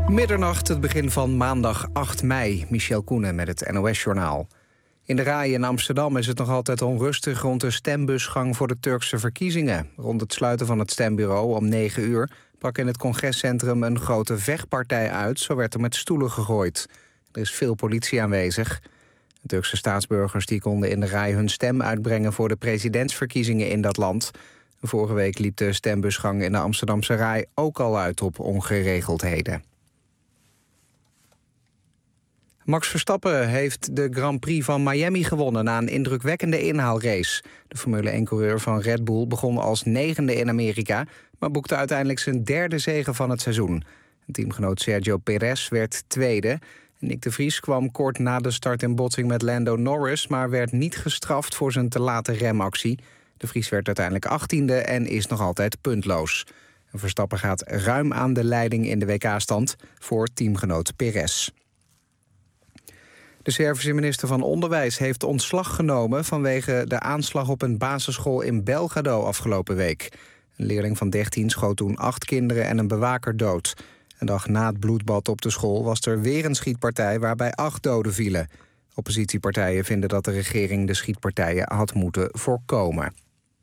Middernacht, het begin van maandag 8 mei. Michel Koenen met het NOS-journaal. In de RAI in Amsterdam is het nog altijd onrustig rond de stembusgang voor de Turkse verkiezingen. Rond het sluiten van het stembureau om 9 uur brak in het congrescentrum een grote vechtpartij uit. Zo werd er met stoelen gegooid. Er is veel politie aanwezig. De Turkse staatsburgers die konden in de RAI hun stem uitbrengen voor de presidentsverkiezingen in dat land. Vorige week liep de stembusgang in de Amsterdamse RAI ook al uit op ongeregeldheden. Max Verstappen heeft de Grand Prix van Miami gewonnen na een indrukwekkende inhaalrace. De Formule 1-coureur van Red Bull begon als 9e in Amerika, maar boekte uiteindelijk zijn 3e zege van het seizoen. Teamgenoot Sergio Perez werd 2e. Nick de Vries kwam kort na de start in botsing met Lando Norris, maar werd niet gestraft voor zijn te late remactie. De Vries werd uiteindelijk 18e en is nog altijd puntloos. Verstappen gaat ruim aan de leiding in de WK-stand voor teamgenoot Perez. De Servische minister van Onderwijs heeft ontslag genomen vanwege de aanslag op een basisschool in Belgrado afgelopen week. Een leerling van 13 schoot toen 8 kinderen en een bewaker dood. Een dag na het bloedbad op de school was er weer een schietpartij waarbij 8 doden vielen. Oppositiepartijen vinden dat de regering de schietpartijen had moeten voorkomen.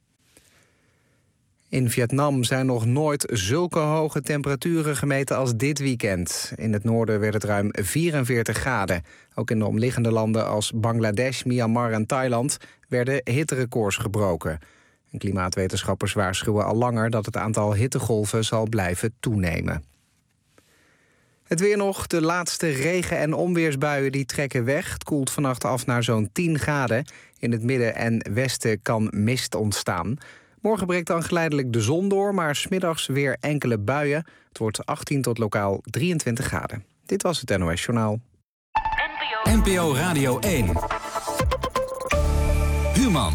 In Vietnam zijn nog nooit zulke hoge temperaturen gemeten als dit weekend. In het noorden werd het ruim 44 graden. Ook in de omliggende landen als Bangladesh, Myanmar en Thailand werden hitterecords gebroken. En klimaatwetenschappers waarschuwen al langer dat het aantal hittegolven zal blijven toenemen. Het weer nog, de laatste regen- en onweersbuien die trekken weg. Het koelt vannacht af naar zo'n 10 graden. In het midden en westen kan mist ontstaan. Morgen breekt dan geleidelijk de zon door, maar 's middags weer enkele buien. Het wordt 18 tot lokaal 23 graden. Dit was het NOS Journaal. NPO Radio 1. Human.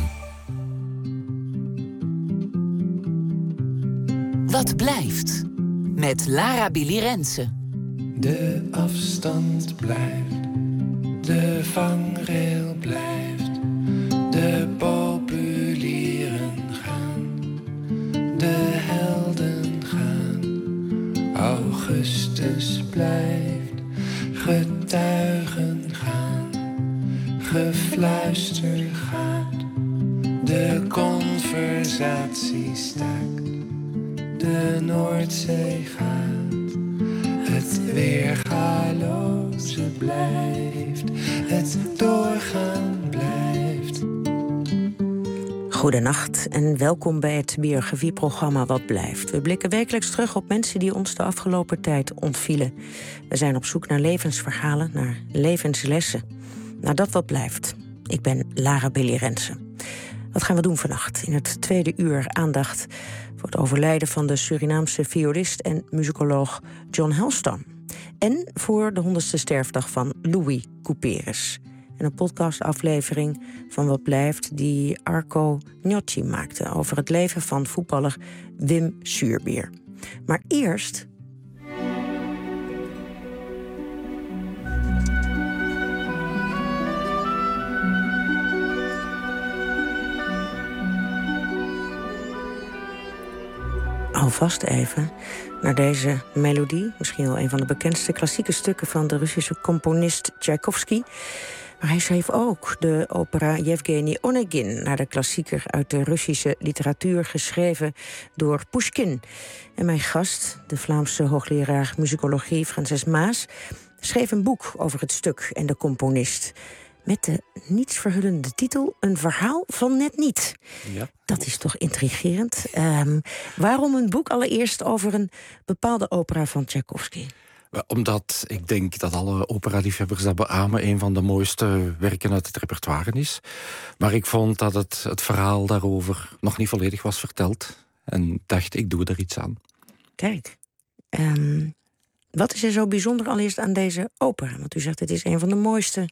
Wat blijft? Met Lara Billy Rensen. De afstand blijft, de vangrail blijft, de populieren gaan, de helden gaan. Augustus blijft, getuigen gaan, gefluister gaat, de conversatie staakt, de Noordzee gaat. Het weergaloze blijft, het doorgaan blijft. Goedenacht en welkom bij het biografieprogramma Wat Blijft. We blikken wekelijks terug op mensen die ons de afgelopen tijd ontvielen. We zijn op zoek naar levensverhalen, naar levenslessen. Naar dat wat blijft. Ik ben Lara Billy Rensen. Wat gaan we doen vannacht? In het tweede uur aandacht voor het overlijden van de Surinaamse violist en muzikoloog John Helston. En voor de 100ste sterfdag van Louis Couperus. En een podcastaflevering van Wat Blijft die Arco Gnocchi maakte over het leven van voetballer Wim Suurbier. Maar eerst alvast even naar deze melodie. Misschien wel een van de bekendste klassieke stukken van de Russische componist Tchaikovsky. Maar hij schreef ook de opera Yevgeny Onegin, naar de klassieker uit de Russische literatuur, geschreven door Pushkin. En mijn gast, de Vlaamse hoogleraar muzikologie Frances Maas, schreef een boek over het stuk en de componist. Met de nietsverhullende titel Een verhaal van net niet. Ja. Dat is toch intrigerend. Waarom een boek allereerst over een bepaalde opera van Tchaikovsky? Omdat ik denk dat alle operaliefhebbers dat beamen, een van de mooiste werken uit het repertoire is. Maar ik vond dat het verhaal daarover nog niet volledig was verteld. En dacht, ik doe er iets aan. Kijk, wat is er zo bijzonder allereerst aan deze opera? Want u zegt, het is een van de mooiste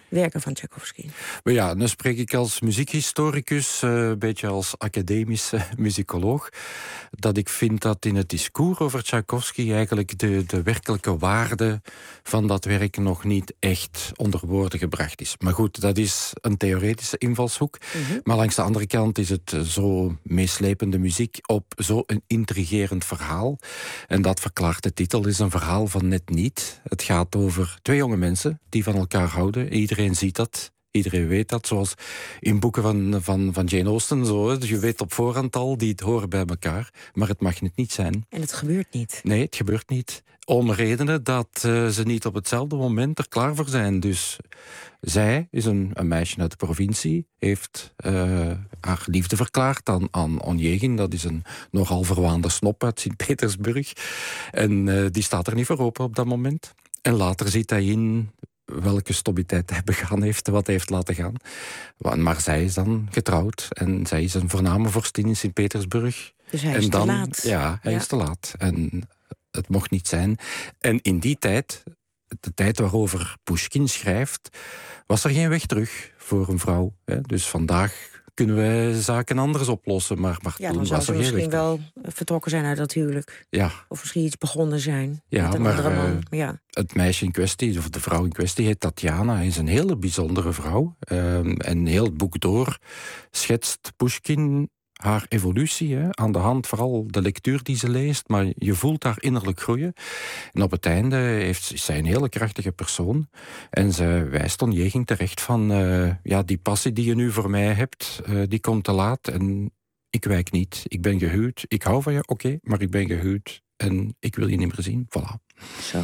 werken van Tchaikovsky? Maar ja, dan spreek ik als muziekhistoricus, een beetje als academische muzikoloog, dat ik vind dat in het discours over Tchaikovsky eigenlijk de werkelijke waarde van dat werk nog niet echt onder woorden gebracht is. Maar goed, dat is een theoretische invalshoek. Maar langs de andere kant is het zo meeslepende muziek op zo'n intrigerend verhaal. En dat verklaart de titel, is een verhaal van net niet. Het gaat over 2 jonge mensen die van elkaar houden. Iedereen ziet dat. Iedereen weet dat, zoals in boeken van Jane Austen. Zo, dus je weet op voorhand al, die het horen bij elkaar. Maar het mag niet zijn. En het gebeurt niet. Nee, het gebeurt niet. Om redenen dat ze niet op hetzelfde moment er klaar voor zijn. Dus zij is een meisje uit de provincie, heeft haar liefde verklaard aan Onegin. Dat is een nogal verwaande snop uit Sint-Petersburg. En die staat er niet voor open op dat moment. En later ziet hij in welke stommiteit hij begaan heeft, wat hij heeft laten gaan. Maar zij is dan getrouwd en zij is een voorname vorstin in Sint-Petersburg. Dus hij is te laat. Ja, hij is te laat. En het mocht niet zijn. En in die tijd, de tijd waarover Pushkin schrijft, was er geen weg terug voor een vrouw. Dus vandaag kunnen wij zaken anders oplossen, maar ja, toen dan zou was ze er geen weg misschien terug. wel vertrokken zijn uit dat huwelijk. Ja. Of misschien iets begonnen zijn Ja, met een maar, andere man. Ja. Het meisje in kwestie, of de vrouw in kwestie, heet Tatjana. Hij is een hele bijzondere vrouw. En heel het boek door schetst Pushkin haar evolutie, aan de hand vooral de lectuur die ze leest, maar je voelt haar innerlijk groeien. En op het einde is zij een hele krachtige persoon. En ze wijst Onegin terecht van, die passie die je nu voor mij hebt, die komt te laat en ik wijk niet. Ik ben gehuwd, ik hou van je, oké, maar ik ben gehuwd en ik wil je niet meer zien. Voilà. Zo.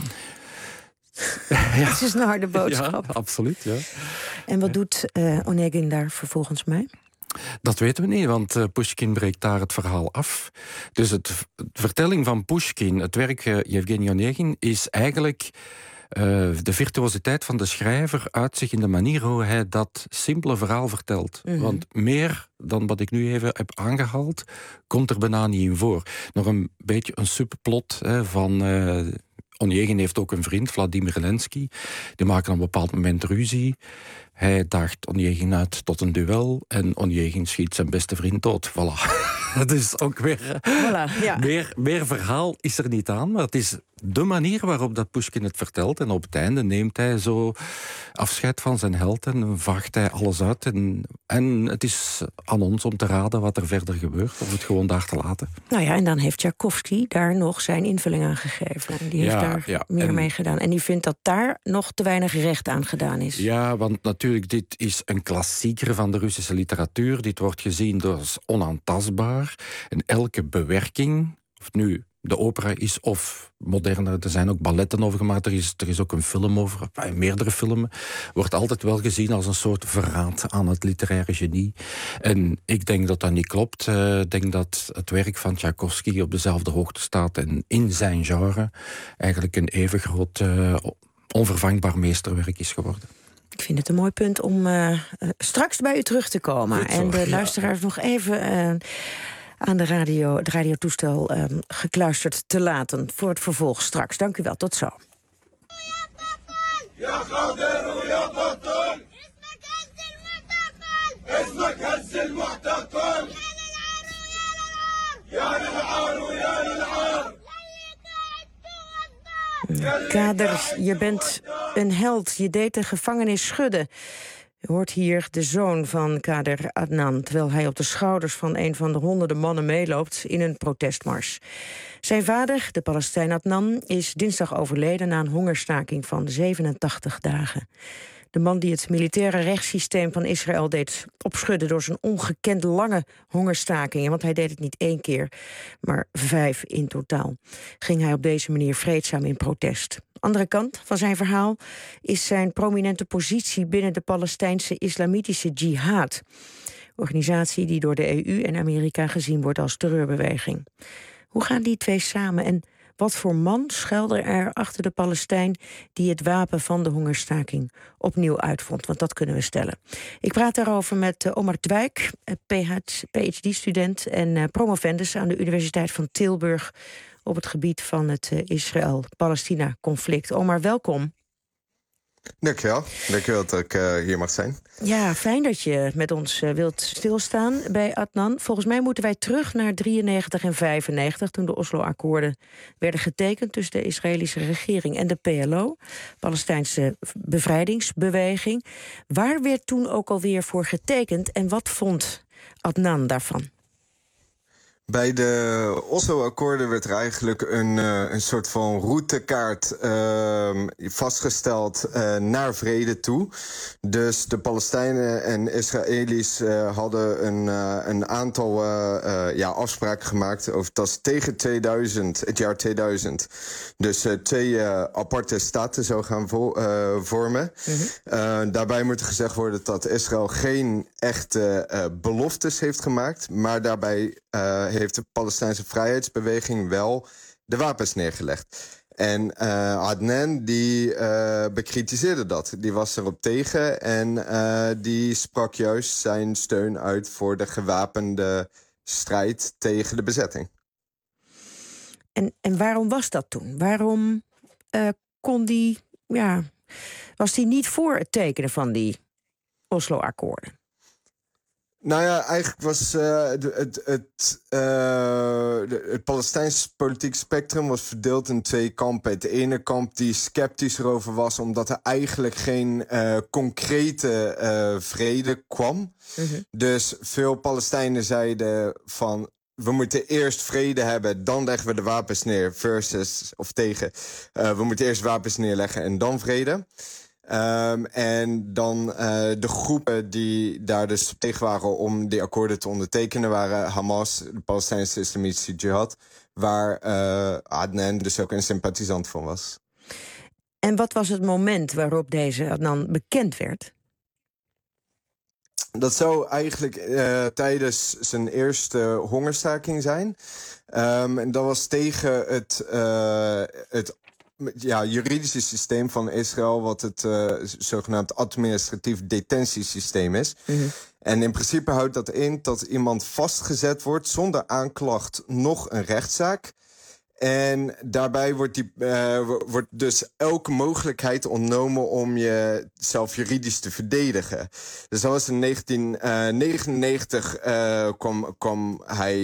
Ja. Dat is een harde boodschap. Ja, absoluut, ja. En wat doet Onegin daar vervolgens mee? Dat weten we niet, want Pushkin breekt daar het verhaal af. Dus de vertelling van Pushkin, het werk Yevgeny Onegin, is eigenlijk de virtuositeit van de schrijver uit zich in de manier hoe hij dat simpele verhaal vertelt. Want meer dan wat ik nu even heb aangehaald, komt er bijna niet in voor. Nog een beetje een subplot van Onegin heeft ook een vriend, Vladimir Zelensky. Die maken op een bepaald moment ruzie. Hij daagt Onegin uit tot een duel en Onegin schiet zijn beste vriend dood. Voilà. Dat is ook weer... Voilà, ja. Meer verhaal is er niet aan, maar het is de manier waarop dat Pushkin het vertelt. En op het einde neemt hij zo afscheid van zijn held en vaagt hij alles uit. En het is aan ons om te raden wat er verder gebeurt, of het gewoon daar te laten. Nou ja, en dan heeft Tchaikovsky daar nog zijn invulling aan gegeven. En die heeft daar meer mee gedaan. En die vindt dat daar nog te weinig recht aan gedaan is. Ja, want natuurlijk, dit is een klassieker van de Russische literatuur. Dit wordt gezien als onaantastbaar. En elke bewerking, of nu de opera is of moderne, er zijn ook balletten over gemaakt, er is ook een film over, meerdere filmen, wordt altijd wel gezien als een soort verraad aan het literaire genie. En ik denk dat dat niet klopt. Ik denk dat het werk van Tchaikovsky op dezelfde hoogte staat en in zijn genre eigenlijk een even groot, onvervangbaar meesterwerk is geworden. Ik vind het een mooi punt om straks bij u terug te komen. Goed, en de luisteraars nog even aan het radiotoestel gekluisterd te laten voor het vervolg straks. Dank u wel, tot zo. Kader, je bent een held. Je deed de gevangenis schudden. U hoort hier de zoon van Kader Adnan, terwijl hij op de schouders van een van de honderden mannen meeloopt in een protestmars. Zijn vader, de Palestijn Adnan, is dinsdag overleden na een hongerstaking van 87 dagen. De man die het militaire rechtssysteem van Israël deed opschudden door zijn ongekend lange hongerstakingen, want hij deed het niet 1 keer, maar 5 in totaal, ging hij op deze manier vreedzaam in protest. Andere kant van zijn verhaal is zijn prominente positie binnen de Palestijnse Islamitische Jihad, organisatie die door de EU en Amerika gezien wordt als terreurbeweging. Hoe gaan die twee samen en wat voor man schuilde er achter de Palestijn die het wapen van de hongerstaking opnieuw uitvond? Want dat kunnen we stellen. Ik praat daarover met Omar Dwijk, PhD-student en promovendus aan de Universiteit van Tilburg op het gebied van het Israël-Palestina-conflict. Omar, welkom. Dankjewel dat ik hier mag zijn. Ja, fijn dat je met ons wilt stilstaan bij Adnan. Volgens mij moeten wij terug naar 93 en 95... toen de Oslo-akkoorden werden getekend tussen de Israëlische regering en de PLO, Palestijnse bevrijdingsbeweging. Waar werd toen ook alweer voor getekend en wat vond Adnan daarvan? Bij de Oslo-akkoorden werd er eigenlijk een soort van routekaart vastgesteld naar vrede toe. Dus de Palestijnen en Israëli's hadden een aantal afspraken gemaakt. Dat was tegen het jaar 2000. Dus 2 aparte staten zou gaan vormen. Mm-hmm. Daarbij moet gezegd worden dat Israël geen echte beloftes heeft gemaakt, maar daarbij heeft de Palestijnse vrijheidsbeweging wel de wapens neergelegd. En Adnan die bekritiseerde dat. Die was erop tegen en die sprak juist zijn steun uit voor de gewapende strijd tegen de bezetting. En waarom was dat toen? Waarom was die niet voor het tekenen van die Oslo-akkoorden? Nou ja, eigenlijk was het Palestijnse politiek spectrum was verdeeld in 2 kampen. Het ene kamp die sceptisch erover was, omdat er eigenlijk geen concrete vrede kwam. Mm-hmm. Dus veel Palestijnen zeiden van, we moeten eerst vrede hebben, dan leggen we de wapens neer. We moeten eerst wapens neerleggen en dan vrede. En dan de groepen die daar dus tegen waren om die akkoorden te ondertekenen waren Hamas, de Palestijnse Islamitische Jihad, waar Adnan dus ook een sympathisant van was. En wat was het moment waarop deze Adnan bekend werd? Dat zou eigenlijk tijdens zijn eerste hongerstaking zijn. En dat was tegen het juridische systeem van Israël, wat het zogenaamd administratief detentiesysteem is. Mm-hmm. En in principe houdt dat in dat iemand vastgezet wordt zonder aanklacht nog een rechtszaak. En daarbij wordt dus elke mogelijkheid ontnomen om jezelf juridisch te verdedigen. Dus dat was in 1999 kwam hij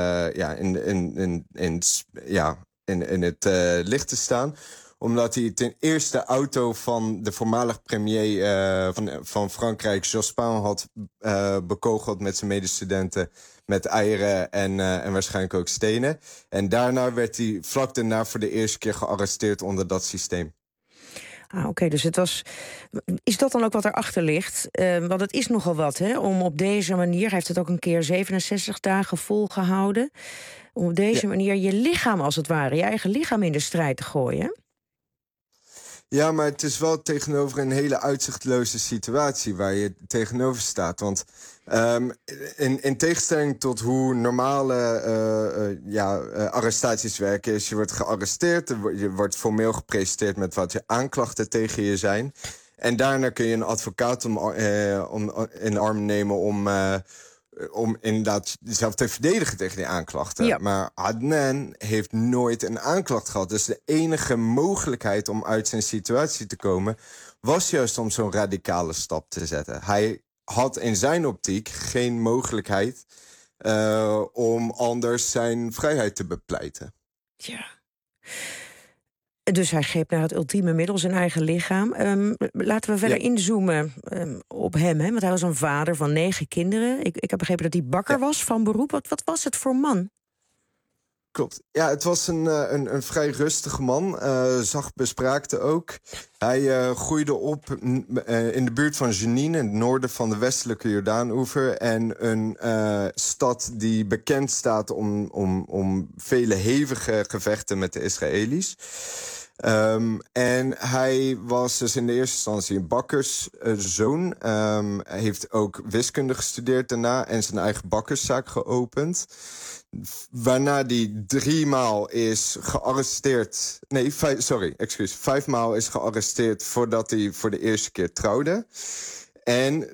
in het licht te staan, omdat hij ten eerste de auto van de voormalig premier van Frankrijk, Jospin, had bekogeld met zijn medestudenten met eieren en waarschijnlijk ook stenen. En daarna werd hij vlak daarna voor de eerste keer gearresteerd onder dat systeem. Oké, dus is dat dan ook wat erachter ligt? Want het is nogal wat, hè? Om op deze manier, hij heeft het ook een keer 67 dagen volgehouden, om op deze manier je lichaam, als het ware, je eigen lichaam in de strijd te gooien. Ja, maar het is wel tegenover een hele uitzichtloze situatie waar je tegenover staat. Want in tegenstelling tot hoe normale arrestaties werken, is je wordt gearresteerd, je wordt formeel gepresenteerd met wat je aanklachten tegen je zijn. En daarna kun je een advocaat in arm nemen om inderdaad jezelf te verdedigen tegen die aanklachten. Ja. Maar Adnan heeft nooit een aanklacht gehad. Dus de enige mogelijkheid om uit zijn situatie te komen was juist om zo'n radicale stap te zetten. Hij had in zijn optiek geen mogelijkheid om anders zijn vrijheid te bepleiten. Ja. Dus hij greep naar het ultieme middel, zijn eigen lichaam. Laten we verder inzoomen op hem. Hè? Want hij was een vader van 9 kinderen. Ik heb begrepen dat hij bakker was van beroep. Wat was het voor man? Klopt. Ja, het was een vrij rustige man. Zacht bespraakte ook. Hij groeide op in de buurt van Jenin, in het noorden van de westelijke Jordaan-oever. En een stad die bekend staat om vele hevige gevechten met de Israëli's. En hij was dus in de eerste instantie een bakkerszoon. Hij heeft ook wiskunde gestudeerd daarna en zijn eigen bakkerszaak geopend. Waarna hij 3 maal is gearresteerd. 5 maal is gearresteerd voordat hij voor de eerste keer trouwde. En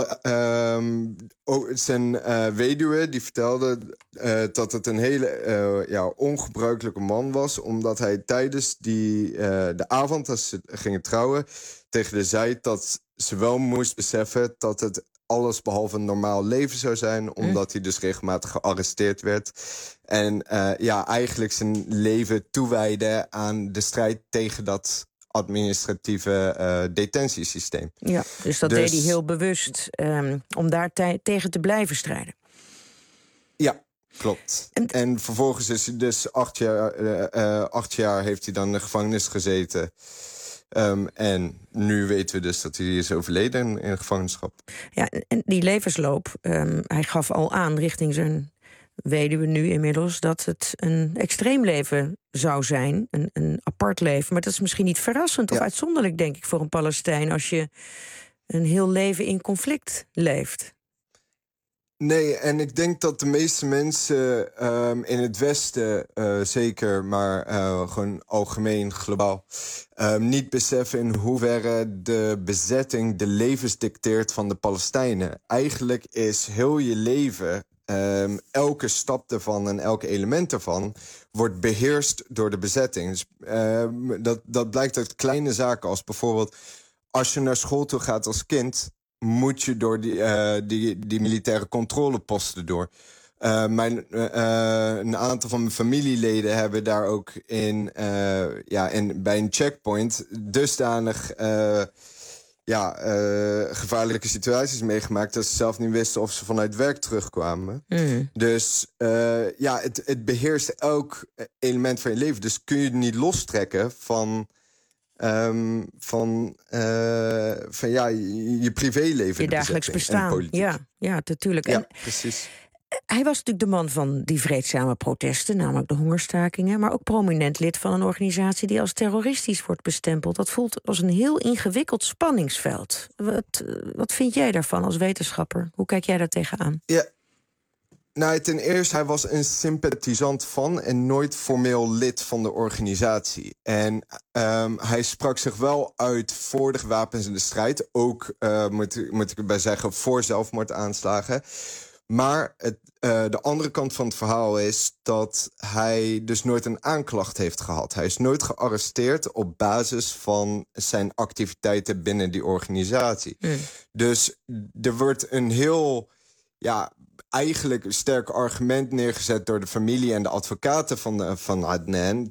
zijn weduwe die vertelde dat het een hele ongebruikelijke man was, omdat hij tijdens de avond dat ze gingen trouwen tegen haar zei dat ze wel moest beseffen dat het alles behalve een normaal leven zou zijn, omdat hij dus regelmatig gearresteerd werd. En eigenlijk zijn leven toewijde aan de strijd tegen dat administratieve detentiesysteem. Ja, dus dat deed hij heel bewust om daar tegen te blijven strijden. Ja, klopt. En vervolgens is hij dus 8 jaar heeft hij dan in de gevangenis gezeten. En nu weten we dus dat hij is overleden in gevangenschap. Ja, en die levensloop, hij gaf al aan richting zijn weduwe nu inmiddels dat het een extreem leven zou zijn, een apart leven. Maar dat is misschien niet verrassend of uitzonderlijk, denk ik, voor een Palestijn als je een heel leven in conflict leeft. Nee, en ik denk dat de meeste mensen in het Westen zeker, maar gewoon algemeen, globaal, niet beseffen in hoeverre de bezetting de levens dicteert van de Palestijnen. Eigenlijk is heel je leven, elke stap ervan en elk element ervan wordt beheerst door de bezetting. Dus, dat blijkt uit kleine zaken als bijvoorbeeld als je naar school toe gaat als kind, moet je door die militaire controleposten door. Een aantal van mijn familieleden hebben daar ook bij een checkpoint dusdanig gevaarlijke situaties meegemaakt dat ze zelf niet wisten of ze vanuit werk terugkwamen. Dus het beheerst elk element van je leven. Dus kun je het niet lostrekken van je privéleven. Je dagelijks bestaan. Ja, natuurlijk. Ja, precies. Hij was natuurlijk de man van die vreedzame protesten, namelijk de hongerstakingen, maar ook prominent lid van een organisatie die als terroristisch wordt bestempeld. Dat voelt als een heel ingewikkeld spanningsveld. Wat vind jij daarvan als wetenschapper? Hoe kijk jij daar tegenaan? Ja. Nou, ten eerste, hij was een sympathisant van en nooit formeel lid van de organisatie. En hij sprak zich wel uit voor de gewapens in de strijd. Ook, moet ik erbij zeggen, voor zelfmoordaanslagen. Maar de andere kant van het verhaal is dat hij dus nooit een aanklacht heeft gehad. Hij is nooit gearresteerd op basis van zijn activiteiten binnen die organisatie. Dus er wordt een heel eigenlijk een sterk argument neergezet door de familie en de advocaten van Adnan,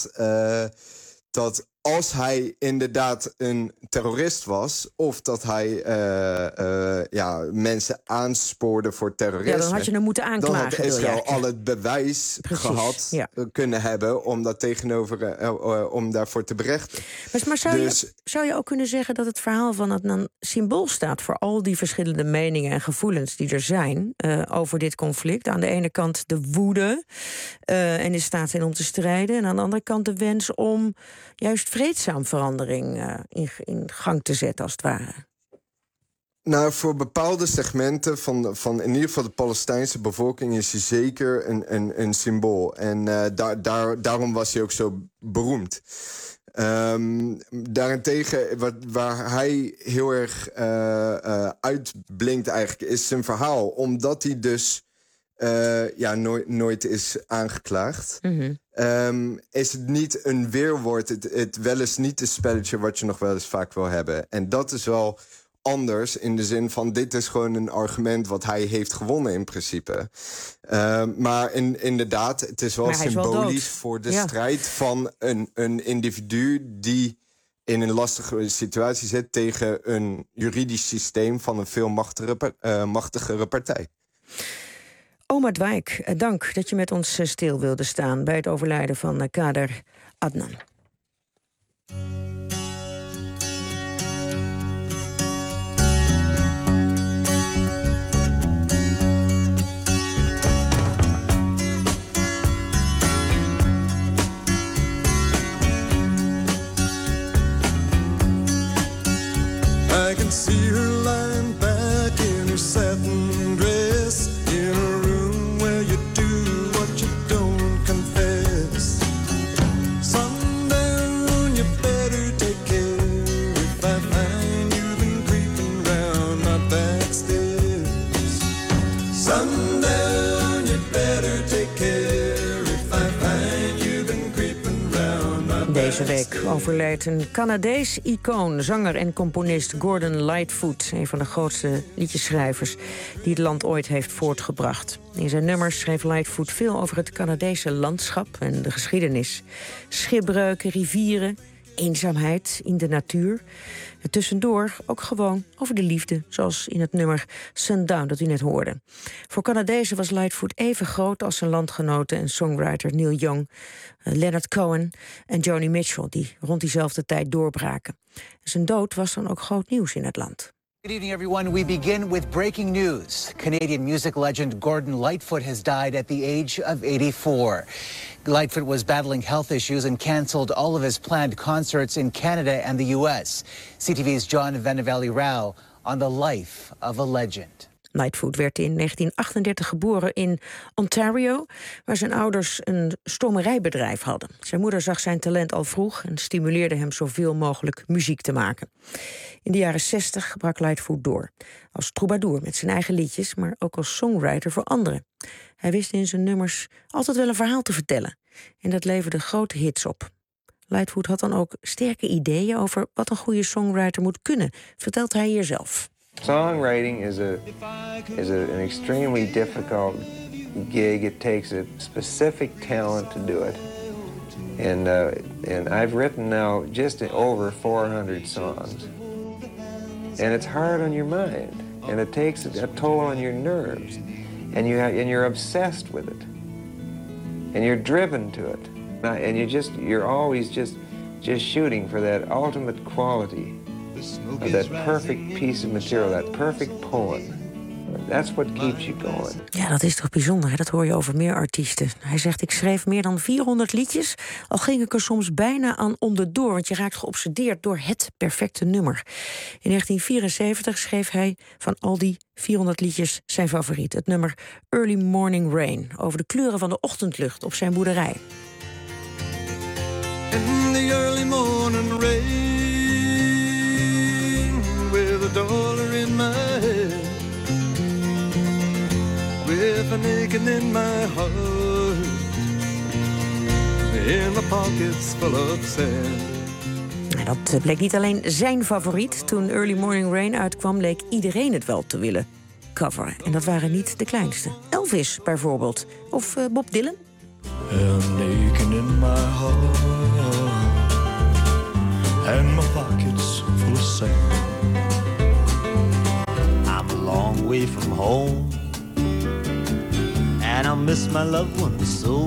dat als hij inderdaad een terrorist was, of dat hij mensen aanspoorde voor terrorisme, dan had je hem moeten aanklagen. Dan had Israël al het bewijs gehad kunnen hebben om dat om daarvoor te berechten. Maar zou je ook kunnen zeggen dat het verhaal van Adnan symbool staat voor al die verschillende meningen en gevoelens die er zijn over dit conflict? Aan de ene kant de woede en de staat in om te strijden, en aan de andere kant de wens om juist vreedzaam verandering in gang te zetten, als het ware. Nou, voor bepaalde segmenten van in ieder geval de Palestijnse bevolking is hij zeker een symbool. En daarom was hij ook zo beroemd. Daarentegen, waar hij heel erg uitblinkt eigenlijk, is zijn verhaal. Omdat hij dus nooit is aangeklaagd. Is het niet een weerwoord, het wel eens niet een spelletje wat je nog wel eens vaak wil hebben. En dat is wel anders in de zin van dit is gewoon een argument wat hij heeft gewonnen in principe. Maar inderdaad, het is wel symbolisch voor de strijd van een individu die in een lastige situatie zit tegen een juridisch systeem van een veel machtigere partij. Omar Dwaik, dank dat je met ons stil wilde staan bij het overlijden van Kader Adnan. I can see her lying back in her satin dress in a room where you do what you don't confess. Sundown, you better take care if I find you've been creeping round overleed een Canadees icoon, zanger en componist Gordon Lightfoot. Een van de grootste liedjeschrijvers die het land ooit heeft voortgebracht. In zijn nummers schreef Lightfoot veel over het Canadese landschap en de geschiedenis. Schipbreuken, rivieren, eenzaamheid in de natuur. En tussendoor ook gewoon over de liefde, zoals in het nummer Sundown dat u net hoorde. Voor Canadezen was Lightfoot even groot als zijn landgenoten en songwriter Neil Young, Leonard Cohen en Joni Mitchell, die rond diezelfde tijd doorbraken. Zijn dood was dan ook groot nieuws in het land. Good evening, everyone. We begin with breaking news. Canadian music legend Gordon Lightfoot has died at the age of 84. Lightfoot was battling health issues and canceled all of his planned concerts in Canada and the U.S. CTV's John Vennavally-Rao on the life of a legend. Lightfoot werd in 1938 geboren in Ontario, waar zijn ouders een stomerijbedrijf hadden. Zijn moeder zag zijn talent al vroeg en stimuleerde hem zoveel mogelijk muziek te maken. In de jaren 60 brak Lightfoot door. Als troubadour met zijn eigen liedjes, maar ook als songwriter voor anderen. Hij wist in zijn nummers altijd wel een verhaal te vertellen. En dat leverde grote hits op. Lightfoot had dan ook sterke ideeën over wat een goede songwriter moet kunnen, vertelt hij hier zelf. Songwriting is an extremely difficult gig. It takes a specific talent to do it. And I've written now just over 400 songs. And it's hard on your mind. And it takes a toll on your nerves. And you're obsessed with it. And you're driven to it. And you're always just shooting for that ultimate quality. Of that perfect piece of material, that perfect poem. That's what keeps you going. Ja, dat is toch bijzonder, hè? Dat hoor je over meer artiesten. Hij zegt, ik schreef meer dan 400 liedjes, al ging ik er soms bijna aan onderdoor, want je raakt geobsedeerd door het perfecte nummer. In 1974 schreef hij van al die 400 liedjes zijn favoriet. Het nummer Early Morning Rain, over de kleuren van de ochtendlucht op zijn boerderij. In the early morning rain, with a dollar in my head, with an aching in my heart, in my pockets full of sand. Dat bleek niet alleen zijn favoriet. Toen Early Morning Rain uitkwam, leek iedereen het wel te willen coveren. En dat waren niet de kleinste. Elvis bijvoorbeeld. Of Bob Dylan. An aching in my heart, and my pockets full of sand. Long way from home, and I miss my loved ones so.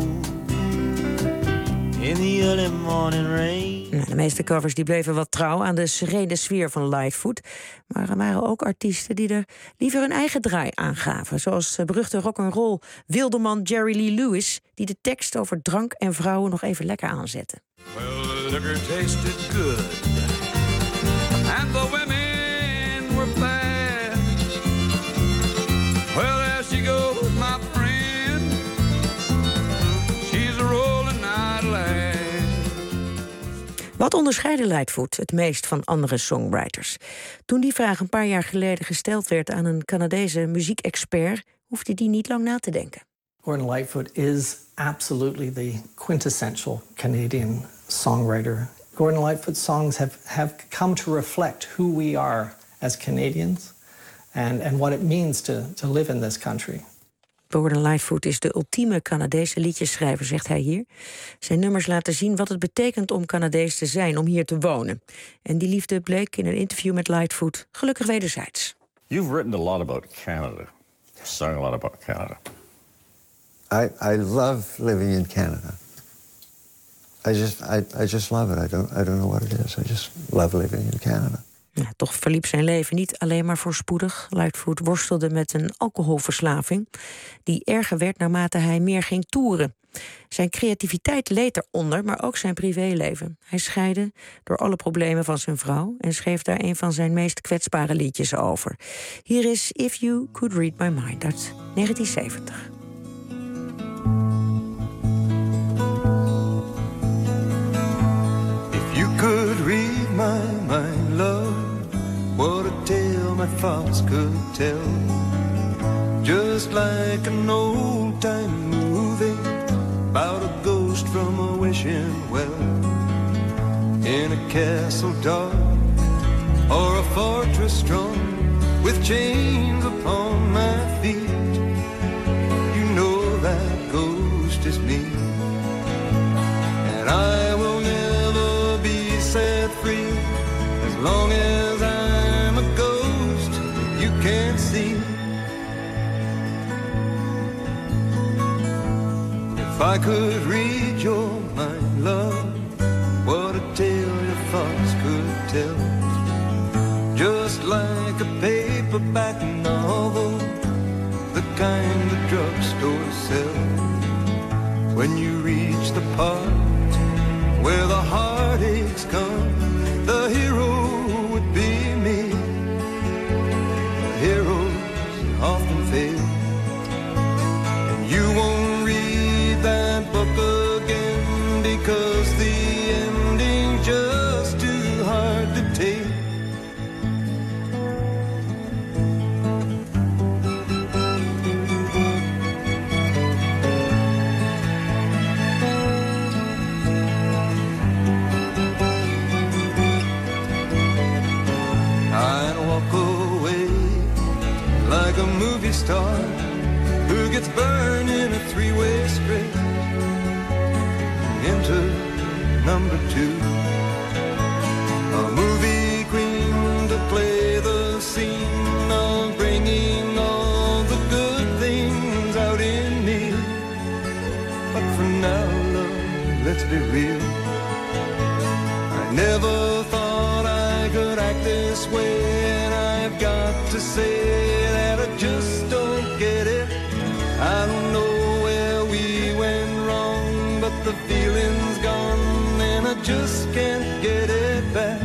In the early morning rain. De meeste covers die bleven wat trouw aan de serene sfeer van Lightfoot. Maar er waren ook artiesten die er liever hun eigen draai aangaven. Zoals beruchte rock'n'roll wildeman Jerry Lee Lewis, die de tekst over drank en vrouwen nog even lekker aanzette. Well, the liquor tasted good, and the women were bad. Well, there she goes, my friend. She's a rolling idleland. Wat onderscheidde Lightfoot het meest van andere songwriters? Toen die vraag een paar jaar geleden gesteld werd aan een Canadese muziekexpert, hoefde die niet lang na te denken. Gordon Lightfoot is absolutely the quintessential Canadian songwriter. Gordon Lightfoot's songs have come to reflect who we are as Canadians. And what it means to live in this country. Gordon Lightfoot is de ultieme Canadese liedjesschrijver, zegt hij hier. Zijn nummers laten zien wat het betekent om Canadees te zijn, om hier te wonen. En die liefde bleek in een interview met Lightfoot gelukkig wederzijds. You've written a lot about Canada. Sung a lot about Canada. I love living in Canada. I just love it. I don't know what it is. I just love living in Canada. Ja, toch verliep zijn leven niet alleen maar voorspoedig. Lightfoot worstelde met een alcoholverslaving die erger werd naarmate hij meer ging toeren. Zijn creativiteit leed eronder, maar ook zijn privéleven. Hij scheidde door alle problemen van zijn vrouw en schreef daar een van zijn meest kwetsbare liedjes over. Hier is If You Could Read My Mind uit 1970. If you could read my mind, love, what a tale my thoughts could tell. Just like an old-time movie about a ghost from a wishing well. In in a castle dark or a fortress strong with chains upon my feet. You know that ghost is me, and I will never be set free as long as I'm a ghost you can't see. If I could read your mind, love, what a tale your thoughts could tell. Just like a paperback novel, the kind the drugstore sells. When you reach the part where the heartaches come, the hero would be me. The heroes often fail, and you won't read that book again because the ending's just too hard to take. Like a movie star who gets burned in a three-way straight into number 2. A movie queen to play the scene of bringing all the good things out in me. But for now, love, let's be real, I never thought I could act this way, and I've got to say I just don't get it. I don't know where we went wrong, but the feeling's gone and I just can't get it back.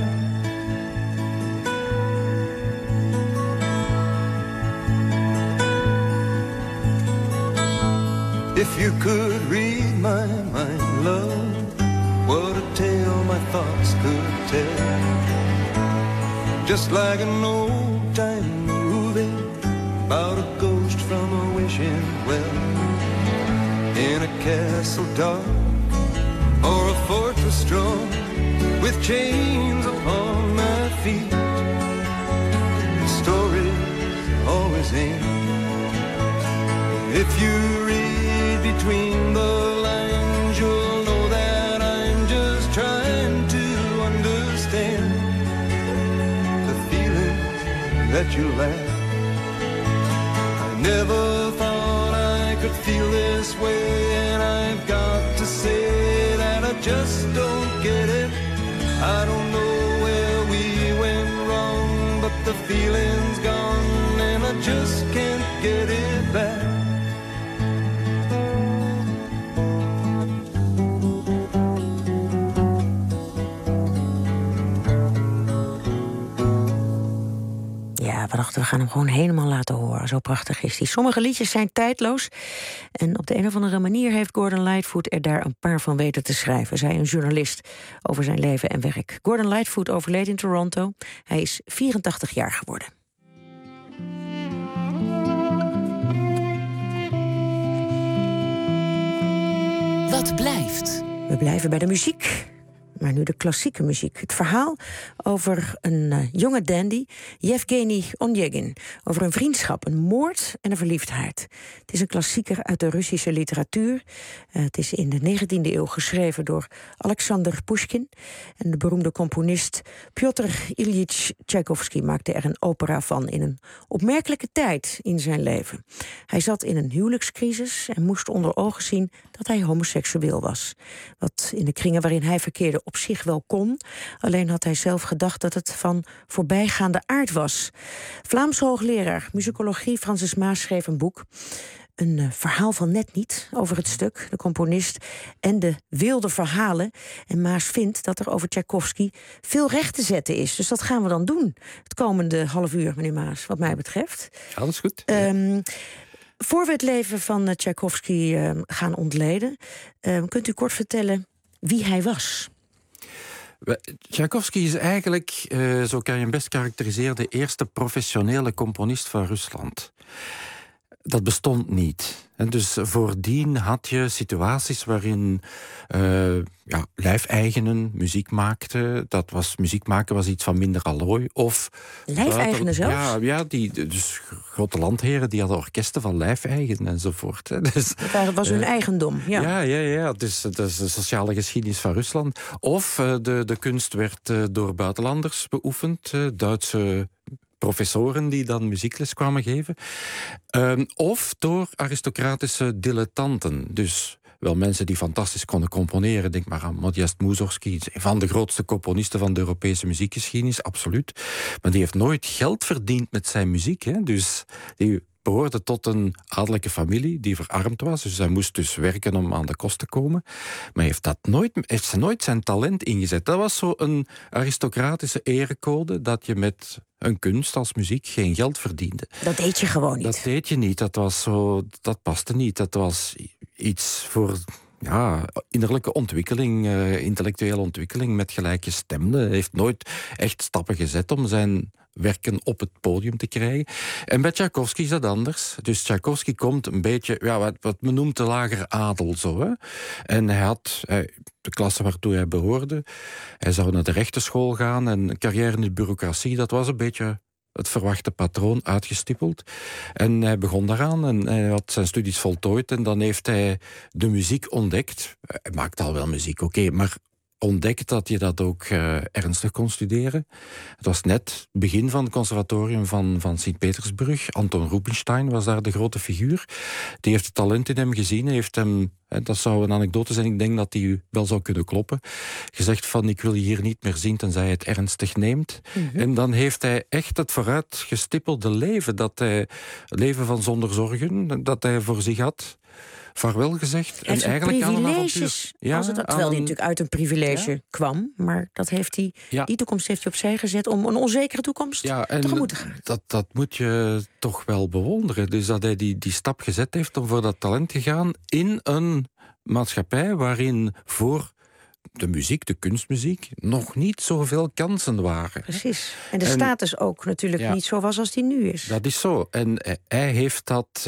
If you could read my mind, love, what a tale my thoughts could tell. Just like an old-time movie about a ghost from a wishing well, in a castle dark or a fortress strong with chains upon my feet. The story's always end. If you read between the lines, you'll know that I'm just trying to understand the feelings that you lack. Never thought I could feel this way, and I've got to say that I just don't get it. I don't know where we went wrong, but the feeling's gone and I just can't get it back. We gaan hem gewoon helemaal laten horen. Zo prachtig is hij. Sommige liedjes zijn tijdloos. En op de een of andere manier heeft Gordon Lightfoot er daar een paar van weten te schrijven. Zei een journalist over zijn leven en werk. Gordon Lightfoot overleed in Toronto. Hij is 84 jaar geworden. Wat blijft? We blijven bij de muziek. Maar nu de klassieke muziek. Het verhaal over een jonge dandy, Yevgeny Onegin. Over een vriendschap, een moord en een verliefdheid. Het is een klassieker uit de Russische literatuur. Het is in de 19e eeuw geschreven door Alexander Pushkin. En de beroemde componist Pyotr Ilyich Tchaikovsky maakte er een opera van in een opmerkelijke tijd in zijn leven. Hij zat in een huwelijkscrisis en moest onder ogen zien dat hij homoseksueel was. Wat in de kringen waarin hij verkeerde op zich wel kon. Alleen had hij zelf gedacht dat het van voorbijgaande aard was. Vlaams hoogleraar muzikologie Francis Maas schreef een boek. Een verhaal van net niet over het stuk, de componist en de wilde verhalen. En Maas vindt dat er over Tchaikovsky veel recht te zetten is. Dus dat gaan we dan doen. Het komende half uur, meneer Maas, wat mij betreft. Ja, dat is goed. Voor we het leven van Tchaikovsky gaan ontleden, kunt u kort vertellen wie hij was? Tchaikovsky is eigenlijk, zo kan je hem best karakteriseren, de eerste professionele componist van Rusland. Dat bestond niet. En dus voordien had je situaties waarin lijfeigenen muziek maakten. Muziek maken was iets van minder allooi. Of lijfeigenen zelfs? Ja, dus grote landheren die hadden orkesten van lijfeigenen enzovoort. Hè. Dus, dat was hun eigendom. Ja. Dus dat is de sociale geschiedenis van Rusland. Of de kunst werd door buitenlanders beoefend. Duitse professoren die dan muziekles kwamen geven. Of door aristocratische dilettanten. Dus wel mensen die fantastisch konden componeren. Denk maar aan Modest Mussorgsky, een van de grootste componisten van de Europese muziekgeschiedenis, absoluut. Maar die heeft nooit geld verdiend met zijn muziek. Hè. Dus die behoorde tot een adellijke familie die verarmd was. Dus hij moest dus werken om aan de kost te komen. Maar heeft nooit zijn talent ingezet. Dat was zo een aristocratische erecode dat je met een kunst als muziek geen geld verdiende. Dat deed je gewoon niet. Dat deed je niet. Dat paste niet. Dat was iets voor innerlijke ontwikkeling, intellectuele ontwikkeling met gelijkgestemden. Hij heeft nooit echt stappen gezet om zijn werken op het podium te krijgen. En bij Tchaikovsky is dat anders. Dus Tchaikovsky komt een beetje, wat men noemt de lagere adel. Zo, hè? En hij had de klasse waartoe hij behoorde. Hij zou naar de rechtenschool gaan en een carrière in de bureaucratie, dat was een beetje het verwachte patroon uitgestippeld. En hij begon daaraan en hij had zijn studies voltooid en dan heeft hij de muziek ontdekt. Hij maakte al wel muziek, oké, maar ontdekt dat je dat ook ernstig kon studeren. Het was net het begin van het conservatorium van Sint-Petersburg. Anton Rubinstein was daar de grote figuur. Die heeft het talent in hem gezien, heeft hem, dat zou een anekdote zijn, ik denk dat die wel zou kunnen kloppen, gezegd van ik wil je hier niet meer zien tenzij je het ernstig neemt. En dan heeft hij echt het vooruitgestippelde leven van zonder zorgen, dat hij voor zich had, vaarwel gezegd. En eigenlijk aan een avontuur. Terwijl hij natuurlijk uit een privilege kwam. Maar die toekomst heeft hij opzij gezet om een onzekere toekomst tegemoet te gaan. Dat moet je toch wel bewonderen. Dus dat hij die stap gezet heeft om voor dat talent te gaan in een maatschappij waarin voor de muziek, de kunstmuziek, nog niet zoveel kansen waren. Precies. En de status ook natuurlijk niet zo was als die nu is. Dat is zo. En hij heeft dat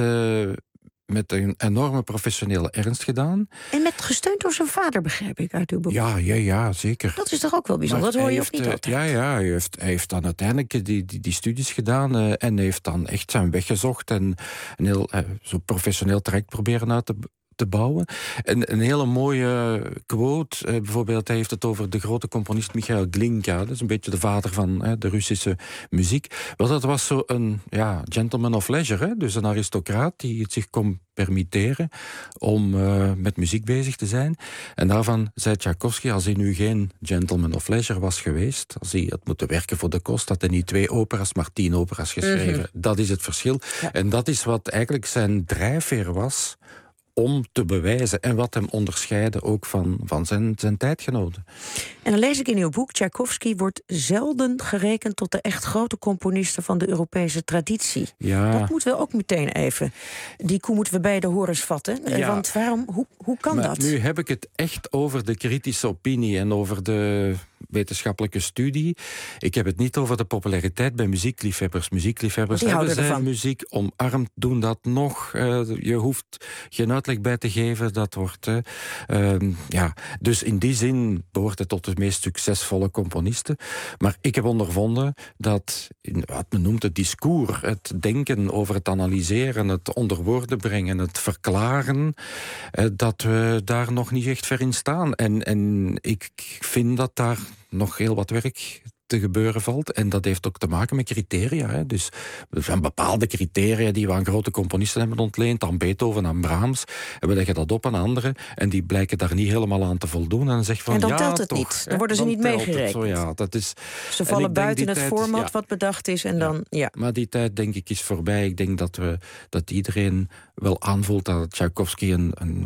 met een enorme professionele ernst gedaan. En gesteund door zijn vader, begrijp ik, uit uw boek. Ja, zeker. Dat is toch ook wel bijzonder? Dat hoor je ook niet altijd. Hij heeft dan uiteindelijk die studies gedaan en heeft dan echt zijn weg gezocht en een heel zo professioneel traject proberen uit te bouwen. En een hele mooie quote, bijvoorbeeld, hij heeft het over de grote componist Michail Glinka, dat is een beetje de vader van de Russische muziek. Wel, dat was zo een gentleman of leisure, hè? Dus een aristocraat die het zich kon permitteren om met muziek bezig te zijn. En daarvan zei Tchaikovsky, als hij nu geen gentleman of leisure was geweest, als hij had moeten werken voor de kost, had hij niet 2 operas, maar 10 operas geschreven. Dat is het verschil. Ja. En dat is wat eigenlijk zijn drijfveer was om te bewijzen en wat hem onderscheidde ook van zijn tijdgenoten. En dan lees ik in uw boek, Tchaikovsky wordt zelden gerekend tot de echt grote componisten van de Europese traditie. Ja. Dat moeten we ook meteen even, die koe moeten we bij de horens vatten. Ja. Want hoe kan dat? Nu heb ik het echt over de kritische opinie en over de wetenschappelijke studie. Ik heb het niet over de populariteit bij muziekliefhebbers. Muziekliefhebbers hebben zijn muziek omarmd, doen dat nog. Je hoeft geen uitleg bij te geven, dat wordt. Dus in die zin behoort het tot de meest succesvolle componisten. Maar ik heb ondervonden dat, wat men noemt het discours, het denken over het analyseren, het onder woorden brengen, het verklaren, dat we daar nog niet echt ver in staan. En ik vind dat daar nog heel wat werk te gebeuren valt. En dat heeft ook te maken met criteria. Hè. Dus er zijn bepaalde criteria die we aan grote componisten hebben ontleend, aan Beethoven, aan Brahms. En we leggen dat op aan anderen en die blijken daar niet helemaal aan te voldoen. En dan zeg je van, en dan telt het toch, niet. Dan worden ze niet meegerekend. Ze vallen buiten het format wat bedacht is. En dan, Maar die tijd, denk ik, is voorbij. Ik denk dat iedereen wel aanvoelt dat Tchaikovsky een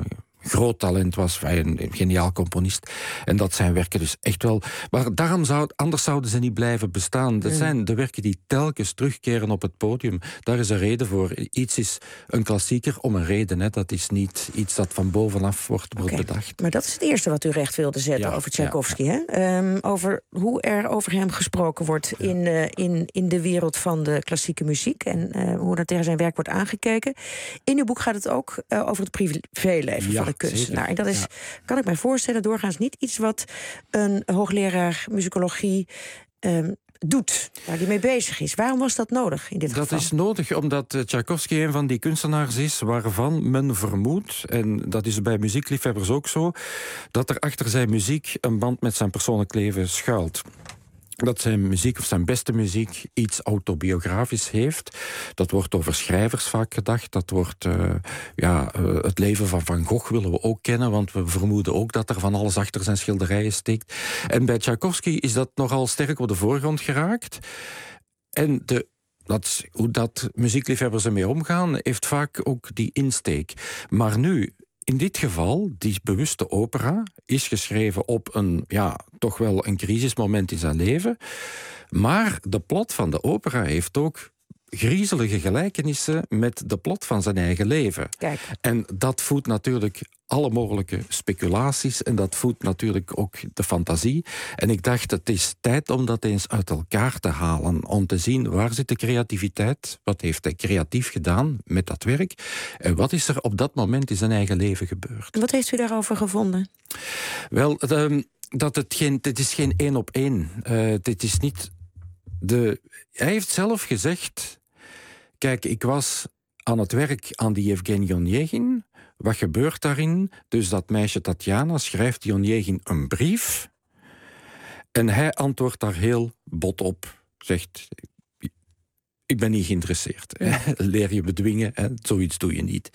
groot talent was, een geniaal componist. En dat zijn werken dus echt wel... Maar anders zouden ze niet blijven bestaan. Dat zijn de werken die telkens terugkeren op het podium. Daar is een reden voor. Iets is een klassieker om een reden. Hè. Dat is niet iets dat van bovenaf wordt bedacht. Maar dat is het eerste wat u recht wilde zetten over Tchaikovsky. Ja. Hè? Over hoe er over hem gesproken wordt in de wereld van de klassieke muziek. En hoe dat tegen zijn werk wordt aangekeken. In uw boek gaat het ook over het privéleven van de kunstenaar. Zeker. En dat is, kan ik mij voorstellen, doorgaans niet iets wat een hoogleraar muzikologie doet, waar hij mee bezig is. Waarom was dat nodig in dit geval? Dat is nodig omdat Tchaikovsky een van die kunstenaars is waarvan men vermoedt, en dat is bij muziekliefhebbers ook zo, dat er achter zijn muziek een band met zijn persoonlijk leven schuilt. Dat zijn muziek, of zijn beste muziek, iets autobiografisch heeft. Dat wordt over schrijvers vaak gedacht. Dat wordt het leven van Van Gogh willen we ook kennen, want we vermoeden ook dat er van alles achter zijn schilderijen steekt. En bij Tchaikovsky is dat nogal sterk op de voorgrond geraakt. En hoe dat muziekliefhebbers ermee omgaan, heeft vaak ook die insteek. Maar nu, in dit geval, die bewuste opera is geschreven op toch wel een crisismoment in zijn leven. Maar de plot van de opera heeft ook griezelige gelijkenissen met de plot van zijn eigen leven. Kijk. En dat voedt natuurlijk alle mogelijke speculaties en dat voedt natuurlijk ook de fantasie. En ik dacht, het is tijd om dat eens uit elkaar te halen, om te zien waar zit de creativiteit, wat heeft hij creatief gedaan met dat werk en wat is er op dat moment in zijn eigen leven gebeurd. Wat heeft u daarover gevonden? Wel, dit is geen 1-op-1. Dit is niet Hij heeft zelf gezegd, kijk, ik was aan het werk aan die Evgeny Onegin. Wat gebeurt daarin? Dus dat meisje Tatjana schrijft die Onegin een brief. En hij antwoordt daar heel bot op. Zegt, ik ben niet geïnteresseerd. Ja. Leer je bedwingen, zoiets doe je niet.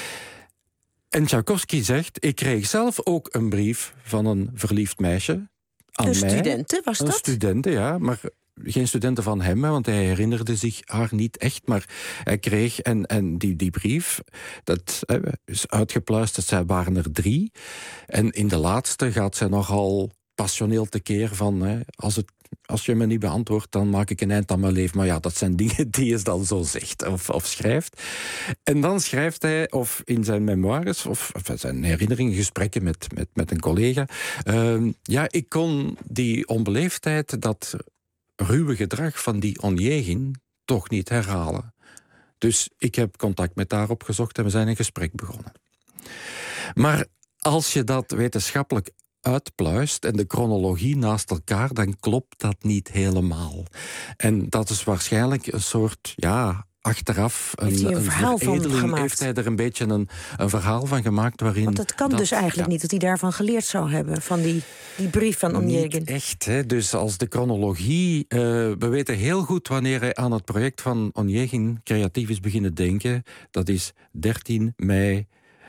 En Tchaikovsky zegt, ik kreeg zelf ook een brief van een verliefd meisje aan mij. Een studente, was dat? Een studente, ja, maar geen studenten van hem, want hij herinnerde zich haar niet echt, maar hij kreeg, en die brief, dat is uitgepluisterd, zij waren er 3. En in de laatste gaat zij nogal passioneel tekeer van, als je me niet beantwoordt, dan maak ik een eind aan mijn leven. Maar ja, dat zijn dingen die je dan zo zegt of schrijft. En dan schrijft hij, of in zijn memoires, of zijn herinneringen, gesprekken met een collega, ik kon die onbeleefdheid, dat ruwe gedrag van die Onegin toch niet herhalen. Dus ik heb contact met haar opgezocht en we zijn een gesprek begonnen. Maar als je dat wetenschappelijk uitpluist en de chronologie naast elkaar, dan klopt dat niet helemaal. En dat is waarschijnlijk een soort, achteraf heeft hij een verhaal van gemaakt? Heeft hij er een beetje een verhaal van gemaakt waarin... Want het kan dus eigenlijk niet dat hij daarvan geleerd zou hebben, van die brief van Onegin. Niet echt, hè. Dus als de chronologie... we weten heel goed wanneer hij aan het project van Onegin creatief is beginnen denken. Dat is 13 mei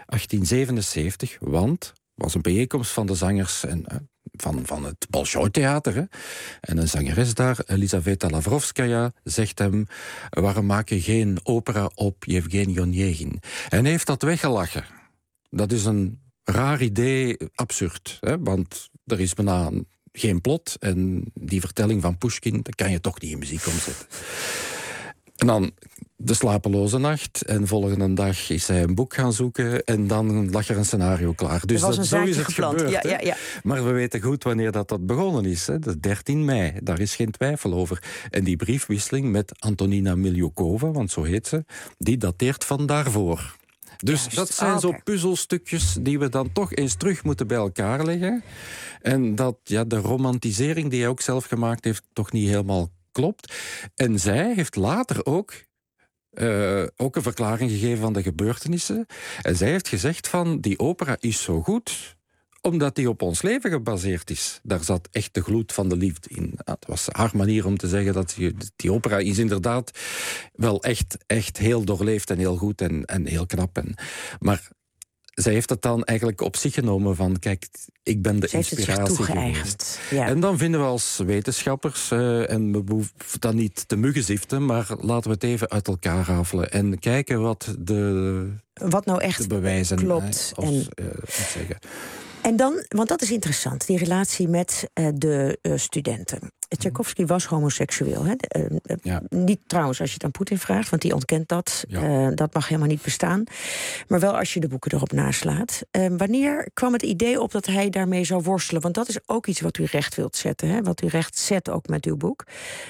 1877, want was een bijeenkomst van de zangers van het Bolshoi-theater. En een zangeres daar, Elisaveta Lavrovskaya, zegt hem, waarom maak je geen opera op Yevgeny Onegin? En hij heeft dat weggelachen. Dat is een raar idee, absurd. Want er is bijna geen plot en die vertelling van Pushkin, dat kan je toch niet in muziek omzetten. En dan de slapeloze nacht. En volgende dag is hij een boek gaan zoeken. En dan lag er een scenario klaar. Dus zo is het gepland. gebeurd. Ja. Maar we weten goed wanneer dat begonnen is. Hè. Dat is 13 mei. Daar is geen twijfel over. En die briefwisseling met Antonina Miljokova, want zo heet ze, die dateert van daarvoor. Dus dat zijn zo puzzelstukjes die we dan toch eens terug moeten bij elkaar leggen. En dat de romantisering die hij ook zelf gemaakt heeft toch niet helemaal klopt. En zij heeft later ook een verklaring gegeven van de gebeurtenissen. En zij heeft gezegd van, die opera is zo goed omdat die op ons leven gebaseerd is. Daar zat echt de gloed van de liefde in. Het was haar manier om te zeggen dat die opera is inderdaad wel echt heel doorleefd en heel goed en heel knap. Maar zij heeft het dan eigenlijk op zich genomen van, kijk, ik ben de inspiratie geweest. Ja. En dan vinden we als wetenschappers, en we hoeven dat niet te muggenziften, maar laten we het even uit elkaar rafelen en kijken wat nou echt de bewijzen klopt. zeggen. En dan, want dat is interessant, die relatie met de studenten. Tchaikovsky was homoseksueel. Hè? Niet trouwens als je het aan Poetin vraagt, want die ontkent dat. Ja. Dat mag helemaal niet bestaan. Maar wel als je de boeken erop naslaat. Wanneer kwam het idee op dat hij daarmee zou worstelen? Want dat is ook iets wat u recht wilt zetten. Hè? Wat u recht zet ook met uw boek.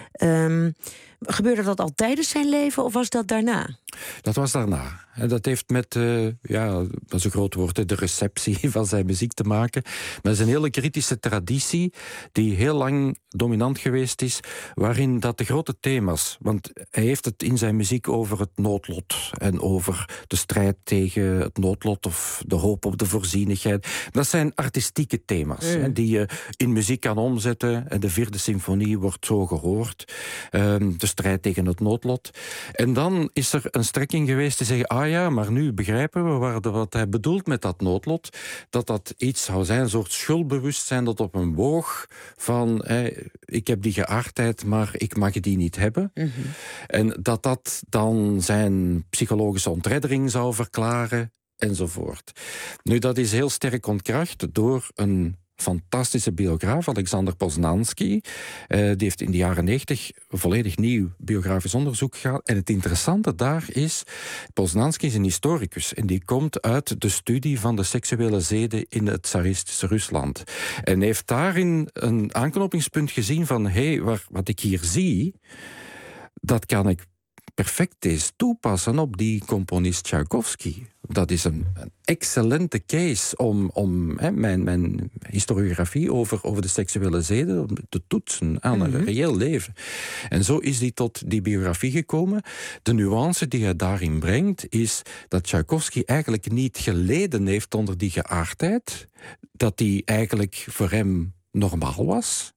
Gebeurde dat al tijdens zijn leven of was dat daarna? Dat was daarna. En dat heeft met, dat is een groot woord, de receptie van zijn muziek te maken. Maar het is een hele kritische traditie die heel lang dominant geweest is, waarin dat de grote thema's, want hij heeft het in zijn muziek over het noodlot en over de strijd tegen het noodlot of de hoop op de voorzienigheid. Dat zijn artistieke thema's die je in muziek kan omzetten. En de 4e symfonie wordt zo gehoord. De strijd tegen het noodlot. En dan is er een strekking geweest te zeggen, ja, maar nu begrijpen we wat hij bedoelt met dat noodlot. Dat iets zou zijn, een soort schuldbewustzijn dat op een boog van, ik heb die geaardheid, maar ik mag die niet hebben. Mm-hmm. En dat dan zijn psychologische ontreddering zou verklaren, enzovoort. Nu, dat is heel sterk ontkracht door een fantastische biograaf, Alexander Poznański. Die heeft in de jaren 90 volledig nieuw biografisch onderzoek gedaan. En het interessante daar is, Poznański is een historicus en die komt uit de studie van de seksuele zeden in het tsaristische Rusland. En heeft daarin een aanknopingspunt gezien van, wat ik hier zie, dat kan ik perfect eens toepassen op die componist Tchaikovsky. Dat is een excellente case om mijn historiografie over de seksuele zeden te toetsen aan een reëel leven. En zo is hij tot die biografie gekomen. De nuance die hij daarin brengt is dat Tchaikovsky eigenlijk niet geleden heeft onder die geaardheid, dat die eigenlijk voor hem normaal was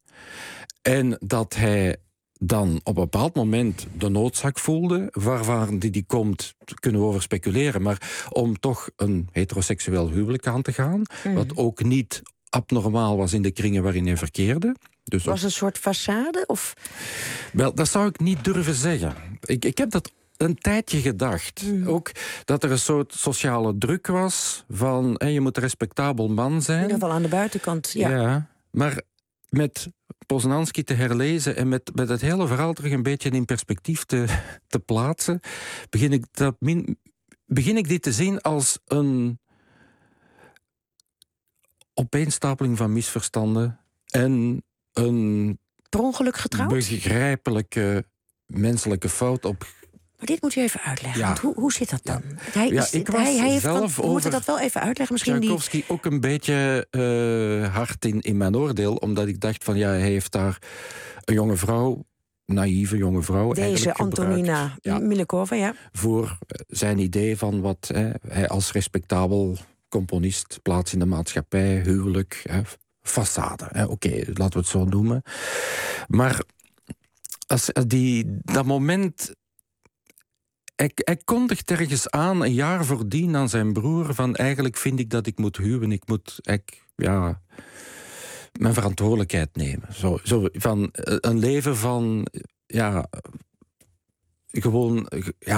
en dat hij dan op een bepaald moment de noodzaak voelde, waarvan die komt, kunnen we over speculeren, maar om toch een heteroseksueel huwelijk aan te gaan, wat ook niet abnormaal was in de kringen waarin hij verkeerde. Dus was een soort façade? Of? Wel, dat zou ik niet durven zeggen. Ik heb dat een tijdje gedacht. Ook dat er een soort sociale druk was van, je moet een respectabel man zijn. In ieder geval aan de buitenkant, ja, maar met Poznański te herlezen en met het hele verhaal terug een beetje in perspectief te plaatsen, begin ik dit te zien als een opeenstapeling van misverstanden en een per ongeluk getrouwd? Begrijpelijke menselijke fout op. Maar dit moet je even uitleggen, want hoe zit dat dan? We moeten dat wel even uitleggen. Misschien Tchaikovsky ook een beetje hard in mijn oordeel, omdat ik dacht van hij heeft daar een jonge vrouw, naïeve jonge vrouw, deze Antonina Milikova, voor zijn idee van wat hij als respectabel componist plaats in de maatschappij, huwelijk, façade. Oké, laten we het zo noemen. Maar als dat moment. Hij kondigt ergens aan, een jaar voordien aan zijn broer, van eigenlijk vind ik dat ik moet huwen, ik moet mijn verantwoordelijkheid nemen. Zo van een leven van, gewoon,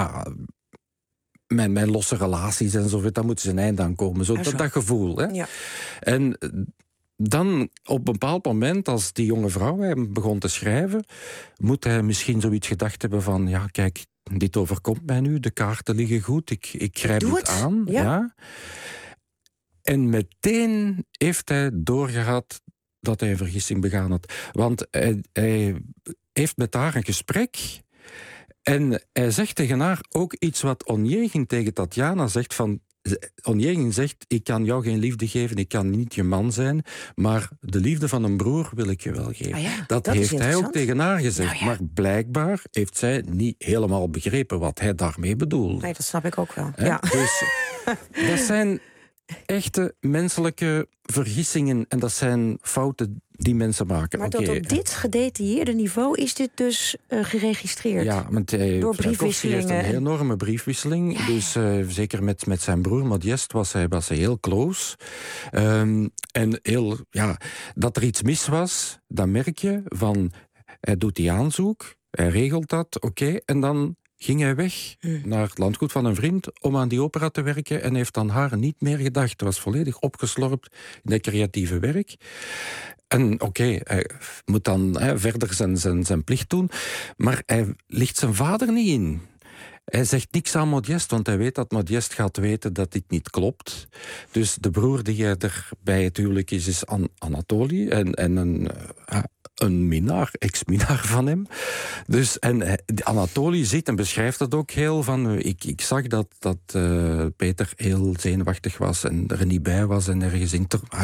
mijn losse relaties en zo, daar moet zijn einde aan komen. Dat gevoel. Hè? Ja. En dan op een bepaald moment, als die jonge vrouw hem begon te schrijven, moet hij misschien zoiets gedacht hebben van, kijk, dit overkomt mij nu, de kaarten liggen goed, ik grijp het aan. Ja. En meteen heeft hij doorgehad dat hij een vergissing begaan had. Want hij heeft met haar een gesprek en hij zegt tegen haar ook iets wat Onegin tegen Tatjana zegt van, Onegin zegt, ik kan jou geen liefde geven, ik kan niet je man zijn, maar de liefde van een broer wil ik je wel geven. Dat heeft hij ook tegen haar gezegd. Maar blijkbaar heeft zij niet helemaal begrepen wat hij daarmee bedoelde. Nee, dat snap ik ook wel. Dus dat zijn echte menselijke vergissingen. En dat zijn fouten die mensen maken. Maar tot op dit gedetailleerde niveau is dit dus geregistreerd? Ja, want door briefwisselingen. Heeft een enorme briefwisseling. Ja. Dus zeker met zijn broer Modest was hij heel close. En dat er iets mis was, dat merk je van... Hij doet die aanzoek, hij regelt dat, oké, en dan ging hij weg naar het landgoed van een vriend om aan die opera te werken en heeft aan haar niet meer gedacht. Hij was volledig opgeslorpt in dat creatieve werk. En oké, hij moet dan verder zijn plicht doen, maar hij ligt zijn vader niet in. Hij zegt niks aan Modest, want hij weet dat Modest gaat weten dat dit niet klopt. Dus de broer die erbij het huwelijk is Anatoly en een minnaar, ex-minnaar van hem. Dus, en Anatoly ziet en beschrijft dat ook heel van... Ik zag dat Peter heel zenuwachtig was en er niet bij was en ergens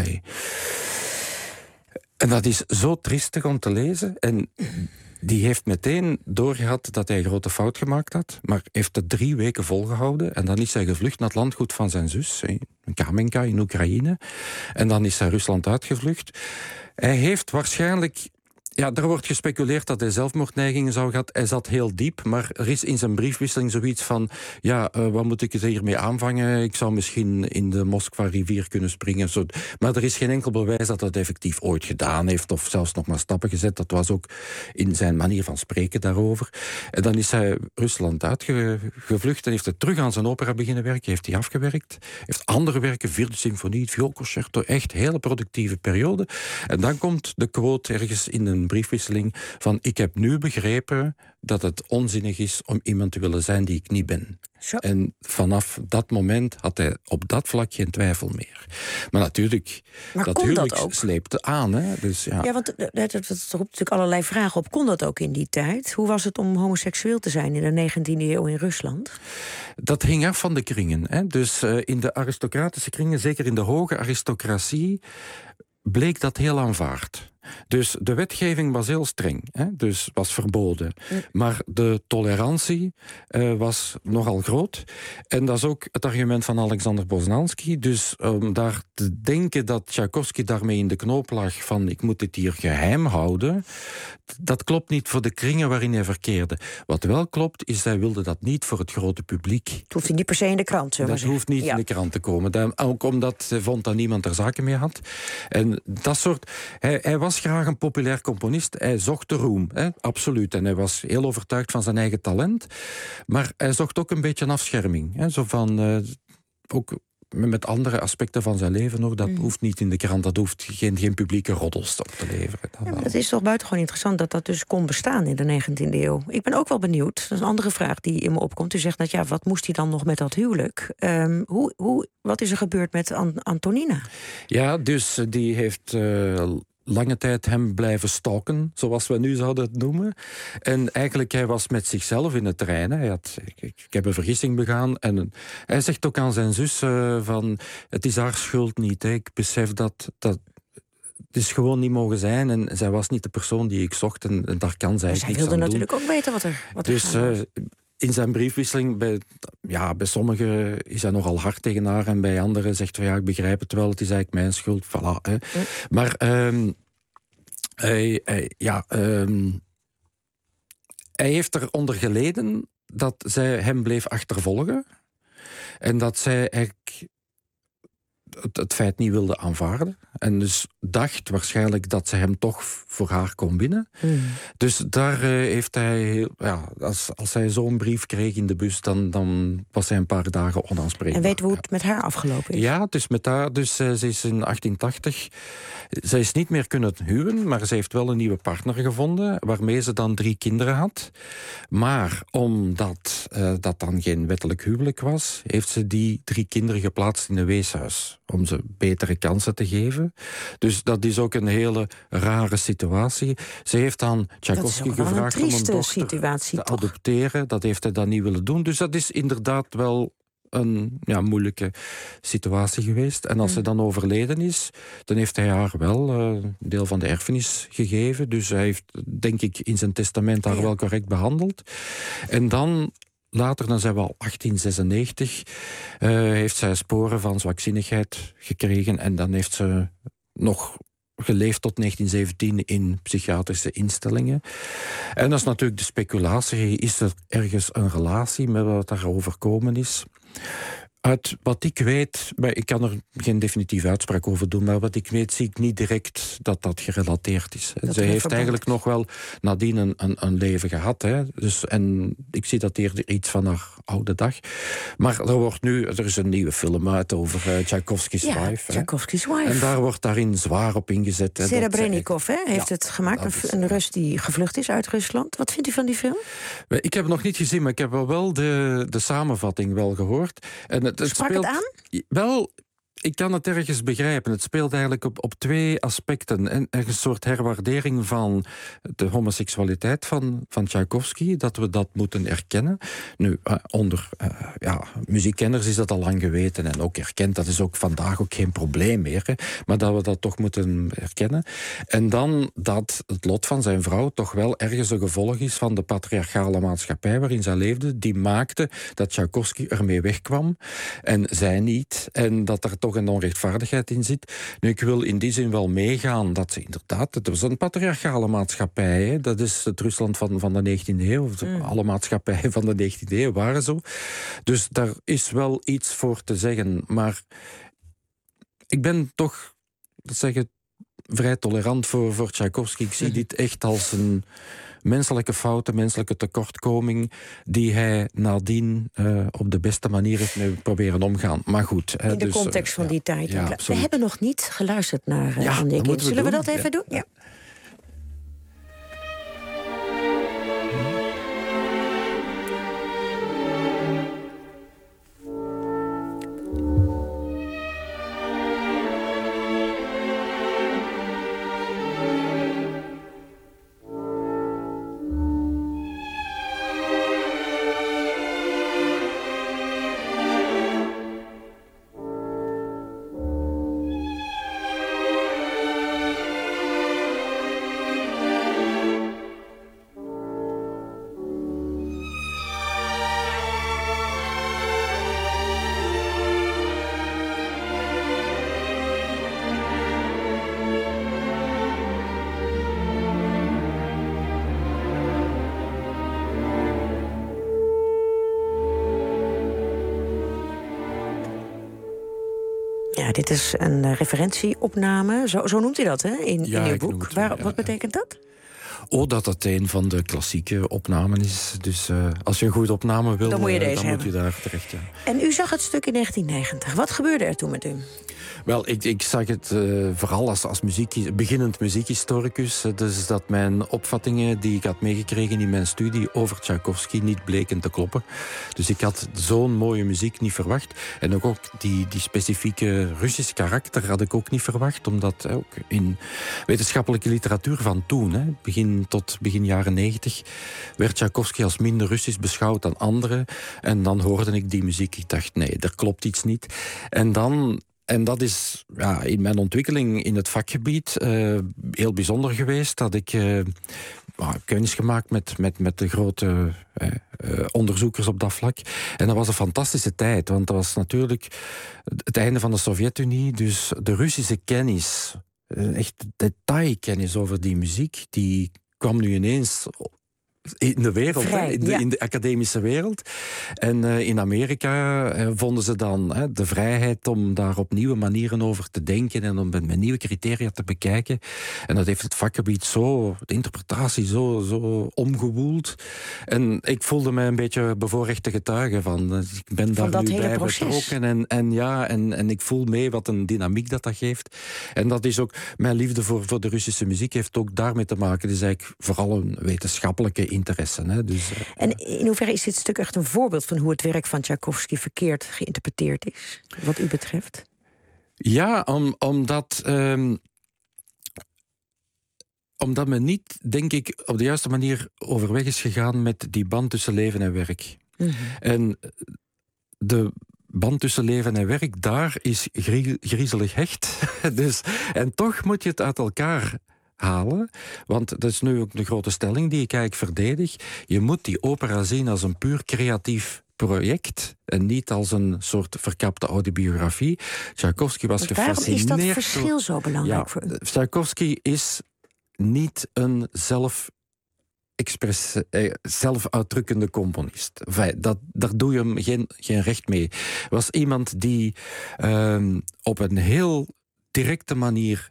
En dat is zo triestig om te lezen. En die heeft meteen doorgehad dat hij een grote fout gemaakt had, maar heeft het 3 weken volgehouden. En dan is hij gevlucht naar het landgoed van zijn zus, in Kamenka in Oekraïne. En dan is hij Rusland uitgevlucht. Hij heeft waarschijnlijk... Ja, er wordt gespeculeerd dat hij zelfmoordneigingen zou gehad. Hij zat heel diep, maar er is in zijn briefwisseling zoiets van... wat moet ik hiermee aanvangen? Ik zou misschien in de Moskva-rivier kunnen springen. Zo. Maar er is geen enkel bewijs dat hij het effectief ooit gedaan heeft... of zelfs nog maar stappen gezet. Dat was ook in zijn manier van spreken daarover. En dan is hij Rusland uitgevlucht en heeft hij terug aan zijn opera beginnen werken. Heeft hij afgewerkt. Heeft andere werken, Vierde Symfonie, het Vioolconcerto. Echt een hele productieve periode. En dan komt de quote ergens in een briefwisseling van... ik heb nu begrepen dat het onzinnig is om iemand te willen zijn die ik niet ben. Zo. En vanaf dat moment had hij op dat vlak geen twijfel meer. Maar natuurlijk, dat huwelijk sleepte aan. Hè? Dus, ja, want dat roept natuurlijk allerlei vragen op. Kon dat ook in die tijd? Hoe was het om homoseksueel te zijn in de 19e eeuw in Rusland? Dat hing af van de kringen. Hè? Dus in de aristocratische kringen, zeker in de hoge aristocratie... bleek dat heel aanvaard. Dus de wetgeving was heel streng, dus was verboden. Maar de tolerantie was nogal groot. En dat is ook het argument van Alexander Poznański. Dus om daar te denken dat Tchaikovsky daarmee in de knoop lag van ik moet dit hier geheim houden, dat klopt niet voor de kringen waarin hij verkeerde. Wat wel klopt, is hij wilde dat niet voor het grote publiek. Het hoeft niet per se in de krant, zullen we zeggen. Dat hoeft niet in de krant te komen. Ook omdat hij vond dat niemand er zaken mee had. En dat soort... Hij was graag een populair componist. Hij zocht de roem, absoluut. En hij was heel overtuigd van zijn eigen talent. Maar hij zocht ook een beetje een afscherming. Zo van... ook met andere aspecten van zijn leven nog. Dat hoeft niet in de krant. Dat hoeft geen publieke roddels op te leveren. Ja, maar het is toch buitengewoon interessant dat dat dus kon bestaan in de 19e eeuw. Ik ben ook wel benieuwd. Dat is een andere vraag die in me opkomt. U zegt dat wat moest hij dan nog met dat huwelijk? Wat is er gebeurd met Antonina? Ja, dus die heeft... lange tijd hem blijven stalken, zoals we nu zouden het noemen. En eigenlijk, hij was met zichzelf in het terrein. Hij had, ik heb een vergissing begaan. En hij zegt ook aan zijn zus van... het is haar schuld niet. Ik besef dat het is gewoon niet mogen zijn. En zij was niet de persoon die ik zocht. En daar kan zij niks aan doen. Zij wilde natuurlijk ook weten wat er dus, in zijn briefwisseling, bij sommigen is hij nogal hard tegen haar en bij anderen zegt hij, ik begrijp het wel, het is eigenlijk mijn schuld, voilà. Hè. Maar hij heeft eronder geleden dat zij hem bleef achtervolgen en dat zij eigenlijk het feit niet wilde aanvaarden. En dus dacht waarschijnlijk dat ze hem toch voor haar kon winnen. Dus daar heeft hij... als hij zo'n brief kreeg in de bus, dan was hij een paar dagen onaanspreekbaar. En weten we hoe het met haar afgelopen is? Ja, dus met haar... Dus ze is in 1880... Zij is niet meer kunnen huwen, maar ze heeft wel een nieuwe partner gevonden, waarmee ze dan 3 kinderen had. Maar omdat dat dan geen wettelijk huwelijk was, heeft ze die 3 kinderen geplaatst in een weeshuis, om ze betere kansen te geven. Dus dat is ook een hele rare situatie. Ze heeft aan Tchaikovsky gevraagd om een dochter te adopteren. Dat heeft hij dan niet willen doen. Dus dat is inderdaad wel een moeilijke situatie geweest. En als ze dan overleden is, dan heeft hij haar wel een deel van de erfenis gegeven. Dus hij heeft, denk ik, in zijn testament haar wel correct behandeld. En dan later, dan zijn we al 1896, heeft zij sporen van zwakzinnigheid gekregen. En dan heeft ze nog geleefd tot 1917 in psychiatrische instellingen. En dat is natuurlijk de speculatie. Is er ergens een relatie met wat daar overkomen is? Uit wat ik weet, maar ik kan er geen definitieve uitspraak over doen, maar wat ik weet zie ik niet direct dat dat gerelateerd is. Zij heeft eigenlijk nog wel nadien een leven gehad. Hè. Dus, en ik zie dat eerder iets van haar oude dag. Maar er is een nieuwe film uit over Tchaikovsky's Wife. Tchaikovsky's Wife. En daar wordt daarin zwaar op ingezet. Serebrennikov heeft het gemaakt, een Rus die gevlucht is uit Rusland. Wat vindt u van die film? Ik heb het nog niet gezien, maar ik heb wel de samenvatting wel gehoord. En het sprak speelt, het aan? Wel, ik kan het ergens begrijpen. Het speelt eigenlijk op twee aspecten. En een soort herwaardering van de homoseksualiteit van Tchaikovsky, dat we dat moeten erkennen. Nu, onder muziekkenners is dat al lang geweten en ook erkend. Dat is ook vandaag ook geen probleem meer. Hè. Maar dat we dat toch moeten erkennen. En dan dat het lot van zijn vrouw toch wel ergens een gevolg is van de patriarchale maatschappij waarin zij leefde, die maakte dat Tchaikovsky ermee wegkwam en zij niet. En dat er toch een onrechtvaardigheid in zit. Nu, ik wil in die zin wel meegaan dat ze inderdaad, het was een patriarchale maatschappij. Hè. Dat is het Rusland van de 19e eeuw. Alle maatschappijen van de 19e eeuw waren zo. Dus daar is wel iets voor te zeggen. Maar ik ben toch, vrij tolerant voor Tchaikovsky. Ik zie dit echt als een menselijke fout, een menselijke tekortkoming die hij nadien op de beste manier heeft mee proberen omgaan. Maar goed. In de context van die tijd. Ja, we hebben nog niet geluisterd naar Anne. Zullen we dat even doen? Ja. Ja, dit is een referentieopname. Zo noemt u dat, hè, in uw boek. Wat betekent dat? Dat het een van de klassieke opnamen is. Dus als je een goede opname wil, dan moet je daar terecht. Ja. En u zag het stuk in 1990. Wat gebeurde er toen met u? Wel, ik zag het vooral als beginnend muziekhistoricus. Dus dat mijn opvattingen die ik had meegekregen in mijn studie over Tchaikovsky niet bleken te kloppen. Dus ik had zo'n mooie muziek niet verwacht. En ook die specifieke Russische karakter had ik ook niet verwacht. Omdat ook in wetenschappelijke literatuur van toen, begin jaren 90, werd Tchaikovsky als minder Russisch beschouwd dan anderen. En dan hoorde ik die muziek. Ik dacht, nee, er klopt iets niet. En dat is in mijn ontwikkeling in het vakgebied heel bijzonder geweest. Dat ik kennis gemaakt met de grote onderzoekers op dat vlak. En dat was een fantastische tijd. Want dat was natuurlijk het einde van de Sovjet-Unie. Dus de Russische kennis, echt detailkennis over die muziek, die kwam nu ineens in de wereld, in de academische wereld. En in Amerika vonden ze dan de vrijheid om daar op nieuwe manieren over te denken en om met nieuwe criteria te bekijken. En dat heeft het vakgebied de interpretatie zo omgewoeld. En ik voelde mij een beetje bevoorrechte getuige van. Ik ben daar nu bij betrokken en ik voel mee wat een dynamiek dat geeft. En dat is ook mijn liefde voor de Russische muziek heeft ook daarmee te maken. Het is eigenlijk vooral een wetenschappelijke interesse. Hè? Dus, en in hoeverre is dit stuk echt een voorbeeld van hoe het werk van Tchaikovsky verkeerd geïnterpreteerd is, wat u betreft? Ja, omdat men niet, denk ik, op de juiste manier overweg is gegaan met die band tussen leven en werk. Mm-hmm. En de band tussen leven en werk, daar is griezelig hecht. En toch moet je het uit elkaar halen. Want dat is nu ook de grote stelling die ik eigenlijk verdedig. Je moet die opera zien als een puur creatief project en niet als een soort verkapte autobiografie. Tchaikovsky was gefascineerd. Waarom is dat verschil zo belangrijk voor u? Tchaikovsky is niet een zelfuitdrukkende componist. Daar doe je hem geen recht mee. Was iemand die op een heel directe manier,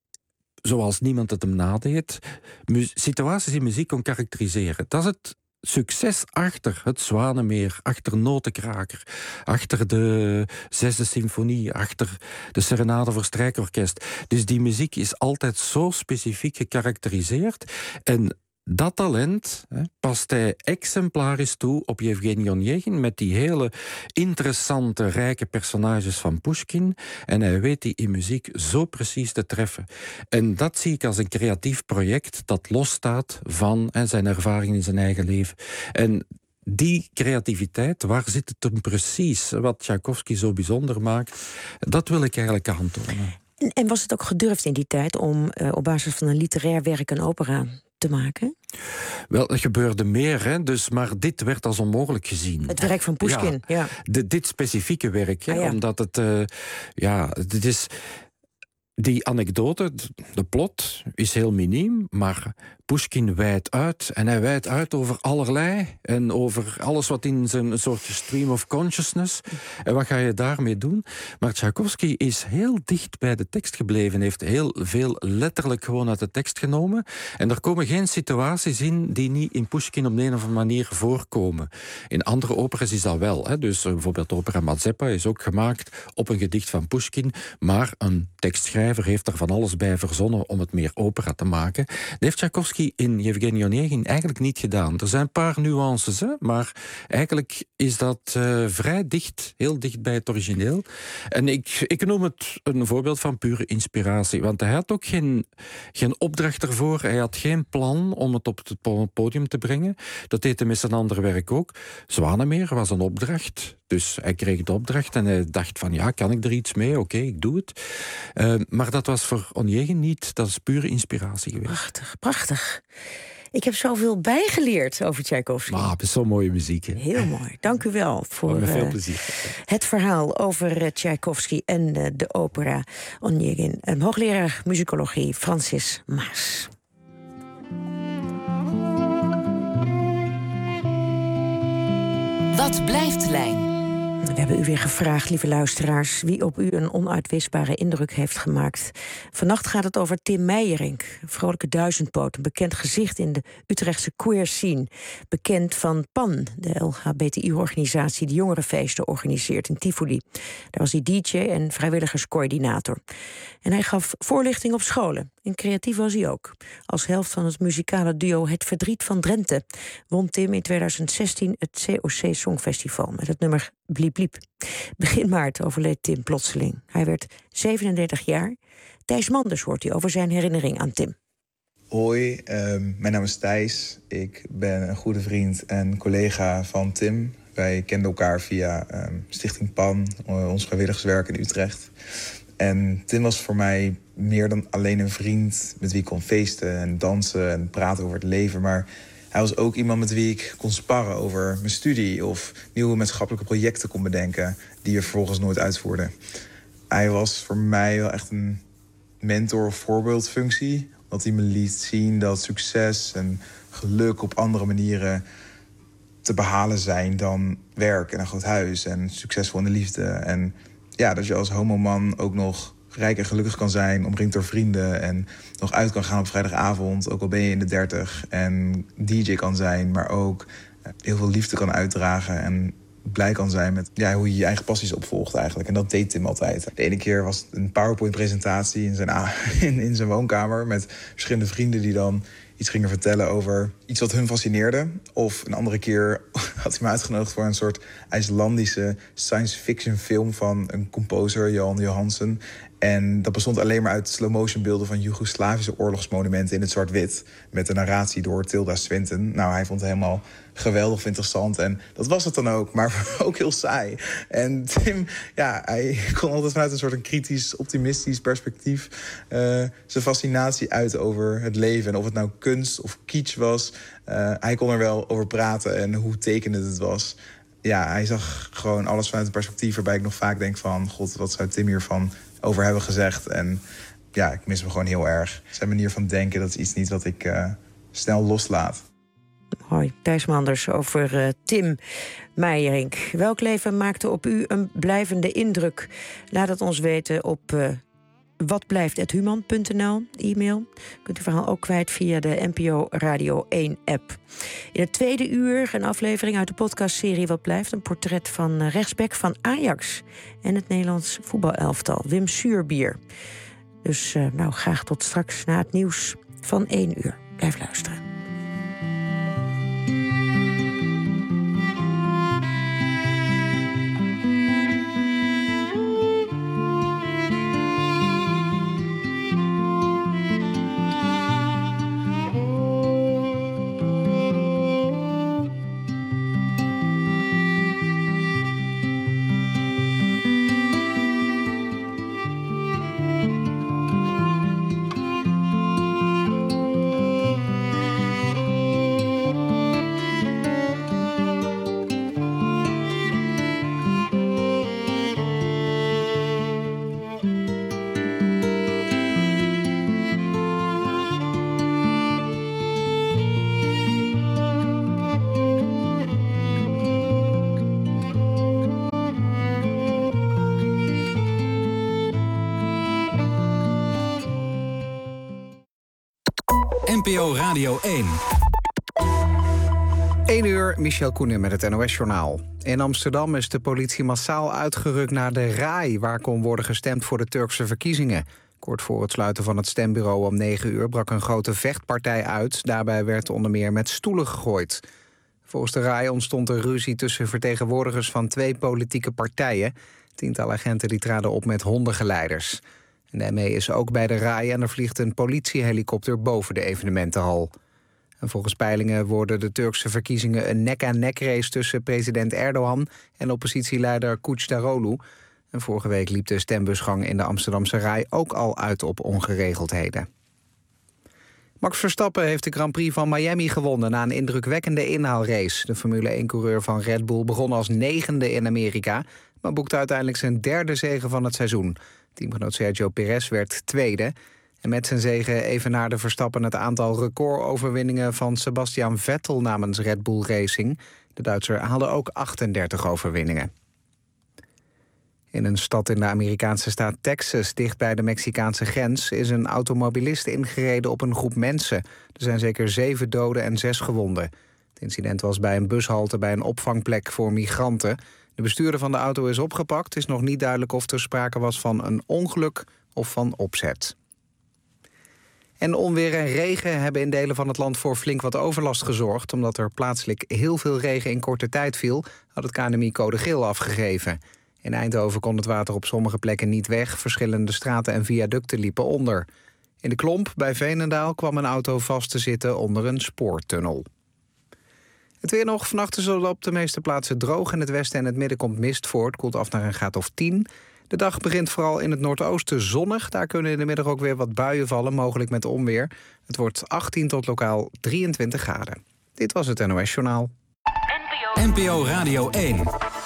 zoals niemand het hem nadeed, situaties in muziek kon karakteriseren. Dat is het succes achter het Zwanenmeer, achter Notenkraker, achter de 6e symfonie, achter de Serenade voor strijkorkest. Dus die muziek is altijd zo specifiek gekarakteriseerd. En dat talent past hij exemplarisch toe op Yevgeny Onegin met die hele interessante, rijke personages van Pushkin. En hij weet die in muziek zo precies te treffen. En dat zie ik als een creatief project dat losstaat van zijn ervaring in zijn eigen leven. En die creativiteit, waar zit het hem precies? Wat Tchaikovsky zo bijzonder maakt, dat wil ik eigenlijk aantonen. En was het ook gedurfd in die tijd om op basis van een literair werk een opera te maken? Wel, er gebeurde meer, hè? Dus, maar dit werd als onmogelijk gezien. Het werk van Pushkin, ja. Dit specifieke werk, hè? Omdat het... dit is... Die anekdote, de plot, is heel miniem, maar Pushkin wijdt uit. En hij wijdt uit over allerlei en over alles wat in zijn soort stream of consciousness. En wat ga je daarmee doen? Maar Tchaikovsky is heel dicht bij de tekst gebleven, heeft heel veel letterlijk gewoon uit de tekst genomen. En er komen geen situaties in die niet in Pushkin op de een of andere manier voorkomen. In andere operas is dat wel. Hè? Dus bijvoorbeeld de opera Mazeppa is ook gemaakt op een gedicht van Pushkin, maar een tekstschrijver heeft er van alles bij verzonnen om het meer opera te maken. Dat heeft Tchaikovsky in Yevgeny Onegin eigenlijk niet gedaan. Er zijn een paar nuances, hè, maar eigenlijk is dat vrij dicht, heel dicht bij het origineel. En ik noem het een voorbeeld van pure inspiratie, want hij had ook geen opdracht ervoor, hij had geen plan om het op het podium te brengen. Dat deed hij met zijn andere werk ook. Zwanenmeer was een opdracht, dus hij kreeg de opdracht en hij dacht van ja, kan ik er iets mee? Oké, ik doe het. Maar dat was voor Onegin niet, dat is pure inspiratie geweest. Prachtig, prachtig. Ik heb zoveel bijgeleerd over Tchaikovsky. Het is zo'n mooie muziek. Hè? Heel mooi. Dank u wel voor met veel plezier. Het verhaal over Tchaikovsky en de opera Onegin. Hoogleraar muzikologie Francis Maas. Wat blijft Lijn? We hebben u weer gevraagd, lieve luisteraars, wie op u een onuitwisbare indruk heeft gemaakt. Vannacht gaat het over Tim Meijerink, vrolijke duizendpoot, een bekend gezicht in de Utrechtse queer scene. Bekend van PAN, de LHBTI-organisatie die jongerenfeesten organiseert in Tivoli. Daar was hij DJ en vrijwilligerscoördinator. En hij gaf voorlichting op scholen. En creatief was hij ook. Als helft van het muzikale duo Het Verdriet van Drenthe won Tim in 2016 het COC Songfestival met het nummer Bliep Bliep. Begin maart overleed Tim plotseling. Hij werd 37 jaar. Thijs Manders hoort u over zijn herinnering aan Tim. Hoi, mijn naam is Thijs. Ik ben een goede vriend en collega van Tim. Wij kenden elkaar via Stichting PAN, ons vrijwilligerswerk in Utrecht. En Tim was voor mij meer dan alleen een vriend met wie ik kon feesten en dansen en praten over het leven. Maar hij was ook iemand met wie ik kon sparren over mijn studie of nieuwe maatschappelijke projecten kon bedenken die we vervolgens nooit uitvoerden. Hij was voor mij wel echt een mentor- of voorbeeldfunctie. Want hij me liet zien dat succes en geluk op andere manieren te behalen zijn dan werk en een groot huis en succesvol in de liefde. En ja, dat je als homoman ook nog rijk en gelukkig kan zijn, omringd door vrienden en nog uit kan gaan op vrijdagavond, ook al ben je in de 30 en DJ kan zijn, maar ook heel veel liefde kan uitdragen en blij kan zijn met hoe je je eigen passies opvolgt eigenlijk. En dat deed Tim altijd. De ene keer was het een PowerPoint-presentatie in zijn woonkamer met verschillende vrienden die dan iets gingen vertellen over iets wat hun fascineerde. Of een andere keer had hij me uitgenodigd voor een soort IJslandische science fiction film van een composer, Johan Johansson. En dat bestond alleen maar uit slow-motion beelden van Joegoslavische oorlogsmonumenten in het zwart-wit. Met een narratie door Tilda Swinton. Nou, hij vond het helemaal geweldig interessant. En dat was het dan ook, maar ook heel saai. En Tim, ja, hij kon altijd vanuit een soort een kritisch, optimistisch perspectief zijn fascinatie uit over het leven. En of het nou kunst of kitsch was, hij kon er wel over praten en hoe tekenend het was. Ja, hij zag gewoon alles vanuit een perspectief waarbij ik nog vaak denk van, god, wat zou Tim hiervan over hebben gezegd? En ja, ik mis hem gewoon heel erg. Zijn manier van denken, dat is iets niet wat ik snel loslaat. Hoi, Thijs Manders over Tim Meijerink. Welk leven maakte op u een blijvende indruk? Laat het ons weten op watblijft@human.nl, e-mail. Kunt u verhaal ook kwijt via de NPO Radio 1-app. In het tweede uur een aflevering uit de podcastserie Wat Blijft. Een portret van rechtsback van Ajax en het Nederlands voetbalelftal, Wim Suurbier. Dus graag tot straks na het nieuws van 1 uur. Blijf luisteren. NPO Radio 1. 1 uur, Michel Koenen met het NOS-journaal. In Amsterdam is de politie massaal uitgerukt naar de RAI... waar kon worden gestemd voor de Turkse verkiezingen. Kort voor het sluiten van het stembureau om 9 uur... brak een grote vechtpartij uit. Daarbij werd onder meer met stoelen gegooid. Volgens de RAI ontstond er ruzie tussen vertegenwoordigers... van 2 politieke partijen. Tientallen agenten die traden op met hondengeleiders. En de ME is ook bij de RAI en er vliegt een politiehelikopter boven de evenementenhal. En volgens peilingen worden de Turkse verkiezingen een nek-aan-nek race tussen president Erdogan en oppositieleider Kılıçdaroğlu. En vorige week liep de stembusgang in de Amsterdamse RAI ook al uit op ongeregeldheden. Max Verstappen heeft de Grand Prix van Miami gewonnen na een indrukwekkende inhaalrace. De Formule 1-coureur van Red Bull begon als 9e in Amerika, maar boekte uiteindelijk zijn 3e zege van het seizoen. Teamgenoot Sergio Perez werd 2e. En met zijn zege evenaarde Verstappen het aantal recordoverwinningen van Sebastian Vettel namens Red Bull Racing. De Duitser haalde ook 38 overwinningen. In een stad in de Amerikaanse staat Texas, dicht bij de Mexicaanse grens, is een automobilist ingereden op een groep mensen. Er zijn zeker 7 doden en 6 gewonden. Het incident was bij een bushalte bij een opvangplek voor migranten. De bestuurder van de auto is opgepakt. Het is nog niet duidelijk of er sprake was van een ongeluk of van opzet. En onweer en regen hebben in delen van het land voor flink wat overlast gezorgd. Omdat er plaatselijk heel veel regen in korte tijd viel, had het KNMI code geel afgegeven. In Eindhoven kon het water op sommige plekken niet weg. Verschillende straten en viaducten liepen onder. In de Klomp bij Veenendaal kwam een auto vast te zitten onder een spoortunnel. Het weer nog. Vannacht is het op de meeste plaatsen droog. In het westen en het midden komt mist voor. Het koelt af naar een graad of 10. De dag begint vooral in het noordoosten zonnig. Daar kunnen in de middag ook weer wat buien vallen, mogelijk met onweer. Het wordt 18 tot lokaal 23 graden. Dit was het NOS Journaal. NPO Radio 1.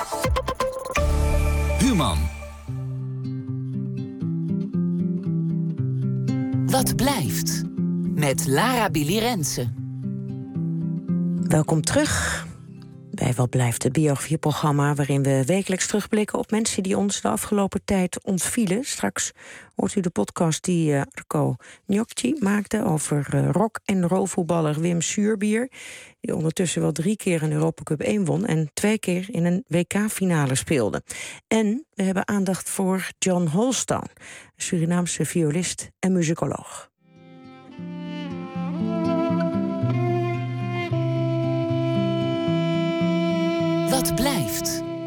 Human. Wat blijft? Met Lara Billy Rensen. Welkom terug bij Wat Blijft, het biografieprogramma waarin we wekelijks terugblikken op mensen die ons de afgelopen tijd ontvielen. Straks hoort u de podcast die Rocco Gnocchi maakte over rock- en rollvoetballer Wim Suurbier, die ondertussen wel 3 keer een Europa Cup 1 won en 2 keer in een WK-finale speelde. En we hebben aandacht voor John Holston, een Surinaamse violist en muzikoloog. Wat blijft?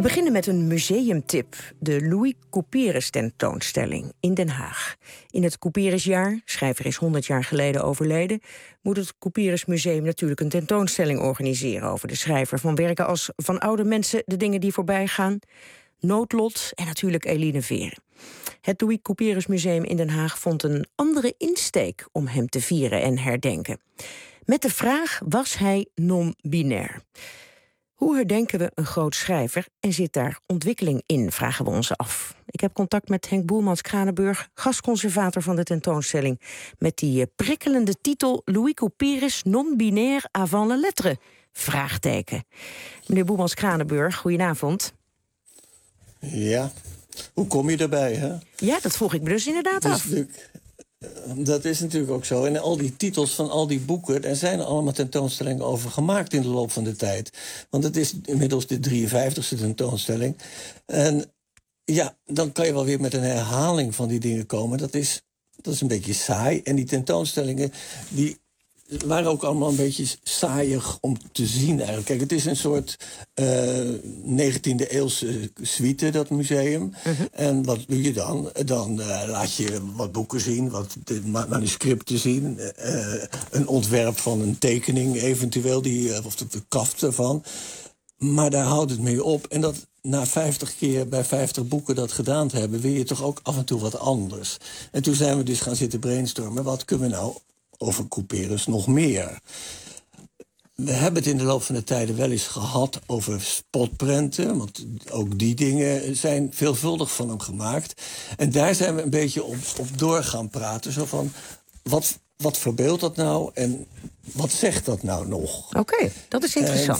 We beginnen met een museumtip. De Louis Couperus tentoonstelling in Den Haag. In het Couperusjaar, schrijver is 100 jaar geleden overleden, moet het Couperus Museum natuurlijk een tentoonstelling organiseren over de schrijver. Van werken als Van oude mensen de dingen die voorbij gaan, Noodlot en natuurlijk Eline Veren. Het Louis Couperus Museum in Den Haag vond een andere insteek om hem te vieren en herdenken. Met de vraag: was hij non-binair? Hoe herdenken we een groot schrijver en zit daar ontwikkeling in, vragen we ons af. Ik heb contact met Henk Boelmans-Kranenburg, gastconservator van de tentoonstelling, met die prikkelende titel Louis Couperus non-binair avant la lettre? Vraagteken. Meneer Boelmans-Kranenburg, goedenavond. Ja, hoe kom je erbij, hè? Ja, dat vroeg ik me dus inderdaad af. Dat is natuurlijk ook zo. En al die titels van al die boeken, er zijn allemaal tentoonstellingen over gemaakt in de loop van de tijd. Want het is inmiddels de 53e tentoonstelling. En ja, dan kan je wel weer met een herhaling van die dingen komen. Dat is een beetje saai. En die tentoonstellingen, die waren ook allemaal een beetje saaiig om te zien eigenlijk. Kijk, het is een soort 19e-eeuwse suite, dat museum. En wat doe je dan? Dan laat je wat boeken zien, wat manuscripten zien, een ontwerp van een tekening eventueel, of de kaft ervan. Maar daar houdt het mee op. En dat na 50 keer bij 50 boeken dat gedaan te hebben, wil je toch ook af en toe wat anders. En toen zijn we dus gaan zitten brainstormen. Wat kunnen we nou over Couperus nog meer? We hebben het in de loop van de tijden wel eens gehad over spotprenten, want ook die dingen zijn veelvuldig van hem gemaakt. En daar zijn we een beetje op door gaan praten. Zo van, wat verbeeldt dat nou en wat zegt dat nou nog? Oké, dat is interessant.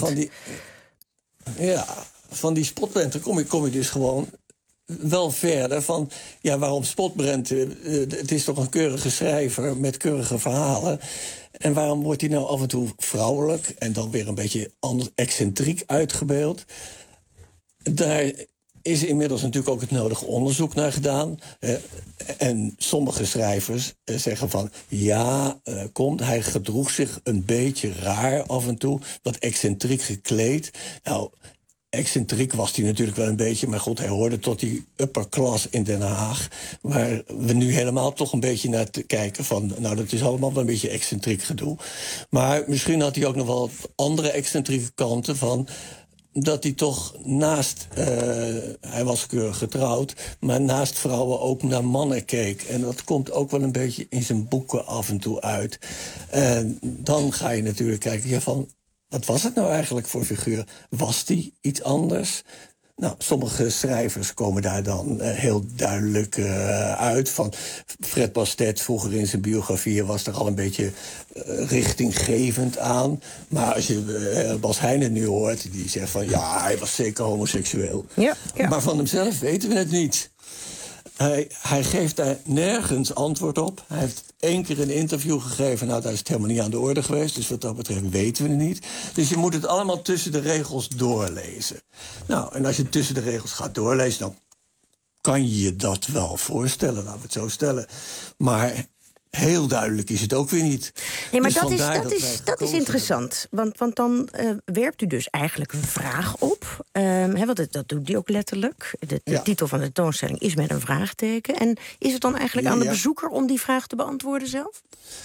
Van die spotprenten kom je dus gewoon wel verder van, ja, waarom spotprenten? Het is toch een keurige schrijver met keurige verhalen. En waarom wordt hij nou af en toe vrouwelijk en dan weer een beetje anders excentriek uitgebeeld? Daar is inmiddels natuurlijk ook het nodige onderzoek naar gedaan. En sommige schrijvers zeggen van, hij gedroeg zich een beetje raar af en toe, wat excentriek gekleed. Nou, excentriek was hij natuurlijk wel een beetje, maar goed, hij hoorde tot die upper class in Den Haag, waar we nu helemaal toch een beetje naar te kijken van, nou, dat is allemaal wel een beetje excentriek gedoe. Maar misschien had hij ook nog wel andere excentrieke kanten van, dat hij toch naast, hij was keurig getrouwd, maar naast vrouwen ook naar mannen keek. En dat komt ook wel een beetje in zijn boeken af en toe uit. En dan ga je natuurlijk kijken van, wat was het nou eigenlijk voor figuur? Was die iets anders? Nou, sommige schrijvers komen daar dan heel duidelijk uit. Van Fred Bastet, vroeger in zijn biografie, was er al een beetje richtinggevend aan. Maar als je Bas Heijnen nu hoort, die zegt van, ja, hij was zeker homoseksueel. Ja. Maar van hemzelf weten we het niet. Hij geeft daar nergens antwoord op. Hij heeft 1 keer een interview gegeven. Nou, daar is het helemaal niet aan de orde geweest. Dus wat dat betreft weten we het niet. Dus je moet het allemaal tussen de regels doorlezen. Nou, en als je tussen de regels gaat doorlezen, dan kan je je dat wel voorstellen. Laten we het zo stellen. Maar heel duidelijk is het ook weer niet. Nee, maar dus dat is interessant. Want dan werpt u dus eigenlijk een vraag op. Want dat doet hij ook letterlijk. De titel van de tentoonstelling is met een vraagteken. En is het dan eigenlijk aan de bezoeker om die vraag te beantwoorden zelf?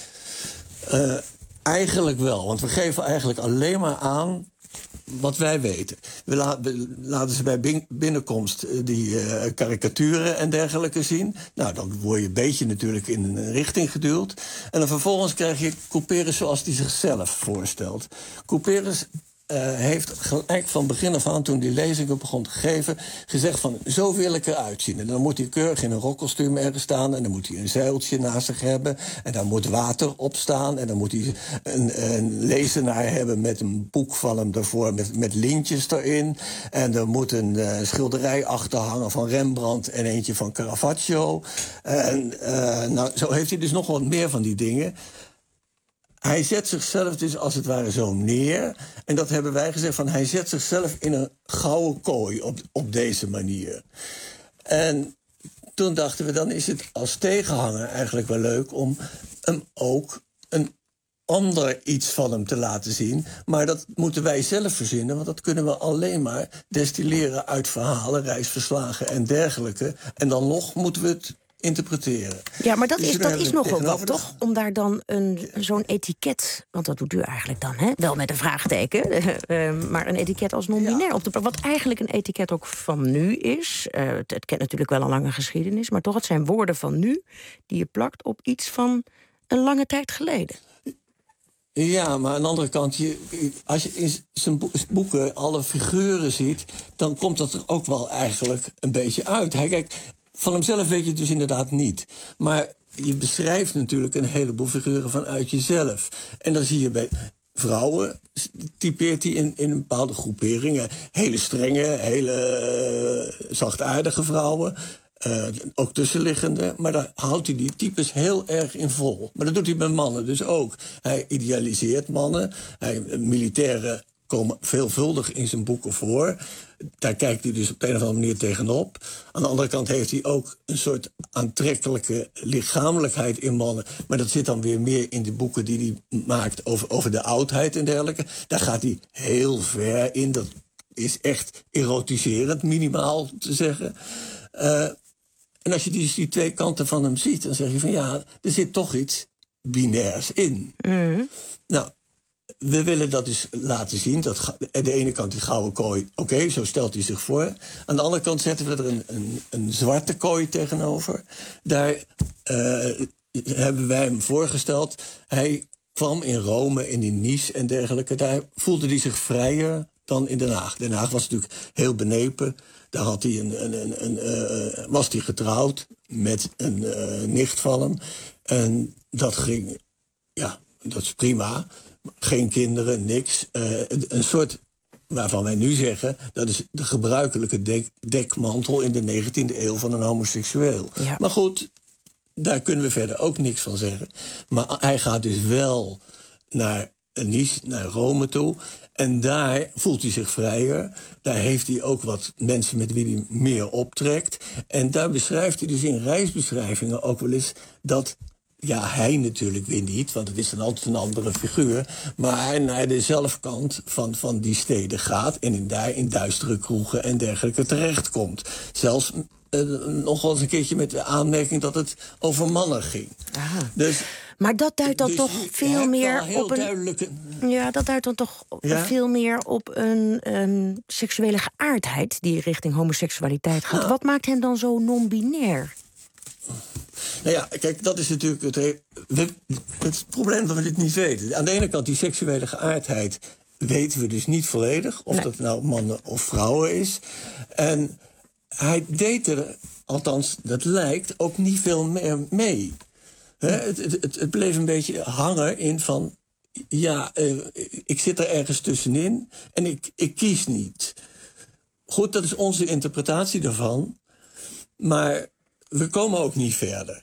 Eigenlijk wel, want we geven eigenlijk alleen maar aan wat wij weten. We laten ze bij binnenkomst die karikaturen en dergelijke zien. Nou, dan word je een beetje natuurlijk in een richting geduwd. En dan vervolgens krijg je Couperus zoals hij zichzelf voorstelt. Couperus heeft gelijk van begin af aan, toen die lezingen begon te geven, gezegd van, zo wil ik eruit zien. En dan moet hij keurig in een rokkostuum ergens staan, en dan moet hij een zeiltje naast zich hebben, en dan moet water op staan, en dan moet hij een lezenaar hebben met een boek van hem ervoor, met lintjes erin, en er moet een schilderij achter hangen van Rembrandt en eentje van Caravaggio. En nou, zo heeft hij dus nog wat meer van die dingen. Hij zet zichzelf dus als het ware zo neer. En dat hebben wij gezegd, van hij zet zichzelf in een gouden kooi op deze manier. En toen dachten we, dan is het als tegenhanger eigenlijk wel leuk om hem ook een ander iets van hem te laten zien. Maar dat moeten wij zelf verzinnen, want dat kunnen we alleen maar destilleren uit verhalen, reisverslagen en dergelijke. En dan nog moeten we het interpreteren. Ja, maar dat Dus is nogal wat, tegenover toch? Om daar dan zo'n etiket, want dat doet u eigenlijk dan, hè? Wel met een vraagteken, maar een etiket als non-binair op te plakken. Wat eigenlijk een etiket ook van nu is. Het kent natuurlijk wel een lange geschiedenis, maar toch, het zijn woorden van nu die je plakt op iets van een lange tijd geleden. Ja, maar aan de andere kant, als je in zijn boeken alle figuren ziet, dan komt dat er ook wel eigenlijk een beetje uit. Kijk, van hemzelf weet je het dus inderdaad niet. Maar je beschrijft natuurlijk een heleboel figuren vanuit jezelf. En dan zie je bij vrouwen, typeert hij in een bepaalde groeperingen. Hele strenge, hele zachtaardige vrouwen. Ook tussenliggende, maar daar houdt hij die types heel erg in vol. Maar dat doet hij bij mannen dus ook. Hij idealiseert mannen. Militairen komen veelvuldig in zijn boeken voor. Daar kijkt hij dus op de een of andere manier tegenop. Aan de andere kant heeft hij ook een soort aantrekkelijke lichamelijkheid in mannen. Maar dat zit dan weer meer in de boeken die hij maakt over de oudheid en dergelijke. Daar gaat hij heel ver in. Dat is echt erotiserend, minimaal te zeggen. En als je dus die twee kanten van hem ziet, dan zeg je van ja, er zit toch iets binairs in. Nou, we willen dat dus laten zien. Aan de ene kant die gouden kooi, oké, zo stelt hij zich voor. Aan de andere kant zetten we er een zwarte kooi tegenover. Daar hebben wij hem voorgesteld. Hij kwam in Rome en in Nice en dergelijke. Daar voelde hij zich vrijer dan in Den Haag. Den Haag was natuurlijk heel benepen. Daar had hij was hij getrouwd met een nicht van hem. En dat ging, ja, dat is prima. Geen kinderen, niks. Een soort, waarvan wij nu zeggen, dat is de gebruikelijke dekmantel in de 19e eeuw van een homoseksueel. Ja. Maar goed, daar kunnen we verder ook niks van zeggen. Maar hij gaat dus wel naar Nice, naar Rome toe. En daar voelt hij zich vrijer. Daar heeft hij ook wat mensen met wie hij meer optrekt. En daar beschrijft hij dus in reisbeschrijvingen ook wel eens dat, ja, hij natuurlijk weer niet, want het is dan altijd een andere figuur, maar hij naar de zelfkant van die steden gaat en daar in duistere kroegen en dergelijke terechtkomt. Zelfs nog wel eens een keertje met de aanmerking dat het over mannen ging. Dus, maar dat duidt dan toch veel meer op een duidelijke. Ja, dat duidt dan toch veel meer op een seksuele geaardheid die richting homoseksualiteit gaat. Wat maakt hem dan zo non-binair? Nou ja, kijk, dat is natuurlijk het probleem dat we dit niet weten. Aan de ene kant, die seksuele geaardheid weten we dus niet volledig. Of dat nou mannen of vrouwen is. En hij deed er, althans, dat lijkt, ook niet veel meer mee. Het bleef een beetje hangen in van, ja, ik zit er ergens tussenin en ik kies niet. Goed, dat is onze interpretatie daarvan. Maar we komen ook niet verder.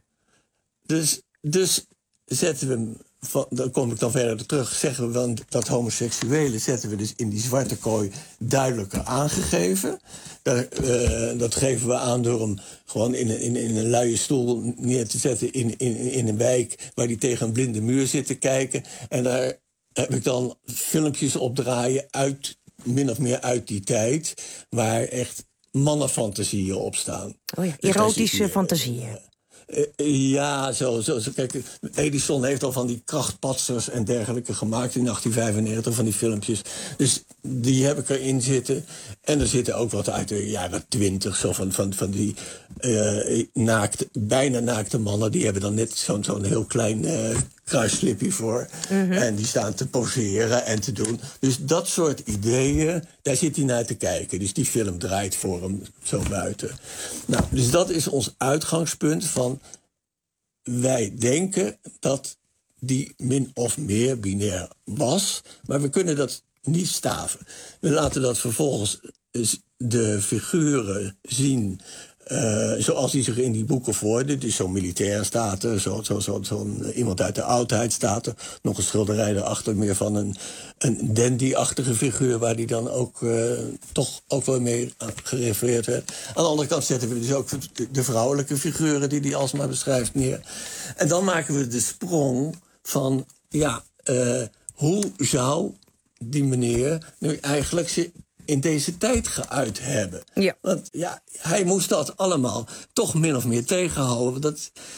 Dus zetten we hem, dan kom ik dan verder terug, zeggen we wel dat homoseksuelen zetten we dus in die zwarte kooi duidelijker aangegeven. Dat geven we aan door hem gewoon in een luie stoel neer te zetten in een wijk waar hij tegen een blinde muur zit te kijken. En daar heb ik dan filmpjes opdraaien min of meer uit die tijd, waar echt mannenfantasieën op staan. Oh ja, erotische fantasieën. Ja, zo. Kijk, Edison heeft al van die krachtpatsers en dergelijke gemaakt in 1895, van die filmpjes. Dus die heb ik erin zitten. En er zitten ook wat uit de jaren 20, zo van die bijna naakte mannen. Die hebben dan net zo'n heel klein kruisslipje voor. En die staan te poseren en te doen. Dus dat soort ideeën, daar zit hij naar te kijken. Dus die film draait voor hem zo buiten. Nou, dus dat is ons uitgangspunt van, wij denken dat die min of meer binair was, maar we kunnen dat niet staven. We laten dat vervolgens de figuren zien zoals die zich in die boeken voordoen. Dus zo'n militair staat er, zo'n iemand uit de oudheid staat er. Nog een schilderij erachter, meer van een dandy-achtige figuur, waar die dan ook toch ook wel mee gerefereerd werd. Aan de andere kant zetten we dus ook de vrouwelijke figuren die alsmaar beschrijft neer. En dan maken we de sprong van hoe zou die meneer nu eigenlijk zich in deze tijd geuit hebben? Ja. Want hij moest dat allemaal toch min of meer tegenhouden.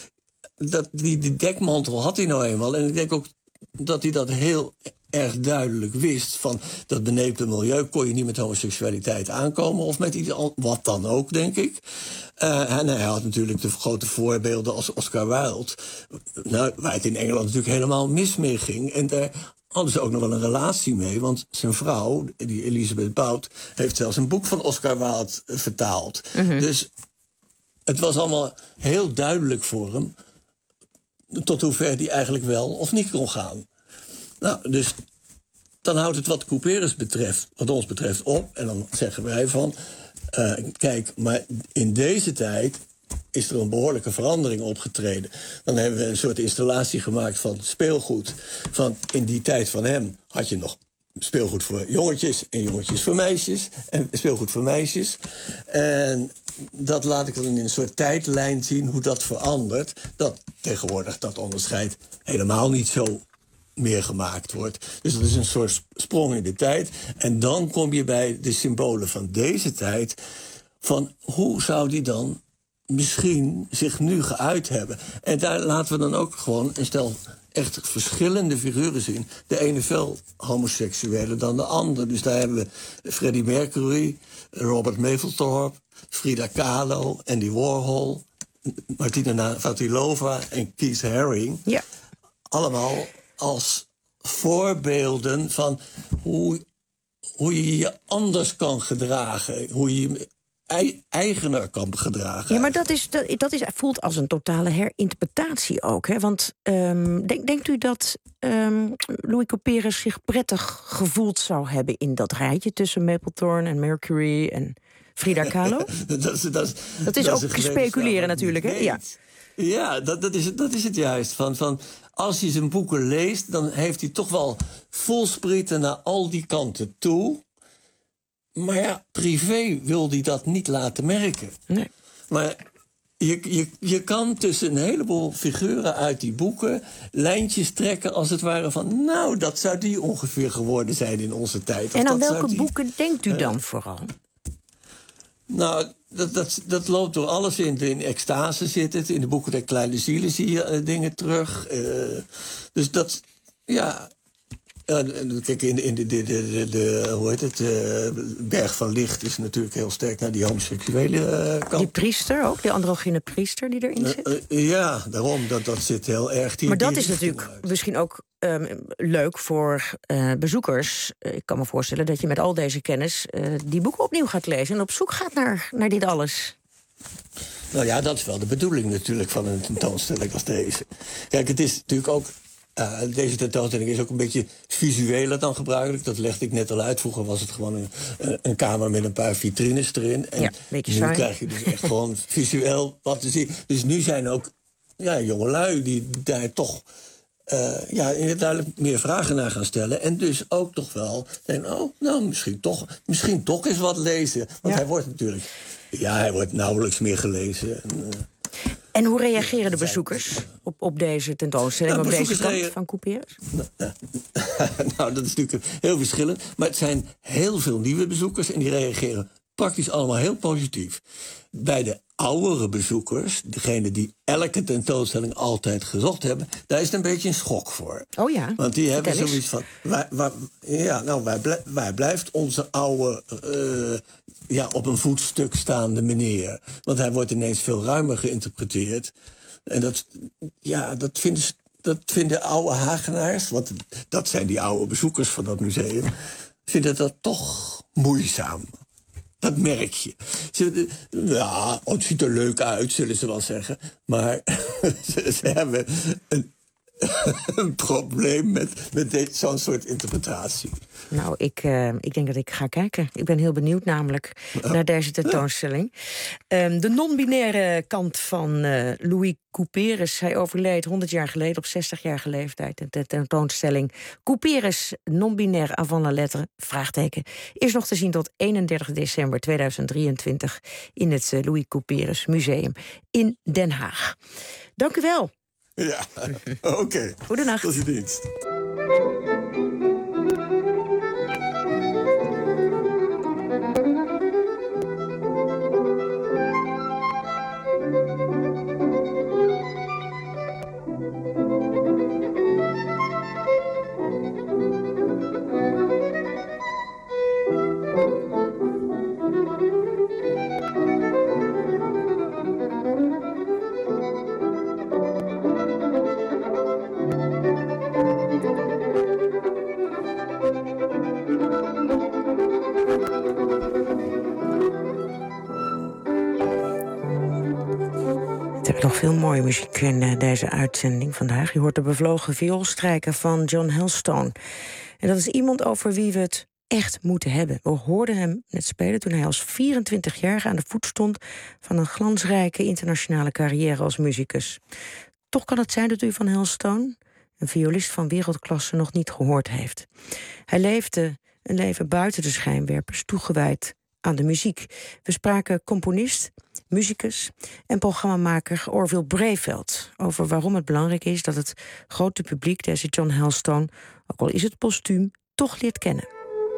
Die dekmantel had hij nou eenmaal. En ik denk ook dat hij dat heel erg duidelijk wist. Van dat benepen milieu kon je niet met homoseksualiteit aankomen. Of met iets wat dan ook, denk ik. En hij had natuurlijk de grote voorbeelden als Oscar Wilde. Waar het in Engeland natuurlijk helemaal mis mee ging. En daar hadden ze ook nog wel een relatie mee. Want zijn vrouw, die Elizabeth Bout, heeft zelfs een boek van Oscar Wilde vertaald. Mm-hmm. Dus het was allemaal heel duidelijk voor hem tot hoever hij eigenlijk wel of niet kon gaan. Nou, dus dan houdt het wat ons betreft op. En dan zeggen wij van, kijk, maar in deze tijd is er een behoorlijke verandering opgetreden. Dan hebben we een soort installatie gemaakt van speelgoed. Van in die tijd van hem had je nog speelgoed voor jongetjes en jongetjes voor meisjes. En speelgoed voor meisjes. En dat laat ik dan in een soort tijdlijn zien hoe dat verandert. Dat tegenwoordig dat onderscheid helemaal niet zo meer gemaakt wordt. Dus dat is een soort sprong in de tijd. En dan kom je bij de symbolen van deze tijd. Van hoe zou die dan misschien zich nu geuit hebben? En daar laten we dan ook gewoon een stel echt verschillende figuren zien. De ene veel homoseksueler dan de ander. Dus daar hebben we Freddie Mercury, Robert Mapplethorpe, Frida Kahlo, Andy Warhol, Martina Navratilova en Keith Haring. Ja. Allemaal als voorbeelden van hoe je je anders kan gedragen. Hoe je je eigener kan gedragen. Ja, maar dat voelt als een totale herinterpretatie ook. Hè? Want denkt u dat Louis Couperus zich prettig gevoeld zou hebben in dat rijtje tussen Mapplethorpe en Mercury en Frida Kahlo? dat is ook speculeren natuurlijk, hè? Ja. Ja, dat is het juist. Van als je zijn boeken leest, dan heeft hij toch wel volsprieten naar al die kanten toe. Maar ja, privé wil hij dat niet laten merken. Nee. Maar je kan tussen een heleboel figuren uit die boeken lijntjes trekken als het ware van, nou, dat zou die ongeveer geworden zijn in onze tijd. En aan welke boeken denkt u dan vooral? Nou, dat loopt door alles in. In Extase zit het. In de boeken der kleine zielen zie je dingen terug. Dus dat, ja. Kijk, in de hoe heet het? Berg van Licht is natuurlijk heel sterk naar die homoseksuele kant. Die priester ook, die androgyne priester die erin zit? Ja, daarom, dat zit heel erg. Maar dat is natuurlijk misschien ook leuk voor bezoekers. Ik kan me voorstellen dat je met al deze kennis die boeken opnieuw gaat lezen en op zoek gaat naar dit alles. Nou ja, dat is wel de bedoeling natuurlijk van een tentoonstelling als deze. Kijk, het is natuurlijk ook, deze tentoonstelling is ook een beetje visueler dan gebruikelijk. Dat legde ik net al uit. Vroeger was het gewoon een kamer met een paar vitrines erin. En nu krijg je dus echt gewoon visueel wat te zien. Dus nu zijn ook jongelui die daar toch duidelijk meer vragen naar gaan stellen. En dus ook toch wel denken, misschien toch eens wat lezen. Want hij wordt natuurlijk, hij wordt nauwelijks meer gelezen. En hoe reageren de bezoekers op deze tentoonstelling, op deze kant van Couperus? Nou, dat is natuurlijk heel verschillend. Maar het zijn heel veel nieuwe bezoekers en die reageren praktisch allemaal heel positief. Bij de oudere bezoekers, degene die elke tentoonstelling altijd gezocht hebben, daar is het een beetje een schok voor. Oh ja. Want die hebben zoiets van, waar blijft onze oude, op een voetstuk staande meneer? Want hij wordt ineens veel ruimer geïnterpreteerd. En dat vinden oude Hagenaars, want dat zijn die oude bezoekers van dat museum, vinden dat toch moeizaam. Dat merk je. Het ziet er leuk uit, zullen ze wel zeggen. Maar ze hebben een probleem met zo'n soort interpretatie. Nou, ik denk dat ik ga kijken. Ik ben heel benieuwd namelijk naar deze tentoonstelling. De non-binaire kant van Louis Couperus. Hij overleed 100 jaar geleden op 60-jarige leeftijd. En de tentoonstelling Couperus non-binair avant la lettre, vraagteken, is nog te zien tot 31 december 2023 in het Louis Couperus Museum in Den Haag. Dank u wel. Ja, oké. Goedenacht. Tot je dienst. Nog veel mooie muziek in deze uitzending vandaag. Je hoort de bevlogen vioolstrijker van John Hellstone. En dat is iemand over wie we het echt moeten hebben. We hoorden hem net spelen toen hij als 24-jarige aan de voet stond van een glansrijke internationale carrière als muzikus. Toch kan het zijn dat u van Hellstone, een violist van wereldklasse, nog niet gehoord heeft. Hij leefde een leven buiten de schijnwerpers, toegewijd aan de muziek. We spraken componist, muzikus en programmamaker Orville Breveld over waarom het belangrijk is dat het grote publiek deze John Hellstone, ook al is het postuum, toch leert kennen.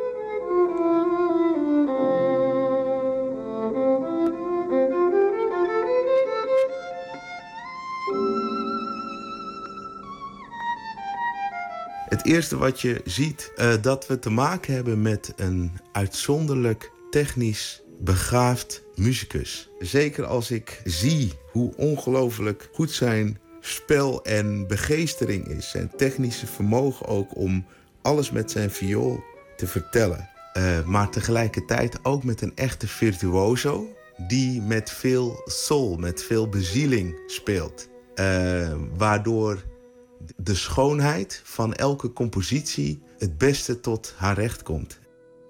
Het eerste wat je ziet, dat we te maken hebben met een uitzonderlijk technisch begaafd muzikus. Zeker als ik zie hoe ongelooflijk goed zijn spel en begeestering is. Zijn technische vermogen ook om alles met zijn viool te vertellen. Maar tegelijkertijd ook met een echte virtuoso die met veel soul, met veel bezieling speelt. Waardoor de schoonheid van elke compositie het beste tot haar recht komt.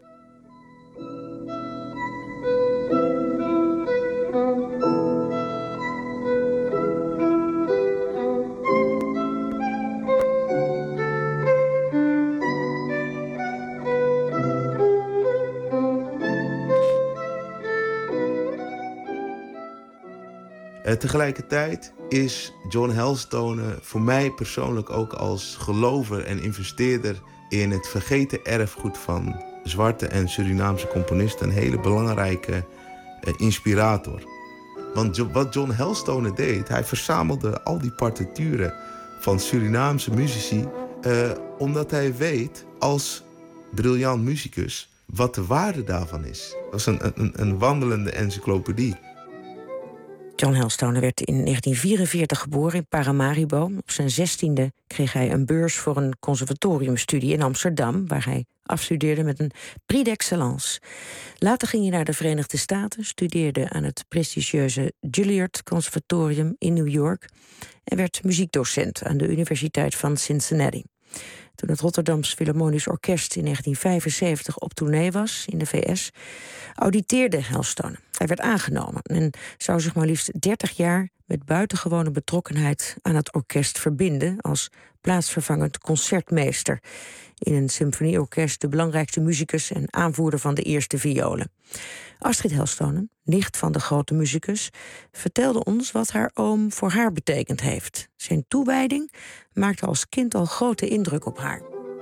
Tegelijkertijd is John Hellstone voor mij persoonlijk ook als gelover en investeerder in het vergeten erfgoed van zwarte en Surinaamse componisten een hele belangrijke inspirator. Want wat John Hellstone deed, hij verzamelde al die partituren van Surinaamse muzici, omdat hij weet als briljant muzikus wat de waarde daarvan is. Dat was een wandelende encyclopedie. John Hellstone werd in 1944 geboren in Paramaribo. Op zijn 16e kreeg hij een beurs voor een conservatoriumstudie in Amsterdam, waar hij afstudeerde met een prix d'excellence. Later ging hij naar de Verenigde Staten, studeerde aan het prestigieuze Juilliard Conservatorium in New York en werd muziekdocent aan de Universiteit van Cincinnati. Toen het Rotterdams Philharmonisch Orkest in 1975 op tournee was in de VS, auditeerde Hellstone. Hij werd aangenomen en zou zich maar liefst 30 jaar met buitengewone betrokkenheid aan het orkest verbinden als plaatsvervangend concertmeester in een symfonieorkest, de belangrijkste muzikus en aanvoerder van de eerste violen. Astrid Hellstone, nicht van de grote muzikus, vertelde ons wat haar oom voor haar betekend heeft. Zijn toewijding maakte als kind al grote indruk op haar.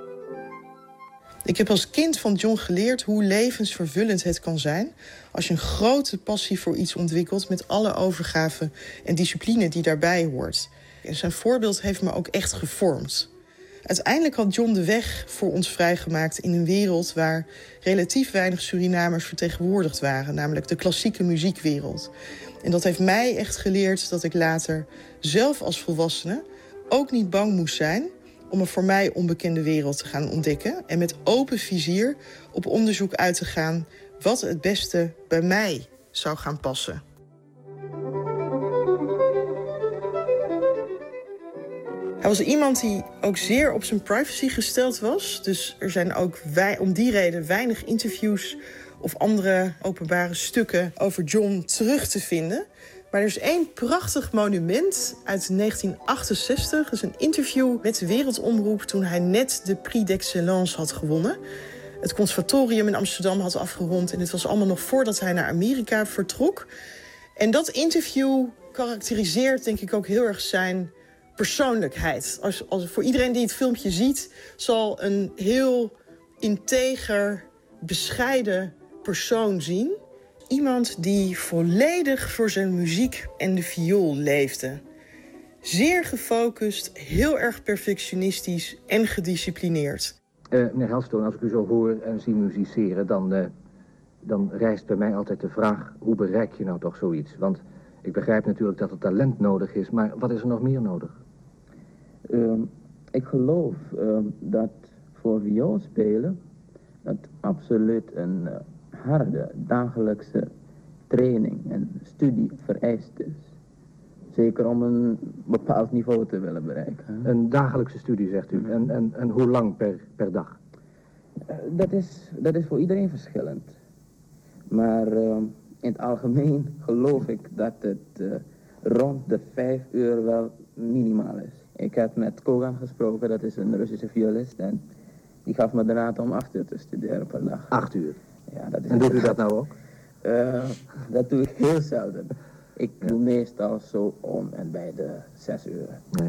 Ik heb als kind van John geleerd hoe levensvervullend het kan zijn als je een grote passie voor iets ontwikkelt met alle overgave en discipline die daarbij hoort. En zijn voorbeeld heeft me ook echt gevormd. Uiteindelijk had John de weg voor ons vrijgemaakt in een wereld waar relatief weinig Surinamers vertegenwoordigd waren, namelijk de klassieke muziekwereld. En dat heeft mij echt geleerd dat ik later zelf als volwassene ook niet bang moest zijn om een voor mij onbekende wereld te gaan ontdekken en met open vizier op onderzoek uit te gaan wat het beste bij mij zou gaan passen. Hij was iemand die ook zeer op zijn privacy gesteld was. Dus er zijn ook om die reden weinig interviews of andere openbare stukken over John terug te vinden. Maar er is één prachtig monument uit 1968. Dat is een interview met de Wereldomroep toen hij net de Prix d'Excellence had gewonnen. Het conservatorium in Amsterdam had afgerond en het was allemaal nog voordat hij naar Amerika vertrok. En dat interview karakteriseert denk ik ook heel erg zijn persoonlijkheid. Als voor iedereen die het filmpje ziet, zal een heel integer, bescheiden persoon zien. Iemand die volledig voor zijn muziek en de viool leefde. Zeer gefocust, heel erg perfectionistisch en gedisciplineerd. Meneer Helstone, als ik u zo hoor en zie musiceren, dan rijst bij mij altijd de vraag, hoe bereik je nou toch zoiets? Want ik begrijp natuurlijk dat er talent nodig is, maar wat is er nog meer nodig? Ik geloof dat voor viool spelen dat absoluut een harde dagelijkse training en studie vereist is. Zeker om een bepaald niveau te willen bereiken. Een dagelijkse studie, zegt u. En hoe lang per dag? Dat is voor iedereen verschillend. Maar in het algemeen geloof ik dat het rond de 5 uur wel minimaal is. Ik heb met Kogan gesproken, dat is een Russische violist. En die gaf me de raad om 8 uur te studeren per dag. 8 uur? Ja, dat is en doet u dat nou ook? Dat doe ik heel zelden. Ik doe meestal zo om en bij de 6 uur. Ja.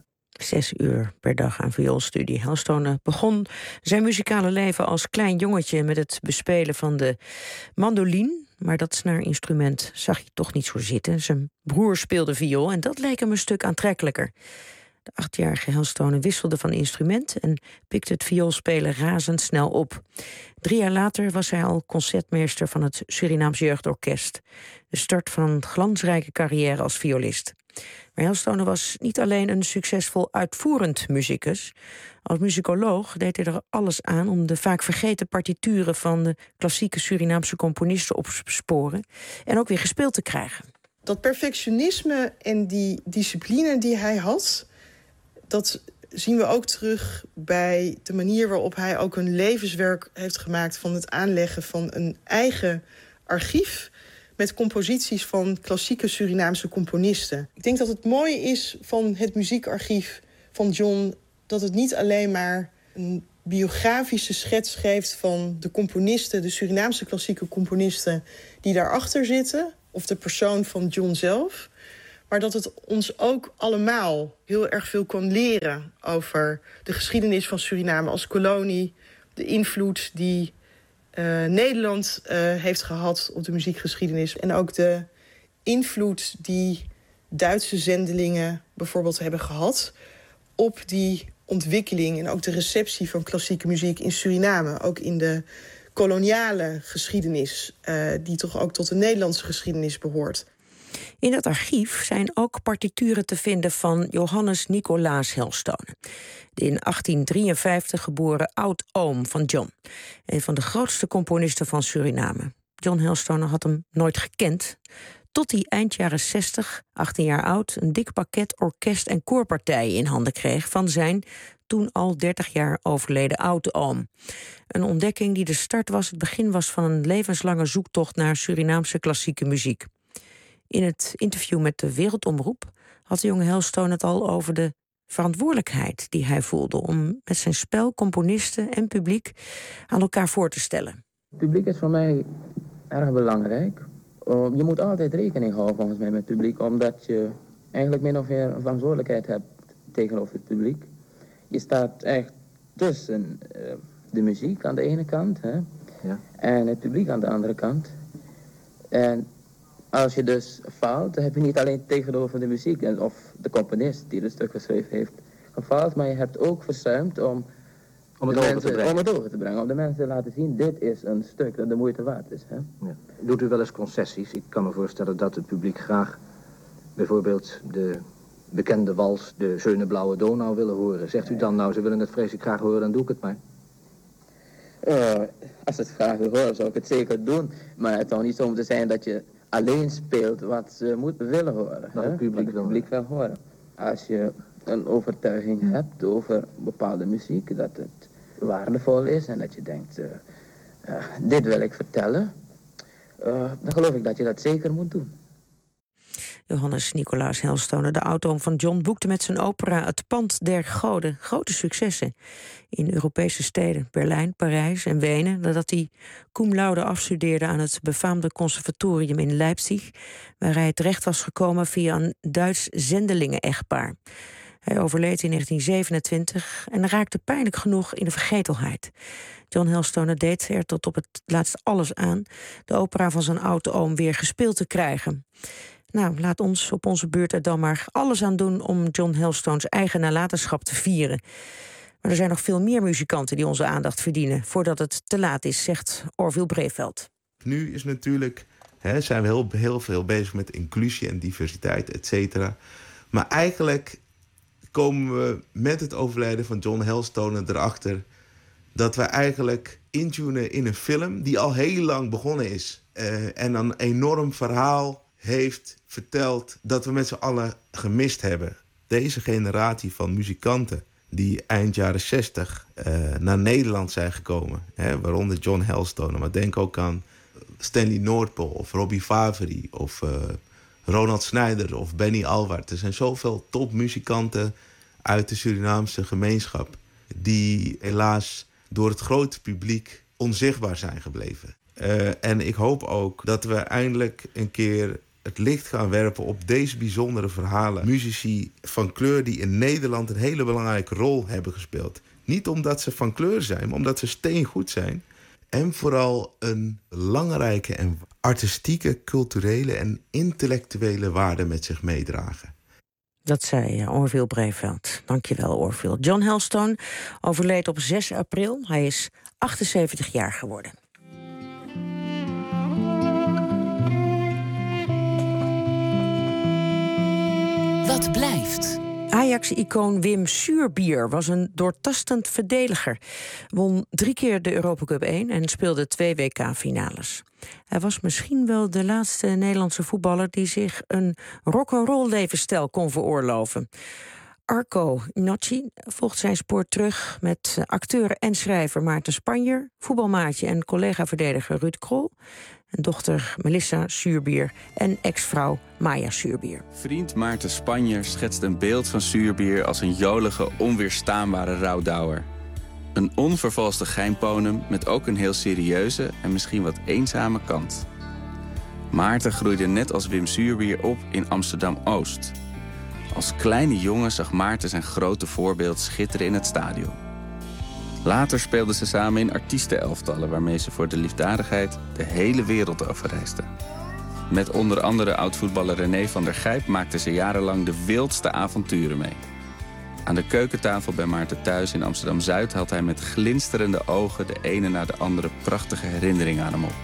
6 uur per dag aan vioolstudie. Helstone begon zijn muzikale leven als klein jongetje met het bespelen van de mandoline. Maar dat snaarinstrument zag hij toch niet zo zitten. Zijn broer speelde viool en dat leek hem een stuk aantrekkelijker. De 8-jarige Helstone wisselde van instrument en pikte het vioolspelen razendsnel op. 3 jaar later was hij al concertmeester van het Surinaams Jeugdorkest. De start van een glansrijke carrière als violist. Maar Helstone was niet alleen een succesvol uitvoerend muzikus. Als muzikoloog deed hij er alles aan om de vaak vergeten partituren van de klassieke Surinaamse componisten op te sporen en ook weer gespeeld te krijgen. Dat perfectionisme en die discipline die hij had, dat zien we ook terug bij de manier waarop hij ook een levenswerk heeft gemaakt van het aanleggen van een eigen archief met composities van klassieke Surinaamse componisten. Ik denk dat het mooie is van het muziekarchief van John dat het niet alleen maar een biografische schets geeft van de componisten, de Surinaamse klassieke componisten die daarachter zitten, of de persoon van John zelf, maar dat het ons ook allemaal heel erg veel kan leren over de geschiedenis van Suriname als kolonie, de invloed die Nederland heeft gehad op de muziekgeschiedenis en ook de invloed die Duitse zendelingen bijvoorbeeld hebben gehad op die ontwikkeling en ook de receptie van klassieke muziek in Suriname, ook in de koloniale geschiedenis, die toch ook tot de Nederlandse geschiedenis behoort. In dat archief zijn ook partituren te vinden van Johannes Nicolaas Helstone, de in 1853 geboren oud-oom van John, een van de grootste componisten van Suriname. John Helstone had hem nooit gekend, tot hij eind jaren 60, 18 jaar oud, een dik pakket orkest- en koorpartijen in handen kreeg van zijn toen al 30 jaar overleden oud-oom. Een ontdekking die de start was, het begin was van een levenslange zoektocht naar Surinaamse klassieke muziek. In het interview met de Wereldomroep had de jonge Helstone het al over de verantwoordelijkheid die hij voelde om met zijn spel componisten en publiek aan elkaar voor te stellen. Het publiek is voor mij erg belangrijk. Je moet altijd rekening houden volgens mij met het publiek, omdat je eigenlijk min of meer een verantwoordelijkheid hebt tegenover het publiek. Je staat echt tussen de muziek aan de ene kant en het publiek aan de andere kant. En als je dus faalt, dan heb je niet alleen tegenover de muziek of de componist die het stuk geschreven heeft gefaald, maar je hebt ook verzuimd om het over te brengen. Om de mensen te laten zien, dit is een stuk dat de moeite waard is. Hè? Ja. Doet u wel eens concessies? Ik kan me voorstellen dat het publiek graag bijvoorbeeld de bekende wals, de Schöne Blauwe Donau, willen horen. Zegt u dan, nou, ze willen het vreselijk graag horen, dan doe ik het maar. Als ze het graag wil horen, zou ik het zeker doen. Maar het zou niet zo moeten zijn dat je alleen speelt wat ze willen horen. Dat het publiek wil horen. Als je een overtuiging hebt over bepaalde muziek, dat het waardevol is en dat je denkt, dit wil ik vertellen, dan geloof ik dat je dat zeker moet doen. Johannes Nicolaas Helstone, de oud-oom van John, boekte met zijn opera Het Pand der Goden grote successen in Europese steden, Berlijn, Parijs en Wenen, nadat hij cum laude afstudeerde aan het befaamde conservatorium in Leipzig, waar hij terecht was gekomen via een Duits zendelingen-echtpaar. Hij overleed in 1927 en raakte pijnlijk genoeg in de vergetelheid. John Hellstoner deed er tot op het laatst alles aan de opera van zijn oudoom weer gespeeld te krijgen. Nou, laat ons op onze beurt er dan maar alles aan doen om John Hellstoners eigen nalatenschap te vieren. Maar er zijn nog veel meer muzikanten die onze aandacht verdienen voordat het te laat is, zegt Orville Breveld. Nu is natuurlijk, zijn we heel veel bezig met inclusie en diversiteit, et cetera. Maar eigenlijk komen we met het overlijden van John Hellstoner erachter dat we eigenlijk intunen in een film die al heel lang begonnen is. En een enorm verhaal heeft verteld dat we met z'n allen gemist hebben. Deze generatie van muzikanten die eind jaren 60 naar Nederland zijn gekomen. Waaronder John Hellstoner. Maar denk ook aan Stanley Noordpool of Robbie Favre of Ronald Snijder of Benny Alward. Er zijn zoveel topmuzikanten uit de Surinaamse gemeenschap die helaas door het grote publiek onzichtbaar zijn gebleven. En ik hoop ook dat we eindelijk een keer het licht gaan werpen op deze bijzondere verhalen. Muzici van kleur die in Nederland een hele belangrijke rol hebben gespeeld. Niet omdat ze van kleur zijn, maar omdat ze steengoed zijn. En vooral een belangrijke en artistieke, culturele en intellectuele waarde met zich meedragen. Dat zei Orville Breveld. Dankjewel, Orville. John Hellstoner overleed op 6 april. Hij is 78 jaar geworden. Wat blijft? Ajax-icoon Wim Suurbier was een doortastend verdediger. Won 3 keer de Europa Cup 1 en speelde 2 WK-finales. Hij was misschien wel de laatste Nederlandse voetballer die zich een rock'n'roll levensstijl kon veroorloven. Arco Gnocchi volgt zijn spoor terug met acteur en schrijver Maarten Spanjer, voetbalmaatje en collega-verdediger Ruud Krol, en dochter Melissa Suurbier en ex-vrouw Maya Suurbier. Vriend Maarten Spanjer schetst een beeld van Suurbier als een jolige, onweerstaanbare rouwdouwer. Een onvervalste geheimponem met ook een heel serieuze en misschien wat eenzame kant. Maarten groeide net als Wim Suurbier op in Amsterdam-Oost. Als kleine jongen zag Maarten zijn grote voorbeeld schitteren in het stadion. Later speelden ze samen in artiestenelftallen waarmee ze voor de liefdadigheid de hele wereld overreisden. Met onder andere oud-voetballer René van der Gijp maakten ze jarenlang de wildste avonturen mee. Aan de keukentafel bij Maarten thuis in Amsterdam-Zuid had hij met glinsterende ogen de ene na de andere prachtige herinnering aan hem op.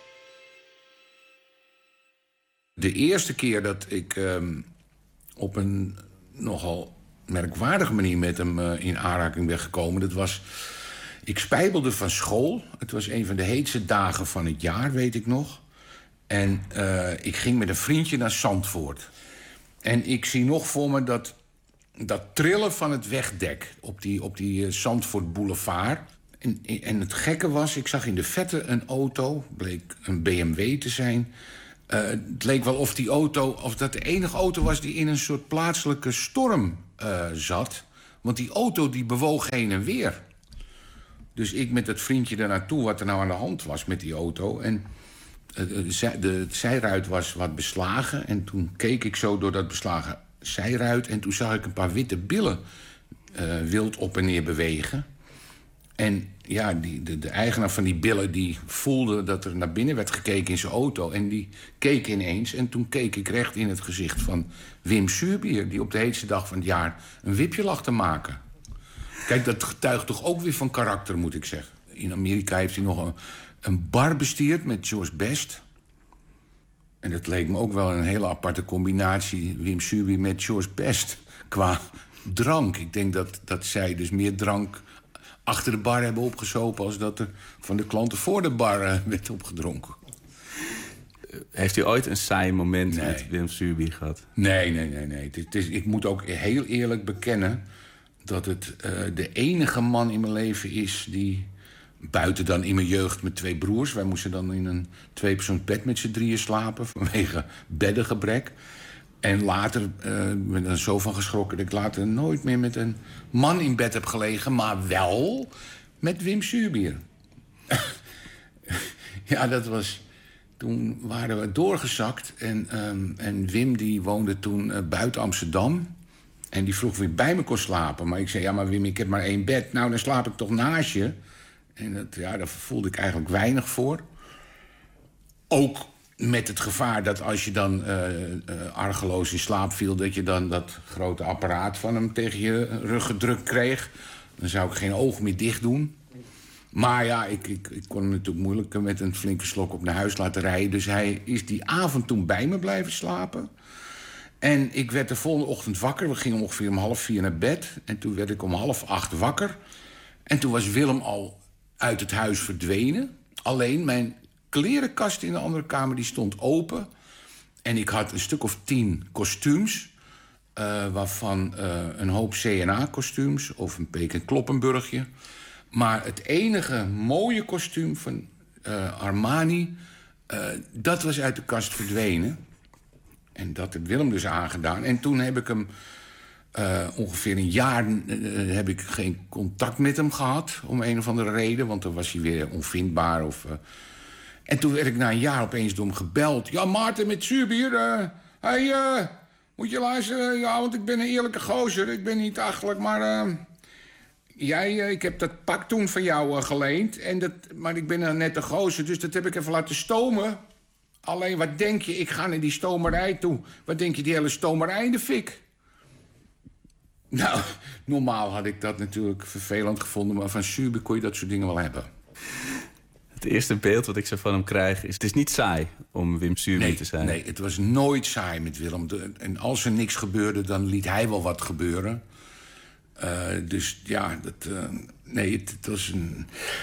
De eerste keer dat ik op een nogal merkwaardige manier met hem in aanraking ben gekomen, dat was, ik spijbelde van school. Het was een van de heetste dagen van het jaar, weet ik nog. En ik ging met een vriendje naar Zandvoort. En ik zie nog voor me dat trillen van het wegdek op die Zandvoort Boulevard. En het gekke was, ik zag in de vette een auto, bleek een BMW te zijn. Het leek wel of die auto, of dat de enige auto was die in een soort plaatselijke storm zat. Want die auto die bewoog heen en weer. Dus ik met het vriendje daar naartoe wat er nou aan de hand was met die auto. En de zijruit was wat beslagen. En toen keek ik zo door dat beslagen zijruit. En toen zag ik een paar witte billen wild op en neer bewegen. En ja, de eigenaar van die billen die voelde dat er naar binnen werd gekeken in zijn auto. En die keek ineens. En toen keek ik recht in het gezicht van Wim Suurbier, die op de heetste dag van het jaar een wipje lag te maken. Kijk, dat getuigt toch ook weer van karakter, moet ik zeggen. In Amerika heeft hij nog een bar bestierd met George Best. En dat leek me ook wel een hele aparte combinatie, Wim Suurbier met George Best, qua drank. Ik denk dat zij dus meer drank achter de bar hebben opgesopen als dat er van de klanten voor de bar werd opgedronken. Heeft u ooit een saai moment met Wim Suurbier gehad? Nee. Ik moet ook heel eerlijk bekennen dat het de enige man in mijn leven is die, buiten dan in mijn jeugd met 2 broers, wij moesten dan in een 2-persoonsbed met z'n 3 slapen vanwege beddengebrek. En later ben ik er zo van geschrokken dat ik later nooit meer met een man in bed heb gelegen, maar wel met Wim Suurbier. Ja, dat was. Toen waren we doorgezakt en Wim die woonde toen buiten Amsterdam. En die vroeg of ik bij me kon slapen. Maar ik zei, ja, maar Wim, ik heb maar 1 bed. Nou, dan slaap ik toch naast je. En daar voelde ik eigenlijk weinig voor. Ook met het gevaar dat als je dan argeloos in slaap viel... dat je dan dat grote apparaat van hem tegen je rug gedrukt kreeg. Dan zou ik geen oog meer dicht doen. Maar ja, ik kon hem natuurlijk moeilijk met een flinke slok op naar huis laten rijden. Dus hij is die avond toen bij me blijven slapen. En ik werd de volgende ochtend wakker. We gingen ongeveer om 3:30 naar bed. En toen werd ik om 7:30 wakker. En toen was Willem al uit het huis verdwenen. Alleen mijn klerenkast in de andere kamer die stond open. En ik had een stuk of 10 kostuums. Waarvan een hoop CNA-kostuums of een Peek en Kloppenburgje. Maar het enige mooie kostuum van Armani... dat was uit de kast verdwenen. En dat heb Willem dus aangedaan. En toen heb ik hem ongeveer een jaar... heb ik geen contact met hem gehad, om een of andere reden. Want dan was hij weer onvindbaar. En toen werd ik na een jaar opeens door hem gebeld. Ja, Maarten met zuurbier. Moet je luisteren? Ja, want ik ben een eerlijke gozer. Ik ben niet achterlijk, maar... ik heb dat pak toen van jou geleend. Maar ik ben net een gozer, dus dat heb ik even laten stomen. Alleen, wat denk je? Ik ga naar die stomerij toe. Wat denk je, die hele stomerij in de fik? Nou, normaal had ik dat natuurlijk vervelend gevonden... maar van Zuurbier kon je dat soort dingen wel hebben. Het eerste beeld wat ik zo van hem krijg is... het is niet saai om Wim Zuurbier te zijn. Nee, het was nooit saai met Willem. En als er niks gebeurde, dan liet hij wel wat gebeuren. Dus ja, het was een...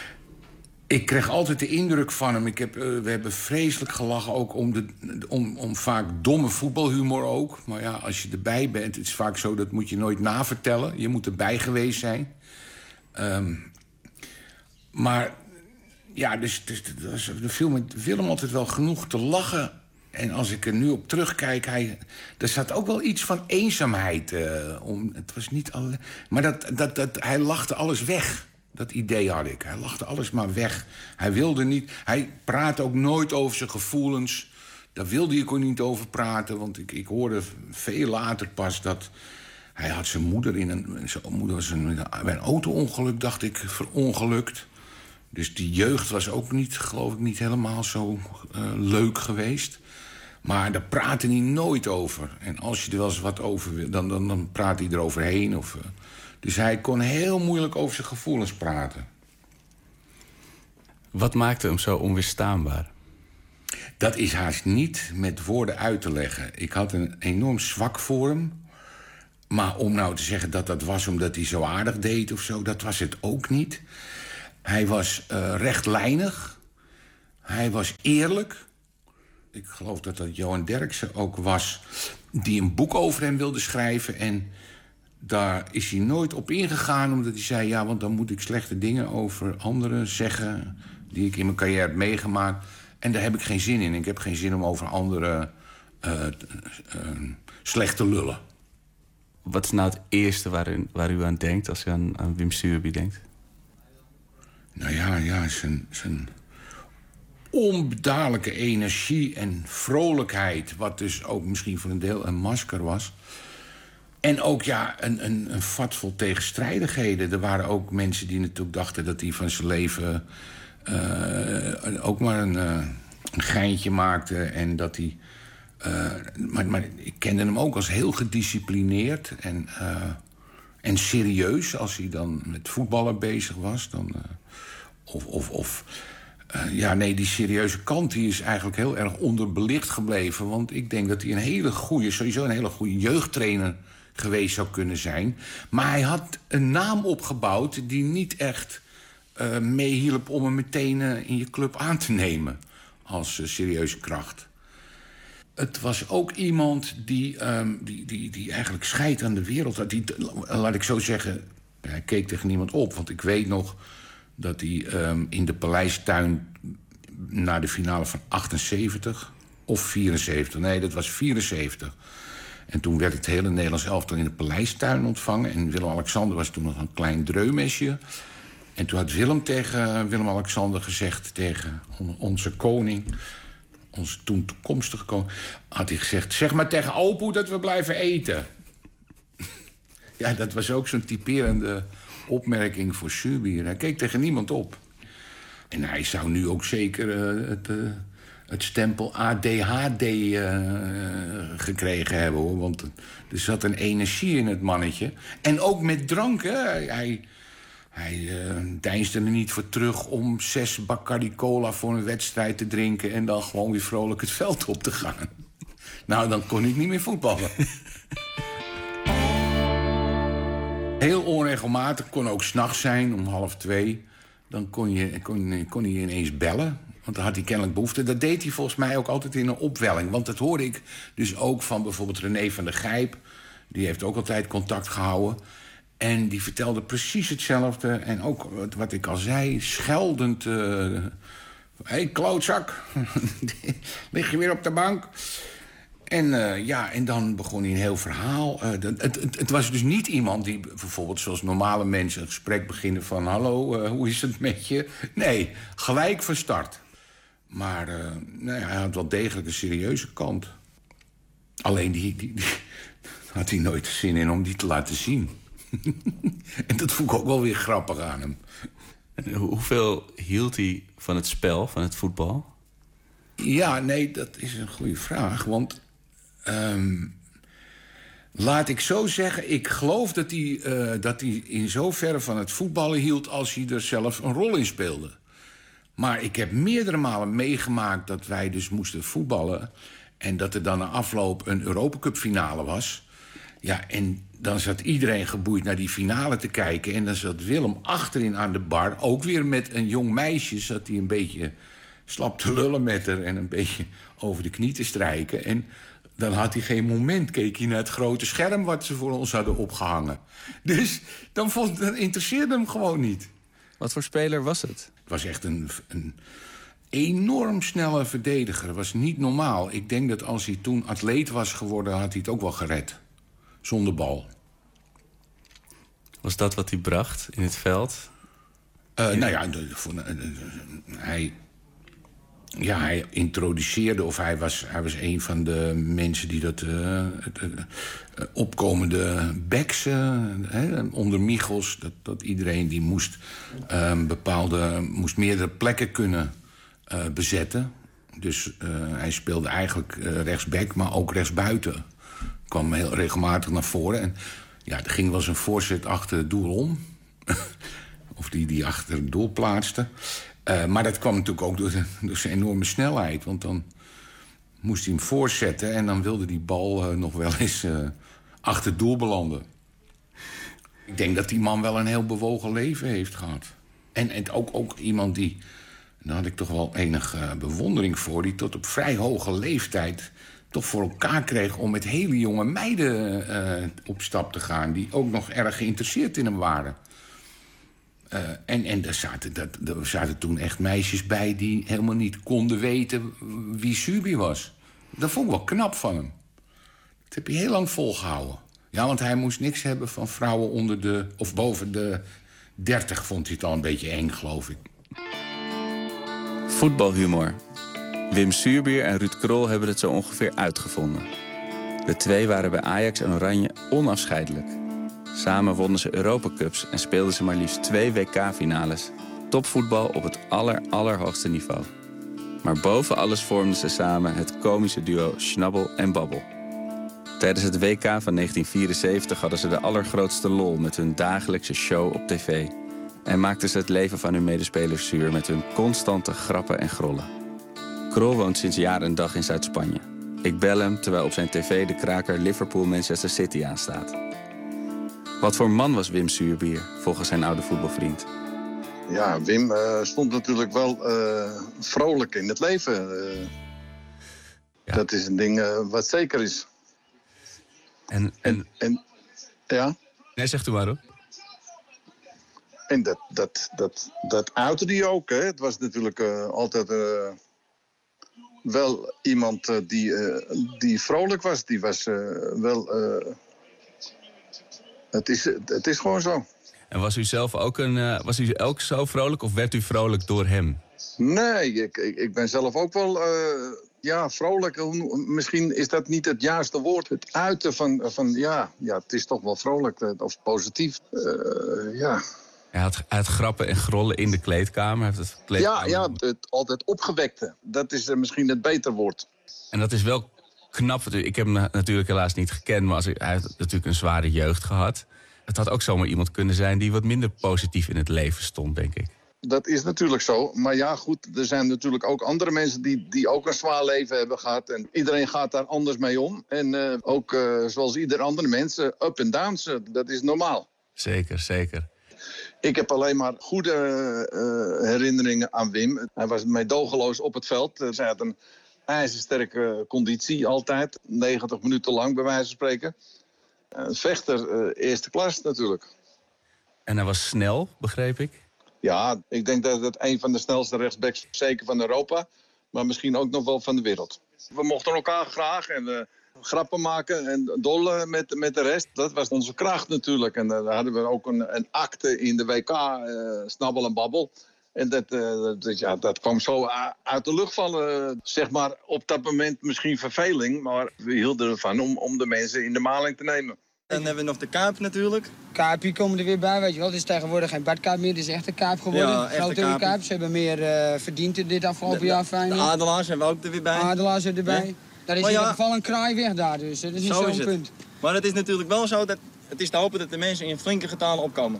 Ik kreeg altijd de indruk van hem... we hebben vreselijk gelachen ook om vaak domme voetbalhumor ook. Maar ja, als je erbij bent, het is vaak zo... dat moet je nooit navertellen. Je moet erbij geweest zijn. Maar ja, dus er viel met Willem altijd wel genoeg te lachen. En als ik er nu op terugkijk... er zat ook wel iets van eenzaamheid om. Het was niet alleen... Maar hij lachte alles weg. Dat idee had ik. Hij lachte alles maar weg. Hij wilde niet... Hij praatte ook nooit over zijn gevoelens. Daar wilde ik ook niet over praten. Want ik hoorde veel later pas dat... Hij had zijn moeder zijn moeder was bij een auto-ongeluk, dacht ik, verongelukt. Dus die jeugd was ook niet, geloof ik, niet helemaal zo leuk geweest. Maar daar praatte hij nooit over. En als je er wel eens wat over wil, dan praat hij eroverheen. Dus hij kon heel moeilijk over zijn gevoelens praten. Wat maakte hem zo onweerstaanbaar? Dat is haast niet met woorden uit te leggen. Ik had een enorm zwak voor hem. Maar om nou te zeggen dat dat was omdat hij zo aardig deed of zo... dat was het ook niet. Hij was rechtlijnig. Hij was eerlijk. Ik geloof dat dat Johan Derksen ook was... die een boek over hem wilde schrijven. En daar is hij nooit op ingegaan, omdat hij zei... ja, want dan moet ik slechte dingen over anderen zeggen... die ik in mijn carrière heb meegemaakt. En daar heb ik geen zin in. Ik heb geen zin om over anderen slecht te lullen. Wat is nou het eerste waar u aan denkt als u aan Wim Zuurbier denkt? Nou ja, zijn onbedadelijke energie en vrolijkheid... wat dus ook misschien voor een deel een masker was. En ook een vat vol tegenstrijdigheden. Er waren ook mensen die natuurlijk dachten dat hij van zijn leven... ook maar een geintje maakte en dat hij... Maar ik kende hem ook als heel gedisciplineerd en serieus. Als hij dan met voetballen bezig was. Die serieuze kant die is eigenlijk heel erg onderbelicht gebleven. Want ik denk dat hij sowieso een hele goede jeugdtrainer geweest zou kunnen zijn. Maar hij had een naam opgebouwd die niet echt meehielp om hem meteen in je club aan te nemen. Als serieuze kracht. Het was ook iemand die eigenlijk scheid aan de wereld had. Laat ik zo zeggen, hij keek tegen niemand op. Want ik weet nog dat hij in de Paleistuin... na de finale van 78 of 74... nee, dat was 74. En toen werd het hele Nederlands elftal in de Paleistuin ontvangen. En Willem-Alexander was toen nog een klein dreumesje. En toen had Willem tegen Willem-Alexander gezegd... tegen onze koning... onze toen toekomstige koning, had hij gezegd... zeg maar tegen Opoe dat we blijven eten. Ja, dat was ook zo'n typerende opmerking voor Suurbier. Hij keek tegen niemand op. En hij zou nu ook zeker het stempel ADHD gekregen hebben, hoor. Want er zat een energie in het mannetje. En ook met drank, hè. Hij deinsde er niet voor terug om 6 Bacardi Cola voor een wedstrijd te drinken en dan gewoon weer vrolijk het veld op te gaan. Nou, dan kon ik niet meer voetballen. Heel onregelmatig, kon ook 's nachts zijn, om 1:30. Dan kon hij ineens bellen, want dan had hij kennelijk behoefte. Dat deed hij volgens mij ook altijd in een opwelling. Want dat hoorde ik dus ook van bijvoorbeeld René van der Gijp. Die heeft ook altijd contact gehouden. En die vertelde precies hetzelfde. En ook wat ik al zei, scheldend. Hé, klootzak, lig je weer op de bank? En dan begon hij een heel verhaal. Het was dus niet iemand die bijvoorbeeld zoals normale mensen een gesprek beginnen van hallo, hoe is het met je? Nee, gelijk van start. Maar hij had wel degelijk een serieuze kant. Alleen die had hij nooit zin in om die te laten zien. En dat vond ik ook wel weer grappig aan hem. En hoeveel hield hij van het spel, van het voetbal? Ja, nee, dat is een goede vraag. Want laat ik zo zeggen, ik geloof dat hij in zoverre van het voetballen hield als hij er zelf een rol in speelde. Maar ik heb meerdere malen meegemaakt dat wij dus moesten voetballen en dat er dan na afloop een Europacup-finale was. Ja, en dan zat iedereen geboeid naar die finale te kijken. En dan zat Willem achterin aan de bar, ook weer met een jong meisje, zat hij een beetje slap te lullen met haar en een beetje over de knie te strijken. En dan had hij geen moment, keek hij naar het grote scherm wat ze voor ons hadden opgehangen. Dus dan interesseerde hem gewoon niet. Wat voor speler was het? Het was echt een enorm snelle verdediger. Het was niet normaal. Ik denk dat als hij toen atleet was geworden, had hij het ook wel gered. Zonder bal. Was dat wat hij bracht in het veld? Hij introduceerde, of hij was een van de mensen die dat opkomende backs, onder Michels, dat iedereen die moest meerdere plekken kunnen bezetten. Dus hij speelde eigenlijk rechtsback, maar ook rechtsbuiten. Kwam heel regelmatig naar voren. En ja, er ging wel eens een voorzet achter het doel om. Of die achter het doel plaatste. Maar dat kwam natuurlijk ook door zijn enorme snelheid. Want dan moest hij hem voorzetten en dan wilde die bal nog wel eens achter het doel belanden. Ik denk dat die man wel een heel bewogen leven heeft gehad. En ook iemand die, daar had ik toch wel enige bewondering voor, die tot op vrij hoge leeftijd toch voor elkaar kreeg om met hele jonge meiden op stap te gaan, die ook nog erg geïnteresseerd in hem waren. En er zaten toen echt meisjes bij die helemaal niet konden weten wie Suurbier was. Dat vond ik wel knap van hem. Dat heb hij heel lang volgehouden. Ja, want hij moest niks hebben van vrouwen onder of boven de 30, vond hij het al een beetje eng, geloof ik. Voetbalhumor. Wim Suurbier en Ruud Krol hebben het zo ongeveer uitgevonden. De twee waren bij Ajax en Oranje onafscheidelijk. Samen wonnen ze Europacups en speelden ze maar liefst 2 WK-finales. Topvoetbal op het allerhoogste niveau. Maar boven alles vormden ze samen het komische duo Schnabbel en Babbel. Tijdens het WK van 1974 hadden ze de allergrootste lol met hun dagelijkse show op tv. En maakten ze het leven van hun medespelers zuur met hun constante grappen en grollen. Krol woont sinds jaar en dag in Zuid-Spanje. Ik bel hem terwijl op zijn tv de kraker Liverpool-Manchester City aanstaat. Wat voor man was Wim Suurbier, volgens zijn oude voetbalvriend? Ja, Wim stond natuurlijk wel vrolijk in het leven. Ja. Dat is een ding wat zeker is. En ja? Nee, zegt u maar hoor. En dat uitte hij ook. Hè? Het was natuurlijk altijd wel iemand die vrolijk was. Die was wel... Het is gewoon zo. En was u zelf ook zo vrolijk of werd u vrolijk door hem? Nee, ik ben zelf ook wel ja, vrolijk. Misschien is dat niet het juiste woord. Het uiten van ja, het is toch wel vrolijk of positief. Ja. Hij had grappen en grollen in de kleedkamer. Het altijd opgewekte. Dat is misschien het beter woord. En dat is wel knap. Ik heb hem natuurlijk helaas niet gekend, maar hij heeft natuurlijk een zware jeugd gehad. Het had ook zomaar iemand kunnen zijn die wat minder positief in het leven stond, denk ik. Dat is natuurlijk zo. Maar ja, goed, er zijn natuurlijk ook andere mensen die ook een zwaar leven hebben gehad. En iedereen gaat daar anders mee om. En ook zoals ieder andere mens, up en downs, dat is normaal. Zeker, zeker. Ik heb alleen maar goede herinneringen aan Wim. Hij was meedogenloos op het veld. Hij had een ijzersterke conditie altijd. 90 minuten lang, bij wijze van spreken. Vechter, eerste klas natuurlijk. En hij was snel, begreep ik? Ja, ik denk dat het een van de snelste rechtsbacks, zeker van Europa, maar misschien ook nog wel van de wereld. We mochten elkaar graag en grappen maken en dollen met de rest. Dat was onze kracht natuurlijk. En dan hadden we ook een akte in de WK, snabbel en babbel. En dat kwam zo uit de lucht vallen. Zeg maar op dat moment misschien verveling, maar we hielden ervan om de mensen in de maling te nemen. Dan hebben we nog de Kuip natuurlijk. Kuipie komen er weer bij, weet je wel. Het is tegenwoordig geen badkuip meer, het is echt een Kuip geworden. Ja, grote Kuip. Ze hebben meer verdiend dit afgelopen jaar, Feyenoord. De Adelaars hebben we ook er weer bij. Adelaars er erbij. Ja. Daar is in ieder geval een kraai weg daar, dus dat is niet zo'n punt. Maar het is natuurlijk wel zo dat het is te hopen dat de mensen in flinke getalen opkomen.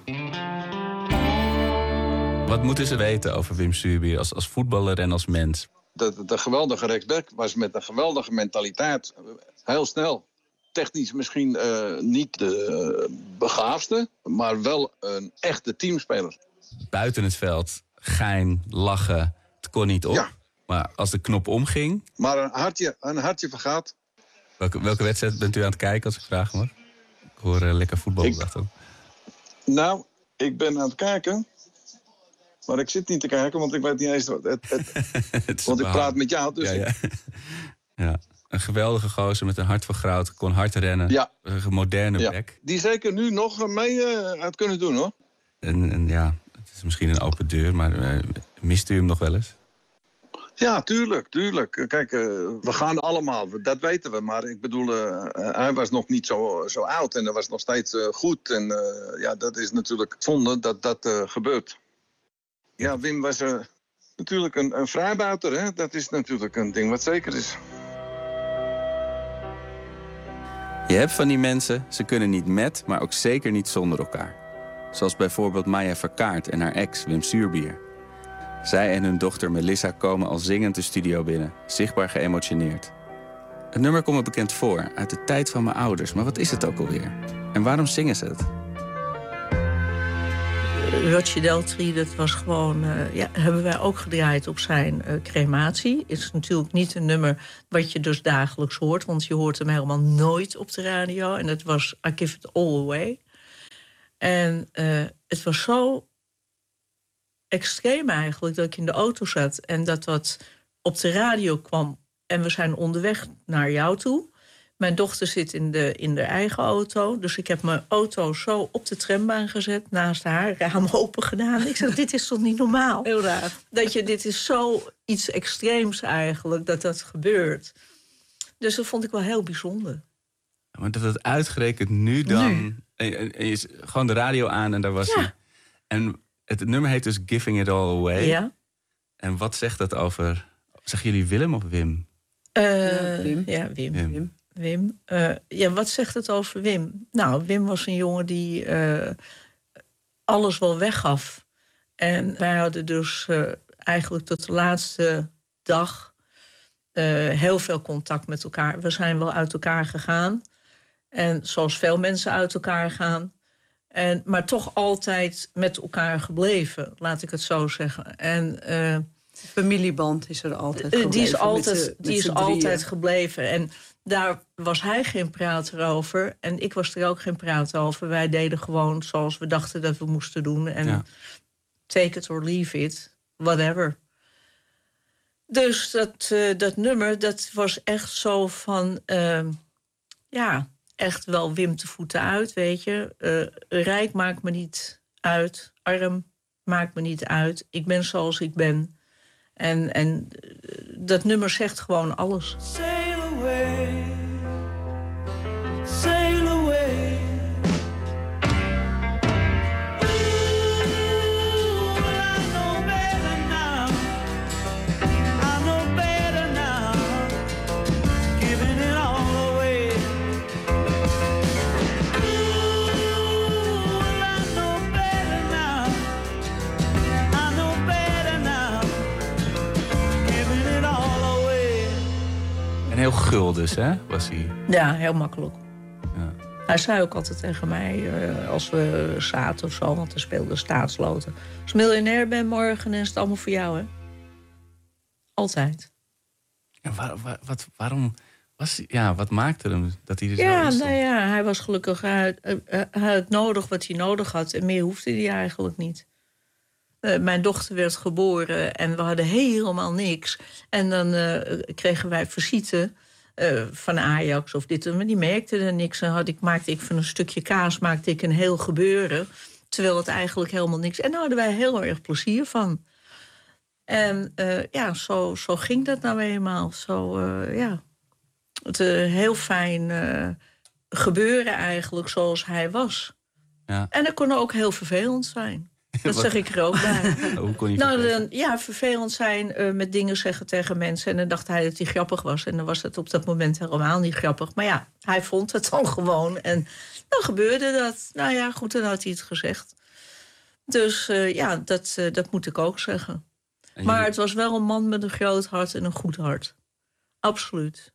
Wat moeten ze weten over Wim Suurbier als voetballer en als mens? De geweldige rechtsback was met een geweldige mentaliteit. Heel snel. Technisch misschien niet de begaafdste, maar wel een echte teamspeler. Buiten het veld, gein, lachen, het kon niet op. Ja. Maar als de knop omging... Maar een hartje vergaat. Welke wedstrijd bent u aan het kijken, als ik vraag mag? Ik hoor lekker voetbal. Nou, ik ben aan het kijken. Maar ik zit niet te kijken, want ik weet niet eens... want ik praat met jou, dus... Ja. Een geweldige gozer met een hart van goud. Kon hard rennen. Ja. Een moderne back. Die zeker nu nog mee uit kunnen doen, hoor. En ja, het is misschien een open deur, maar mist u hem nog wel eens? Ja, tuurlijk. Kijk, we gaan allemaal, dat weten we. Maar ik bedoel, hij was nog niet zo oud en hij was nog steeds goed. En dat is natuurlijk zonde dat dat gebeurt. Ja, Wim was natuurlijk een vrijbuiter, hè. Dat is natuurlijk een ding wat zeker is. Je hebt van die mensen, ze kunnen niet met, maar ook zeker niet zonder elkaar. Zoals bijvoorbeeld Maya Verkaert en haar ex Wim Suurbier. Zij en hun dochter Melissa komen al zingend de studio binnen, zichtbaar geëmotioneerd. Het nummer komt me bekend voor, uit de tijd van mijn ouders. Maar wat is het ook alweer? En waarom zingen ze het? Rochdale, dat was gewoon, hebben wij ook gedraaid op zijn crematie. Het is natuurlijk niet een nummer wat je dus dagelijks hoort, want je hoort hem helemaal nooit op de radio. En dat was I Give It All Away. En het was zo extreem eigenlijk dat ik in de auto zat en dat op de radio kwam. En we zijn onderweg naar jou toe. Mijn dochter zit in de eigen auto. Dus ik heb mijn auto zo op de trambaan gezet, naast haar, raam open gedaan. Ik zeg, dit is toch niet normaal? Heel raar. Dit is zo iets extreems eigenlijk, dat gebeurt. Dus dat vond ik wel heel bijzonder. Ja, maar dat het uitgerekend nu dan... En je gewoon de radio aan en daar was hij. En het nummer heet dus Giving It All Away. Ja. En wat zegt dat over... Zeggen jullie Willem of Wim? Wim. Ja, Wim. Wat zegt het over Wim? Nou, Wim was een jongen die alles wel weggaf. En wij hadden dus eigenlijk tot de laatste dag heel veel contact met elkaar. We zijn wel uit elkaar gegaan. En zoals veel mensen uit elkaar gaan. Maar toch altijd met elkaar gebleven, laat ik het zo zeggen. En familieband is er altijd gebleven. Die is altijd gebleven. En daar was hij geen prater over. En ik was er ook geen prater over. Wij deden gewoon zoals we dachten dat we moesten doen. En take it or leave it. Whatever. Dus dat nummer, dat was echt zo van... echt wel Wim te voeten uit, weet je. Rijk maakt me niet uit. Arm maakt me niet uit. Ik ben zoals ik ben. En dat nummer zegt gewoon alles. Sail away, sail away. En heel gul dus, hè, was hij? Ja, heel makkelijk. Ja. Hij zei ook altijd tegen mij, als we zaten of zo, want hij speelde staatsloten. Als je miljonair bent morgen, dan is het allemaal voor jou, hè? Altijd. En waarom was hij, ja, wat maakte hem dat hij er zo is? Nou ja, hij was gelukkig. Hij had nodig wat hij nodig had. En meer hoefde hij eigenlijk niet. Mijn dochter werd geboren en we hadden helemaal niks. En dan kregen wij visite van Ajax of dit. Maar die merkte er niks. En maakte ik van een stukje kaas een heel gebeuren. Terwijl het eigenlijk helemaal niks. En daar hadden wij heel erg plezier van. En zo ging dat nou eenmaal. Het heel fijn gebeuren eigenlijk zoals hij was. Ja. En dat kon ook heel vervelend zijn. Dat zeg ik er ook bij. Hoe kon je vervelend zijn met dingen zeggen tegen mensen. En dan dacht hij dat hij grappig was. En dan was het op dat moment helemaal niet grappig. Maar ja, hij vond het dan gewoon. En dan gebeurde dat. Nou ja, goed, dan had hij het gezegd. Dus dat moet ik ook zeggen. Maar het was wel een man met een groot hart en een goed hart. Absoluut.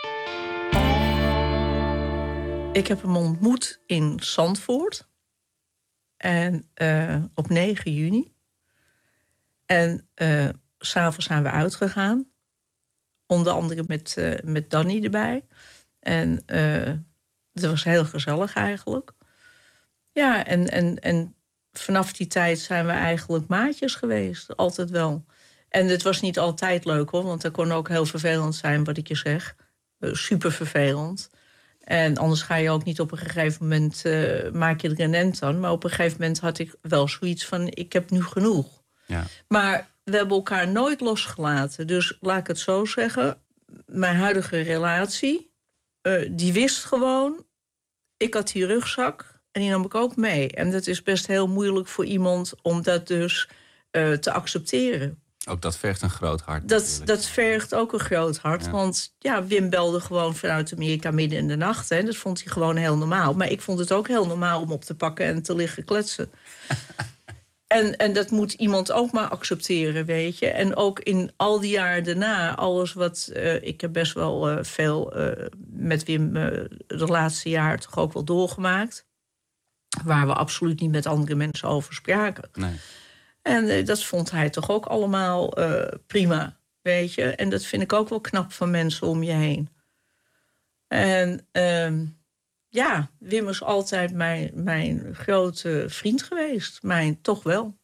Ik heb hem ontmoet in Zandvoort. En op 9 juni. En 's avonds zijn we uitgegaan. Onder andere met Danny erbij. En dat was heel gezellig eigenlijk. Ja, en vanaf die tijd zijn we eigenlijk maatjes geweest. Altijd wel. En het was niet altijd leuk, hoor. Want dat kon ook heel vervelend zijn, wat ik je zeg. Super vervelend. En anders ga je ook niet op een gegeven moment maak je er een end aan. Maar op een gegeven moment had ik wel zoiets van, ik heb nu genoeg. Ja. Maar we hebben elkaar nooit losgelaten. Dus laat ik het zo zeggen. Mijn huidige relatie, die wist gewoon, ik had die rugzak en die nam ik ook mee. En dat is best heel moeilijk voor iemand om dat dus te accepteren. Ook dat vergt een groot hart. Dat vergt ook een groot hart. Ja. Want ja, Wim belde gewoon vanuit Amerika midden in de nacht. Hè. Dat vond hij gewoon heel normaal. Maar ik vond het ook heel normaal om op te pakken en te liggen kletsen. En dat moet iemand ook maar accepteren, weet je. En ook in al die jaren daarna, alles wat... ik heb best wel veel met Wim de laatste jaar toch ook wel doorgemaakt. Waar we absoluut niet met andere mensen over spraken. Nee. En dat vond hij toch ook allemaal prima, weet je. En dat vind ik ook wel knap van mensen om je heen. En Wim is altijd mijn grote vriend geweest. Mijn toch wel.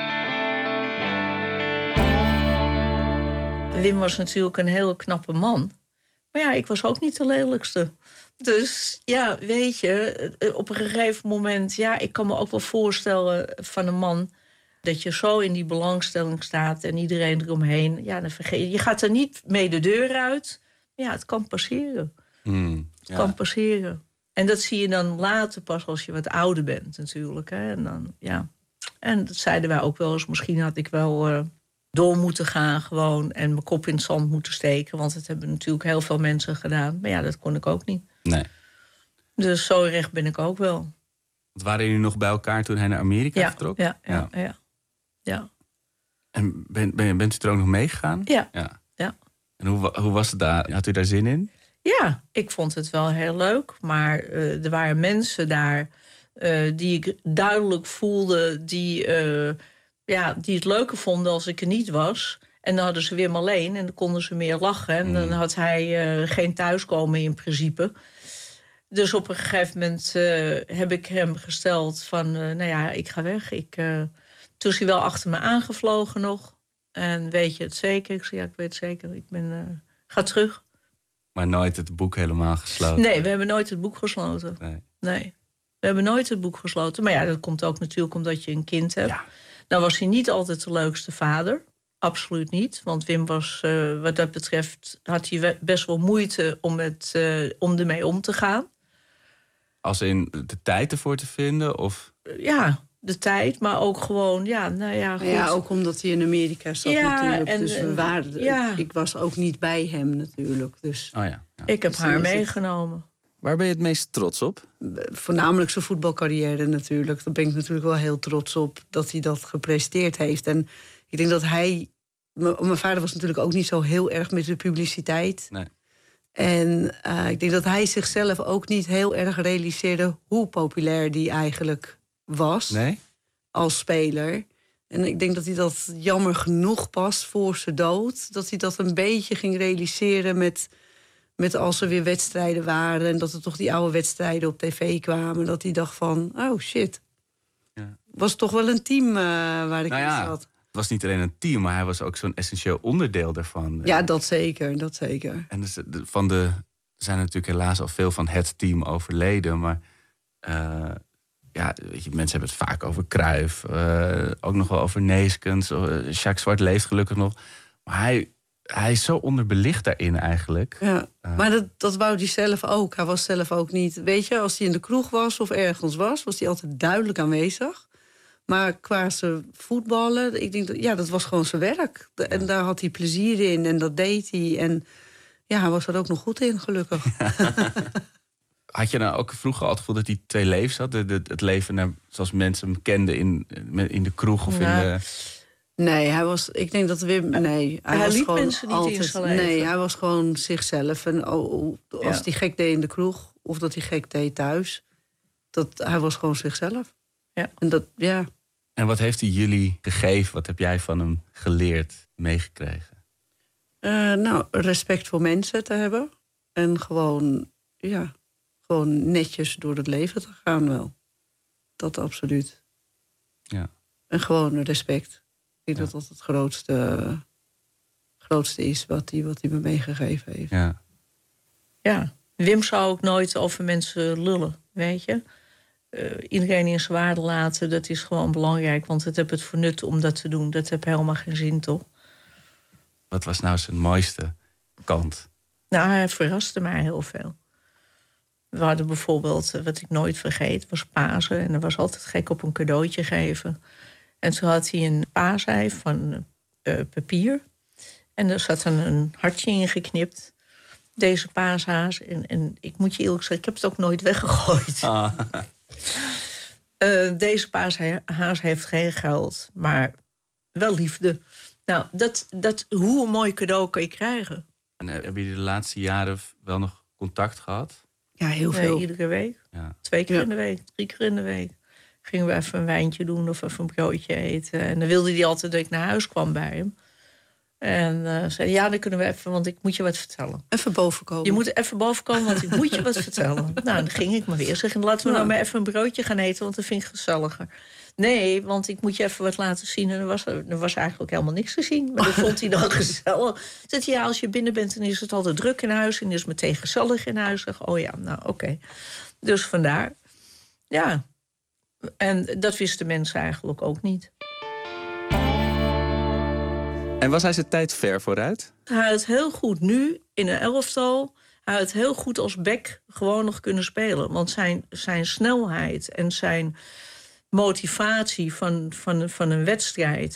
Wim was natuurlijk een heel knappe man. Maar ja, ik was ook niet de lelijkste. Dus ja, weet je, op een gegeven moment... ja, ik kan me ook wel voorstellen van een man... dat je zo in die belangstelling staat en iedereen eromheen... ja, dan vergeet je gaat er niet mee de deur uit. Ja, het kan passeren. Het kan passeren. En dat zie je dan later pas als je wat ouder bent natuurlijk. Hè? En dan, ja. En dat zeiden wij ook wel eens. Misschien had ik wel door moeten gaan gewoon... en mijn kop in het zand moeten steken. Want dat hebben natuurlijk heel veel mensen gedaan. Maar ja, dat kon ik ook niet. Nee. Dus zo recht ben ik ook wel. Want waren jullie nog bij elkaar toen hij naar Amerika vertrok? Ja. En bent u er ook nog meegegaan? Ja. En hoe was het daar? Had u daar zin in? Ja, ik vond het wel heel leuk. Maar er waren mensen daar die ik duidelijk voelde... die het leuker vonden als ik er niet was. En dan hadden ze Wim alleen en dan konden ze meer lachen. En dan had hij geen thuiskomen in principe. Dus op een gegeven moment heb ik hem gesteld van... ik ga weg. Toen is hij wel achter me aangevlogen nog. En weet je het zeker? Ik zei, ja, ik weet het zeker. Ik ga terug. Maar nooit het boek helemaal gesloten? Nee, we hebben nooit het boek gesloten. Nee. We hebben nooit het boek gesloten. Maar ja, dat komt ook natuurlijk omdat je een kind hebt. Ja. Nou was hij niet altijd de leukste vader. absoluut niet. Want Wim was, wat dat betreft, had hij best wel moeite om ermee om te gaan. Als in de tijd ervoor te vinden? Of? Ja, de tijd, maar ook gewoon, goed. Ja, ook omdat hij in Amerika zat natuurlijk. En, dus ik was ook niet bij hem natuurlijk. Dus. Oh ja. Ik heb haar meegenomen. Waar ben je het meest trots op? Voornamelijk zijn voetbalcarrière natuurlijk. Daar ben ik natuurlijk wel heel trots op dat hij dat gepresteerd heeft. En ik denk dat hij... Mijn vader was natuurlijk ook niet zo heel erg met de publiciteit. Nee. En ik denk dat hij zichzelf ook niet heel erg realiseerde hoe populair die eigenlijk was als speler. En ik denk dat hij dat jammer genoeg pas voor zijn dood... dat hij dat een beetje ging realiseren met als er weer wedstrijden waren... en dat er toch die oude wedstrijden op tv kwamen... dat hij dacht van, oh shit. Ja. Was toch wel een team waar ik in zat. Het was niet alleen een team, maar hij was ook zo'n essentieel onderdeel daarvan. Ja, dat zeker, dat zeker. En dus er zijn natuurlijk helaas al veel van het team overleden... maar weet je, mensen hebben het vaak over Cruijff... ook nog wel over Neeskens, Jacques Zwart leeft gelukkig nog... maar hij is zo onderbelicht daarin eigenlijk. Ja, maar dat wou hij zelf ook. Hij was zelf ook niet... Weet je, als hij in de kroeg was of ergens was hij altijd duidelijk aanwezig. Maar qua zijn voetballen, ik denk dat was gewoon zijn werk. En daar had hij plezier in en dat deed hij. En hij was er ook nog goed in, gelukkig. Had je nou ook vroeger al het gevoel dat hij twee levens had? Het leven zoals mensen hem kenden in de kroeg of in de... Nee, hij was. Ik denk dat Wim. Nee, hij was liet gewoon mensen niet altijd, in zijn leven. Nee, hij was gewoon zichzelf. En als hij gek deed in de kroeg of dat hij gek deed thuis, hij was gewoon zichzelf. Ja. En wat heeft hij jullie gegeven? Wat heb jij van hem geleerd, meegekregen? Respect voor mensen te hebben en gewoon netjes door het leven te gaan wel. Dat absoluut. Ja. En gewoon respect. Ik denk dat het grootste is wat hij me meegegeven heeft. Ja, Wim zou ook nooit over mensen lullen, weet je. Iedereen in zijn waarde laten, dat is gewoon belangrijk. Want het heeft het voor nut om dat te doen. Dat heeft helemaal geen zin, toch? Wat was nou zijn mooiste kant? Nou, hij verraste mij heel veel. We hadden bijvoorbeeld, wat ik nooit vergeet, was Pasen. En hij was altijd gek op een cadeautje geven. En toen had hij een paasei van papier. En er zat dan een hartje in geknipt. Deze paashaas. En ik moet je eerlijk zeggen, ik heb het ook nooit weggegooid. Deze paashaas heeft geen geld, maar wel liefde. Nou, hoe een mooi cadeau kan je krijgen. En hebben jullie de laatste jaren wel nog contact gehad? Ja, heel veel. Iedere week. Ja. 2 keer in de week, 3 keer in de week. Gingen we even een wijntje doen of even een broodje eten. En dan wilde hij altijd dat ik naar huis kwam bij hem. En zei, dan kunnen we even, want ik moet je wat vertellen. Even boven komen. Je moet even boven komen, want ik moet je wat vertellen. Nou, dan ging ik maar weer zeggen, laten we nou maar even een broodje gaan eten, want dat vind ik gezelliger. Nee, want ik moet je even wat laten zien. En er was eigenlijk helemaal niks te zien. Maar dat vond hij dan gezellig. Zegt hij, als je binnen bent, dan is het altijd druk in huis. En is het meteen gezellig in huis. Zeg, oké. Dus vandaar. Ja. En dat wisten mensen eigenlijk ook niet. En was hij zijn tijd ver vooruit? Hij had heel goed nu in een elftal. Hij had heel goed als back gewoon nog kunnen spelen. Want zijn snelheid en zijn motivatie van een wedstrijd.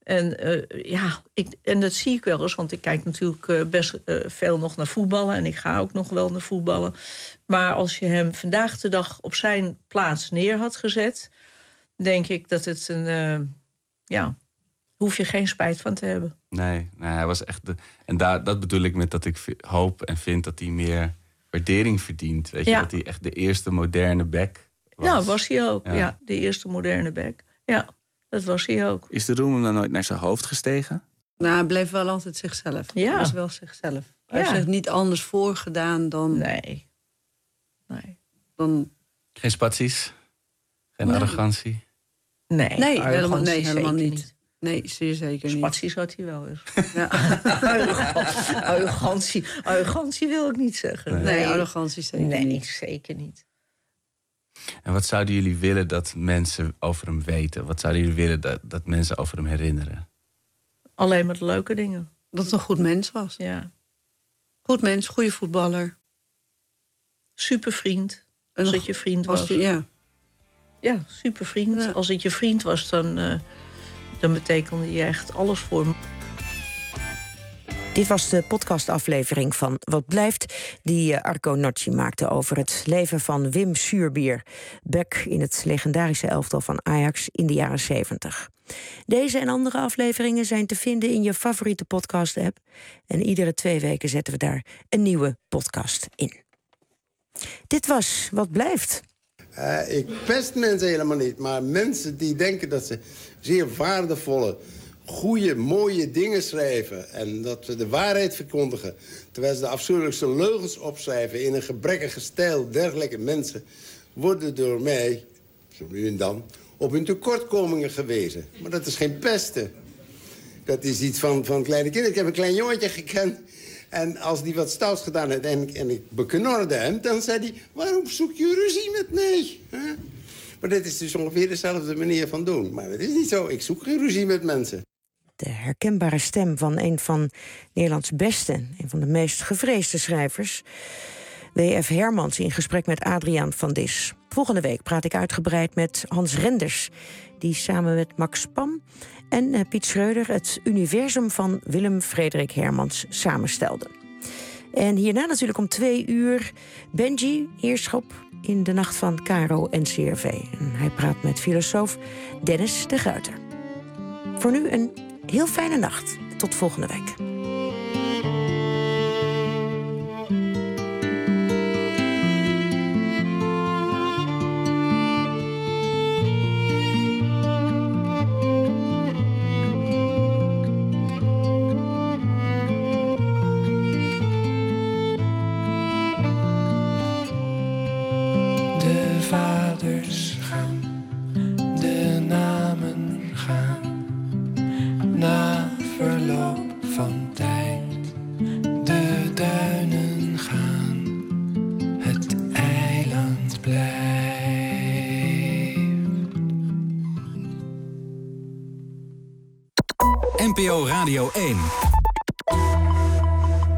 En dat zie ik wel eens, want ik kijk natuurlijk best veel nog naar voetballen. En ik ga ook nog wel naar voetballen. Maar als je hem vandaag de dag op zijn plaats neer had gezet, denk ik dat het hoef je geen spijt van te hebben. Nee, hij was echt... dat bedoel ik met dat ik hoop en vind dat hij meer waardering verdient. Weet je, dat hij echt de eerste moderne back was. Ja, was hij ook. Ja, de eerste moderne back. Ja, dat was hij ook. Is de roem hem dan nooit naar zijn hoofd gestegen? Nou, hij bleef wel altijd zichzelf. Ja. Hij was wel zichzelf. Hij heeft zich niet anders voorgedaan dan... Nee. Geen spaties? Geen arrogantie? Nee, helemaal niet. Nee, zeer zeker niet. Spaties had hij wel eens. Ja. Arrogantie wil ik niet zeggen. Nee, arrogantie zeker niet. Nee, zeker niet. En wat zouden jullie willen dat mensen over hem weten? Wat zouden jullie willen dat mensen over hem herinneren? Alleen maar de leuke dingen. Dat het een goed mens was. Ja. Goed mens, goede voetballer. Super vriend. Als het je vriend was. Ja, super vriend. Ja. Als het je vriend was, dan betekende je echt alles voor me. Dit was de podcastaflevering van Wat Blijft, die Arco Nocci maakte over het leven van Wim Suurbier, back in het legendarische elftal van Ajax in de jaren 70. Deze en andere afleveringen zijn te vinden in je favoriete podcast-app. En iedere 2 weken zetten we daar een nieuwe podcast in. Dit was Wat Blijft. Ik pest mensen helemaal niet, maar mensen die denken dat ze zeer waardevolle, goede, mooie dingen schrijven en dat ze de waarheid verkondigen, terwijl ze de afschuwelijkste leugens opschrijven in een gebrekkige stijl, dergelijke mensen worden door mij, zo nu en dan, op hun tekortkomingen gewezen. Maar dat is geen pesten. Dat is iets van kleine kinderen. Ik heb een klein jongetje gekend. En als die wat stouts gedaan had en ik beknorde hem, dan zei hij, waarom zoek je ruzie met mij? Huh? Maar dit is dus ongeveer dezelfde manier van doen. Maar het is niet zo, ik zoek geen ruzie met mensen. De herkenbare stem van een van Nederlands beste, een van de meest gevreesde schrijvers, W.F. Hermans, in gesprek met Adriaan van Dis. Volgende week praat ik uitgebreid met Hans Renders, die samen met Max Pam en Piet Schreuder het universum van Willem Frederik Hermans samenstelde. En hierna natuurlijk om 2 uur Benji, Heerschop in de nacht van Caro en CRV. En hij praat met filosoof Dennis de Gruyter. Voor nu een heel fijne nacht. Tot volgende week. De vaders gaan, de namen gaan, na verloop van tijd. De duinen gaan, het eiland blijft. NPO Radio 1.